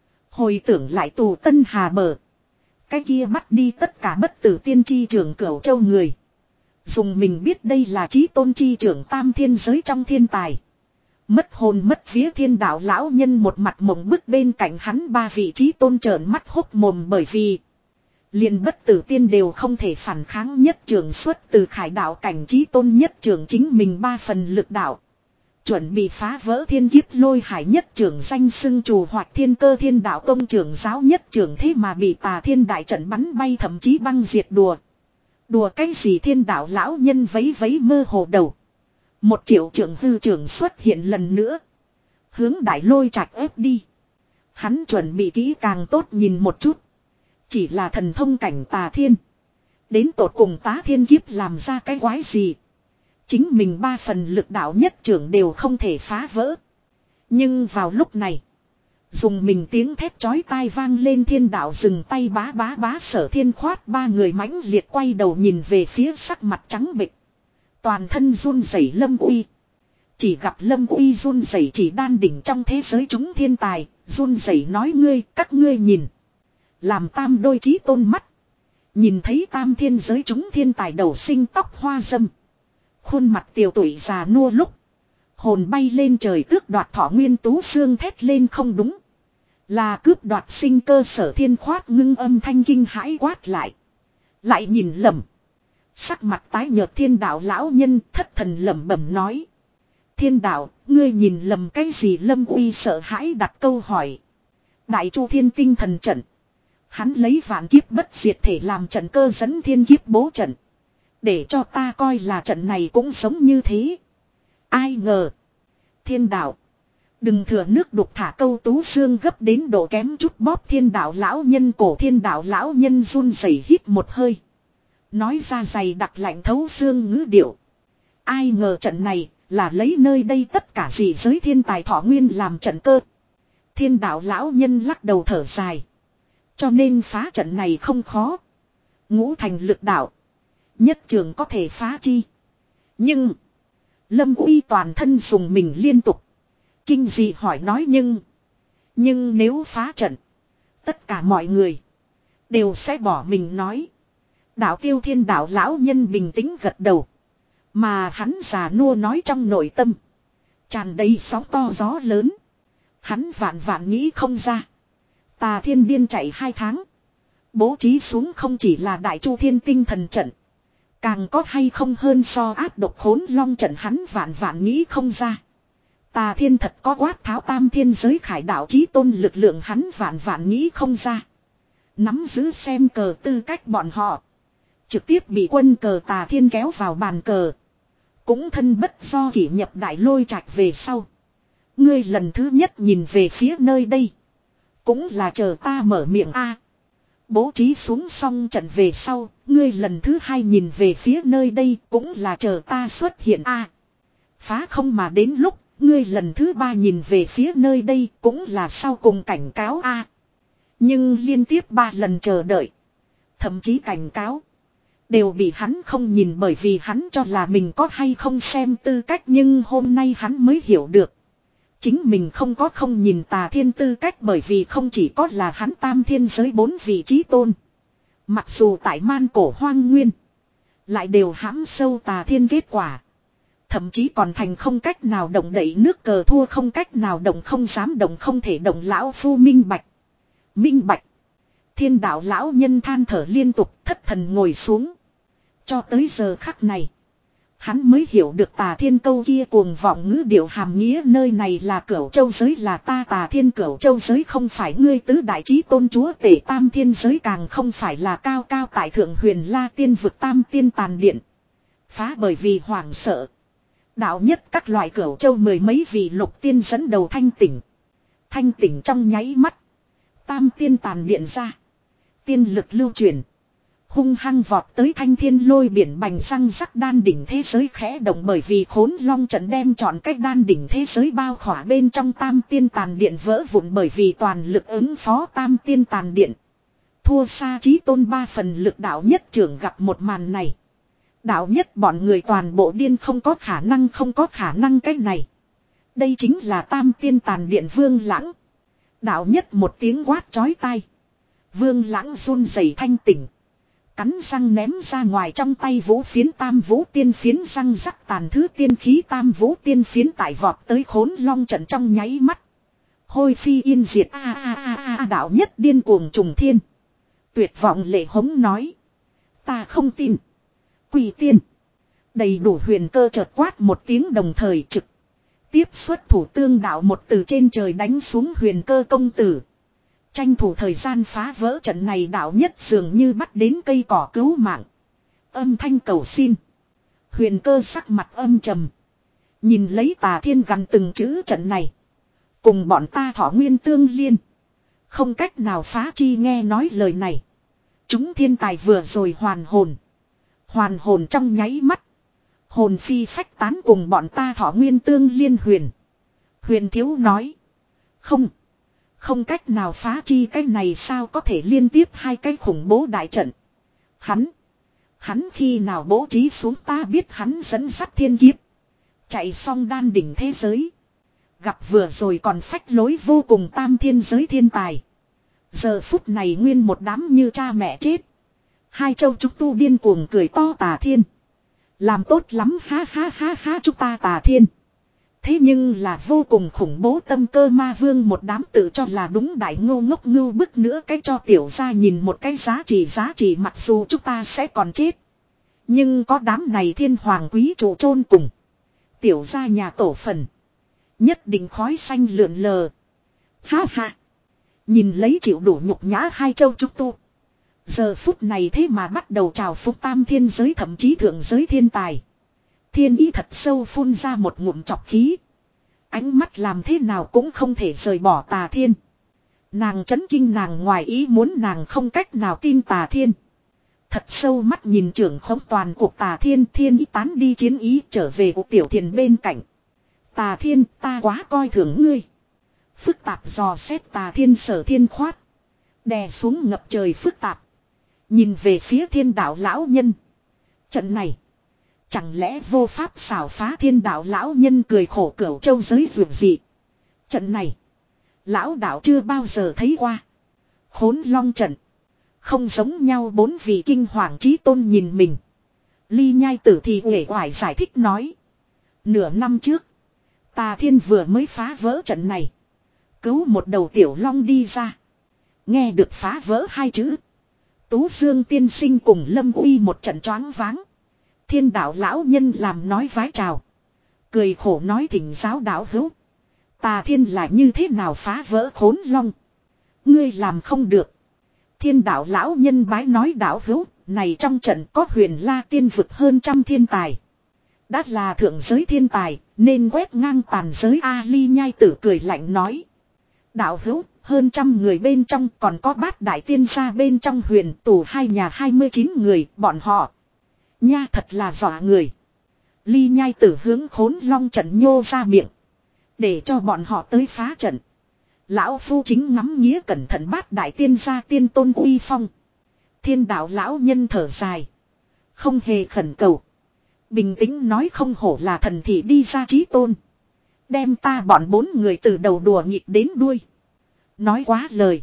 hồi tưởng lại tù Tân Hà bờ, cái kia bắt đi tất cả bất tử tiên chi trưởng Cửu Châu người, dùng mình biết đây là Chí Tôn chi trưởng tam thiên giới trong thiên tài, mất hồn mất vía. Thiên đạo lão nhân một mặt mộng bức, bên cạnh hắn ba vị Chí Tôn trợn mắt hốc mồm, bởi vì Liền bất tử tiên đều không thể phản kháng nhất trường xuất từ khải đạo cảnh trí tôn nhất trường chính mình ba phần lực đạo. Chuẩn bị phá vỡ thiên kiếp lôi hải nhất trưởng danh xưng trù hoặc thiên cơ thiên đạo tông trưởng giáo nhất trưởng thế mà bị tà thiên đại trận bắn bay thậm chí băng diệt đùa. Đùa cái gì thiên đạo lão nhân vấy vấy mơ hồ đầu. Một triệu trưởng hư trưởng xuất hiện lần nữa. Hướng đại lôi trạch ép đi. Hắn chuẩn bị kỹ càng tốt nhìn một chút. Chỉ là thần thông cảnh tà thiên. Đến tột cùng tá thiên kiếp làm ra cái quái gì. Chính mình ba phần lực đạo nhất trưởng đều không thể phá vỡ. Nhưng vào lúc này. Dùng mình tiếng thét chói tai vang lên thiên đạo dừng tay bá bá bá Sở Thiên khoát ba người mãnh liệt quay đầu nhìn về phía sắc mặt trắng bệch. Toàn thân run rẩy Lâm Uy. Chỉ gặp Lâm Uy run rẩy chỉ đan đỉnh trong thế giới chúng thiên tài. Run rẩy nói ngươi các ngươi nhìn. Làm tam đôi chí tôn mắt. Nhìn thấy tam thiên giới chúng thiên tài đầu sinh tóc hoa dâm. Khuôn mặt tiều tụy già nua lúc. Hồn bay lên trời tước đoạt thọ nguyên tú xương thét lên không đúng. Là cướp đoạt sinh cơ Sở Thiên khoát ngưng âm thanh kinh hãi quát lại. Lại nhìn lầm. Sắc mặt tái nhợt thiên đạo lão nhân thất thần lẩm bẩm nói. Thiên đạo, ngươi nhìn lầm cái gì Lâm Uy sợ hãi đặt câu hỏi. Đại chu thiên tinh thần trận. Hắn lấy vạn kiếp bất diệt thể làm trận cơ dẫn thiên kiếp bố trận. Để cho ta coi là trận này cũng giống như thế. Ai ngờ. Thiên đạo. Đừng thừa nước đục thả câu tú xương gấp đến độ kém chút bóp thiên đạo lão nhân cổ thiên đạo lão nhân run rẩy hít một hơi. Nói ra dày đặc lạnh thấu xương ngữ điệu. Ai ngờ trận này là lấy nơi đây tất cả dị giới thiên tài thọ nguyên làm trận cơ. Thiên đạo lão nhân lắc đầu thở dài. Cho nên phá trận này không khó. Ngũ thành lực đạo. Nhất trường có thể phá chi. Nhưng. Lâm Uy toàn thân dùng mình liên tục. Kinh dị hỏi nói nhưng. Nhưng nếu phá trận. Tất cả mọi người. Đều sẽ bỏ mình nói. Đạo tiêu thiên đạo lão nhân bình tĩnh gật đầu. Mà hắn già nua nói trong nội tâm. Tràn đầy sóng to gió lớn. Hắn vạn vạn nghĩ không ra. Tà thiên điên chạy hai tháng. Bố trí xuống không chỉ là đại chu thiên tinh thần trận. Càng có hay không hơn so áp độc khốn long trận hắn vạn vạn nghĩ không ra. Tà thiên thật có quát tháo tam thiên giới khải đạo chí tôn lực lượng hắn vạn vạn nghĩ không ra. Nắm giữ xem cờ tư cách bọn họ. Trực tiếp bị quân cờ tà thiên kéo vào bàn cờ. Cũng thân bất do kỷ nhập đại lôi trạch về sau. Ngươi lần thứ nhất nhìn về phía nơi đây. Cũng là chờ ta mở miệng a. Bố trí xuống xong trận về sau, ngươi lần thứ hai nhìn về phía nơi đây cũng là chờ ta xuất hiện a. Phá không mà đến lúc, ngươi lần thứ ba nhìn về phía nơi đây cũng là sau cùng cảnh cáo a. Nhưng liên tiếp ba lần chờ đợi, thậm chí cảnh cáo, đều bị hắn không nhìn bởi vì hắn cho là mình có hay không xem tư cách nhưng hôm nay hắn mới hiểu được. Chính mình không có không nhìn tà thiên tư cách bởi vì không chỉ có là hắn tam thiên giới bốn vị trí tôn. Mặc dù tại man cổ hoang nguyên. Lại đều hãm sâu tà thiên kết quả. Thậm chí còn thành không cách nào động đẩy nước cờ thua không cách nào động không dám động không thể động lão phu minh bạch. Minh bạch. Thiên đạo lão nhân than thở liên tục thất thần ngồi xuống. Cho tới giờ khắc này. Hắn mới hiểu được tà thiên câu kia cuồng vọng ngữ điệu hàm nghĩa nơi này là cửu châu giới là ta tà thiên cửu châu giới không phải ngươi tứ đại trí tôn chúa tể tam thiên giới càng không phải là cao cao tại thượng huyền la tiên vực tam tiên tàn điện. Phá bởi vì hoảng sợ. Đạo nhất các loại cửu châu mười mấy vị lục tiên dẫn đầu thanh tỉnh. Thanh tỉnh trong nháy mắt. Tam tiên tàn điện ra. Tiên lực lưu truyền. Hung hăng vọt tới thanh thiên lôi biển bành răng rắc đan đỉnh thế giới khẽ động bởi vì khốn long trận đem chọn cách đan đỉnh thế giới bao khỏa bên trong tam tiên tàn điện vỡ vụn bởi vì toàn lực ứng phó tam tiên tàn điện. Thua xa chí tôn ba phần lực đạo nhất trưởng gặp một màn này. Đạo nhất bọn người toàn bộ điên không có khả năng không có khả năng cái này. Đây chính là tam tiên tàn điện Vương Lãng. Đạo nhất một tiếng quát chói tai. Vương Lãng run rẩy thanh tỉnh. Cắn răng ném ra ngoài trong tay vũ phiến tam vũ tiên phiến răng rắc tàn thứ tiên khí tam vũ tiên phiến tại vọt tới khốn long trận trong nháy mắt. Hôi phi yên diệt a a a a đạo nhất điên cuồng trùng thiên. Tuyệt vọng lệ hống nói. Ta không tin. Quỷ tiên. Đầy đủ huyền cơ chợt quát một tiếng đồng thời trực. Tiếp xuất thủ tương đạo một từ trên trời đánh xuống huyền cơ công tử. Tranh thủ thời gian phá vỡ trận này đạo nhất dường như bắt đến cây cỏ cứu mạng. Âm thanh cầu xin. Huyền cơ sắc mặt âm trầm. Nhìn lấy Tà Thiên gằn từng chữ trận này. Cùng bọn ta thọ nguyên tương liên. Không cách nào phá chi nghe nói lời này. Chúng thiên tài vừa rồi hoàn hồn. Hoàn hồn trong nháy mắt. Hồn phi phách tán cùng bọn ta thọ nguyên tương liên huyền. Huyền thiếu nói. Không. Không cách nào phá chi cái này sao có thể liên tiếp hai cái khủng bố đại trận. Hắn. Hắn khi nào bố trí xuống ta biết hắn dẫn dắt thiên kiếp. Chạy xong đan đỉnh thế giới. Gặp vừa rồi còn phách lối vô cùng tam thiên giới thiên tài. Giờ phút này nguyên một đám như cha mẹ chết. Hai châu trúc tu điên cuồng cười to Tà Thiên. Làm tốt lắm ha ha ha ha chúng ta Tà Thiên. Thế nhưng là vô cùng khủng bố tâm cơ ma vương một đám tự cho là đúng đại ngô ngốc ngưu bức nữa cái cho tiểu ra nhìn một cái giá trị giá trị mặc dù chúng ta sẽ còn chết. Nhưng có đám này thiên hoàng quý trụ chôn cùng. Tiểu ra nhà tổ phần. Nhất định khói xanh lượn lờ. Ha ha. Nhìn lấy chịu đủ nhục nhã hai châu trúc tu. Giờ phút này thế mà bắt đầu trào phúc tam thiên giới thậm chí thượng giới thiên tài. Thiên ý thật sâu phun ra một ngụm chọc khí. Ánh mắt làm thế nào cũng không thể rời bỏ Tà Thiên. Nàng chấn kinh nàng ngoài ý muốn nàng không cách nào tin Tà Thiên. Thật sâu mắt nhìn trưởng khống toàn cuộc Tà Thiên thiên ý tán đi chiến ý trở về của tiểu thiền bên cạnh. Tà Thiên ta quá coi thường ngươi. Phức tạp dò xét Tà Thiên sở thiên khoát. Đè xuống ngập trời phức tạp. Nhìn về phía thiên đạo lão nhân. Trận này. Chẳng lẽ vô pháp xảo phá thiên đạo lão nhân cười khổ cửu châu giới vượt dị. Trận này. Lão đạo chưa bao giờ thấy qua. Khốn long trận. Không giống nhau bốn vị kinh hoàng chí tôn nhìn mình. Ly nhai tử thì uể oải giải thích nói. Nửa năm trước. Tà Thiên vừa mới phá vỡ trận này. Cứu một đầu tiểu long đi ra. Nghe được phá vỡ hai chữ. Tú Dương tiên sinh cùng Lâm Uy một trận choáng váng. Thiên đạo lão nhân làm nói vái chào. Cười khổ nói thỉnh giáo đạo hữu. Tà Thiên là như thế nào phá vỡ khốn long. Ngươi làm không được. Thiên đạo lão nhân bái nói đạo hữu. Này trong trận có huyền la tiên vực hơn trăm thiên tài. Đã là thượng giới thiên tài. Nên quét ngang tàn giới A Ly nhai tử cười lạnh nói. Đạo hữu hơn trăm người bên trong còn có bát đại tiên gia bên trong huyền tù hai nhà hai mươi chín người bọn họ. Nha thật là dọa người. Ly nhai tử hướng khốn long trận nhô ra miệng. Để cho bọn họ tới phá trận. Lão phu chính ngắm nghía cẩn thận bát đại tiên gia tiên tôn uy phong. Thiên đạo lão nhân thở dài. Không hề khẩn cầu. Bình tĩnh nói không hổ là thần thị đi ra chí tôn. Đem ta bọn bốn người từ đầu đùa nghịch đến đuôi. Nói quá lời.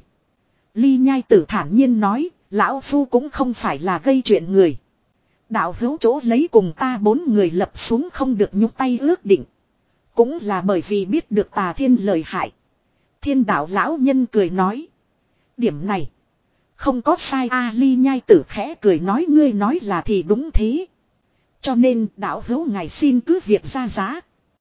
Ly nhai tử thản nhiên nói. Lão phu cũng không phải là gây chuyện người. Đạo hữu chỗ lấy cùng ta bốn người lập xuống không được nhúc tay ước định. Cũng là bởi vì biết được Tà Thiên lời hại. Thiên đạo lão nhân cười nói. Điểm này. Không có sai A Ly nhai tử khẽ cười nói ngươi nói là thì đúng thế. Cho nên đạo hữu ngài xin cứ việc ra giá.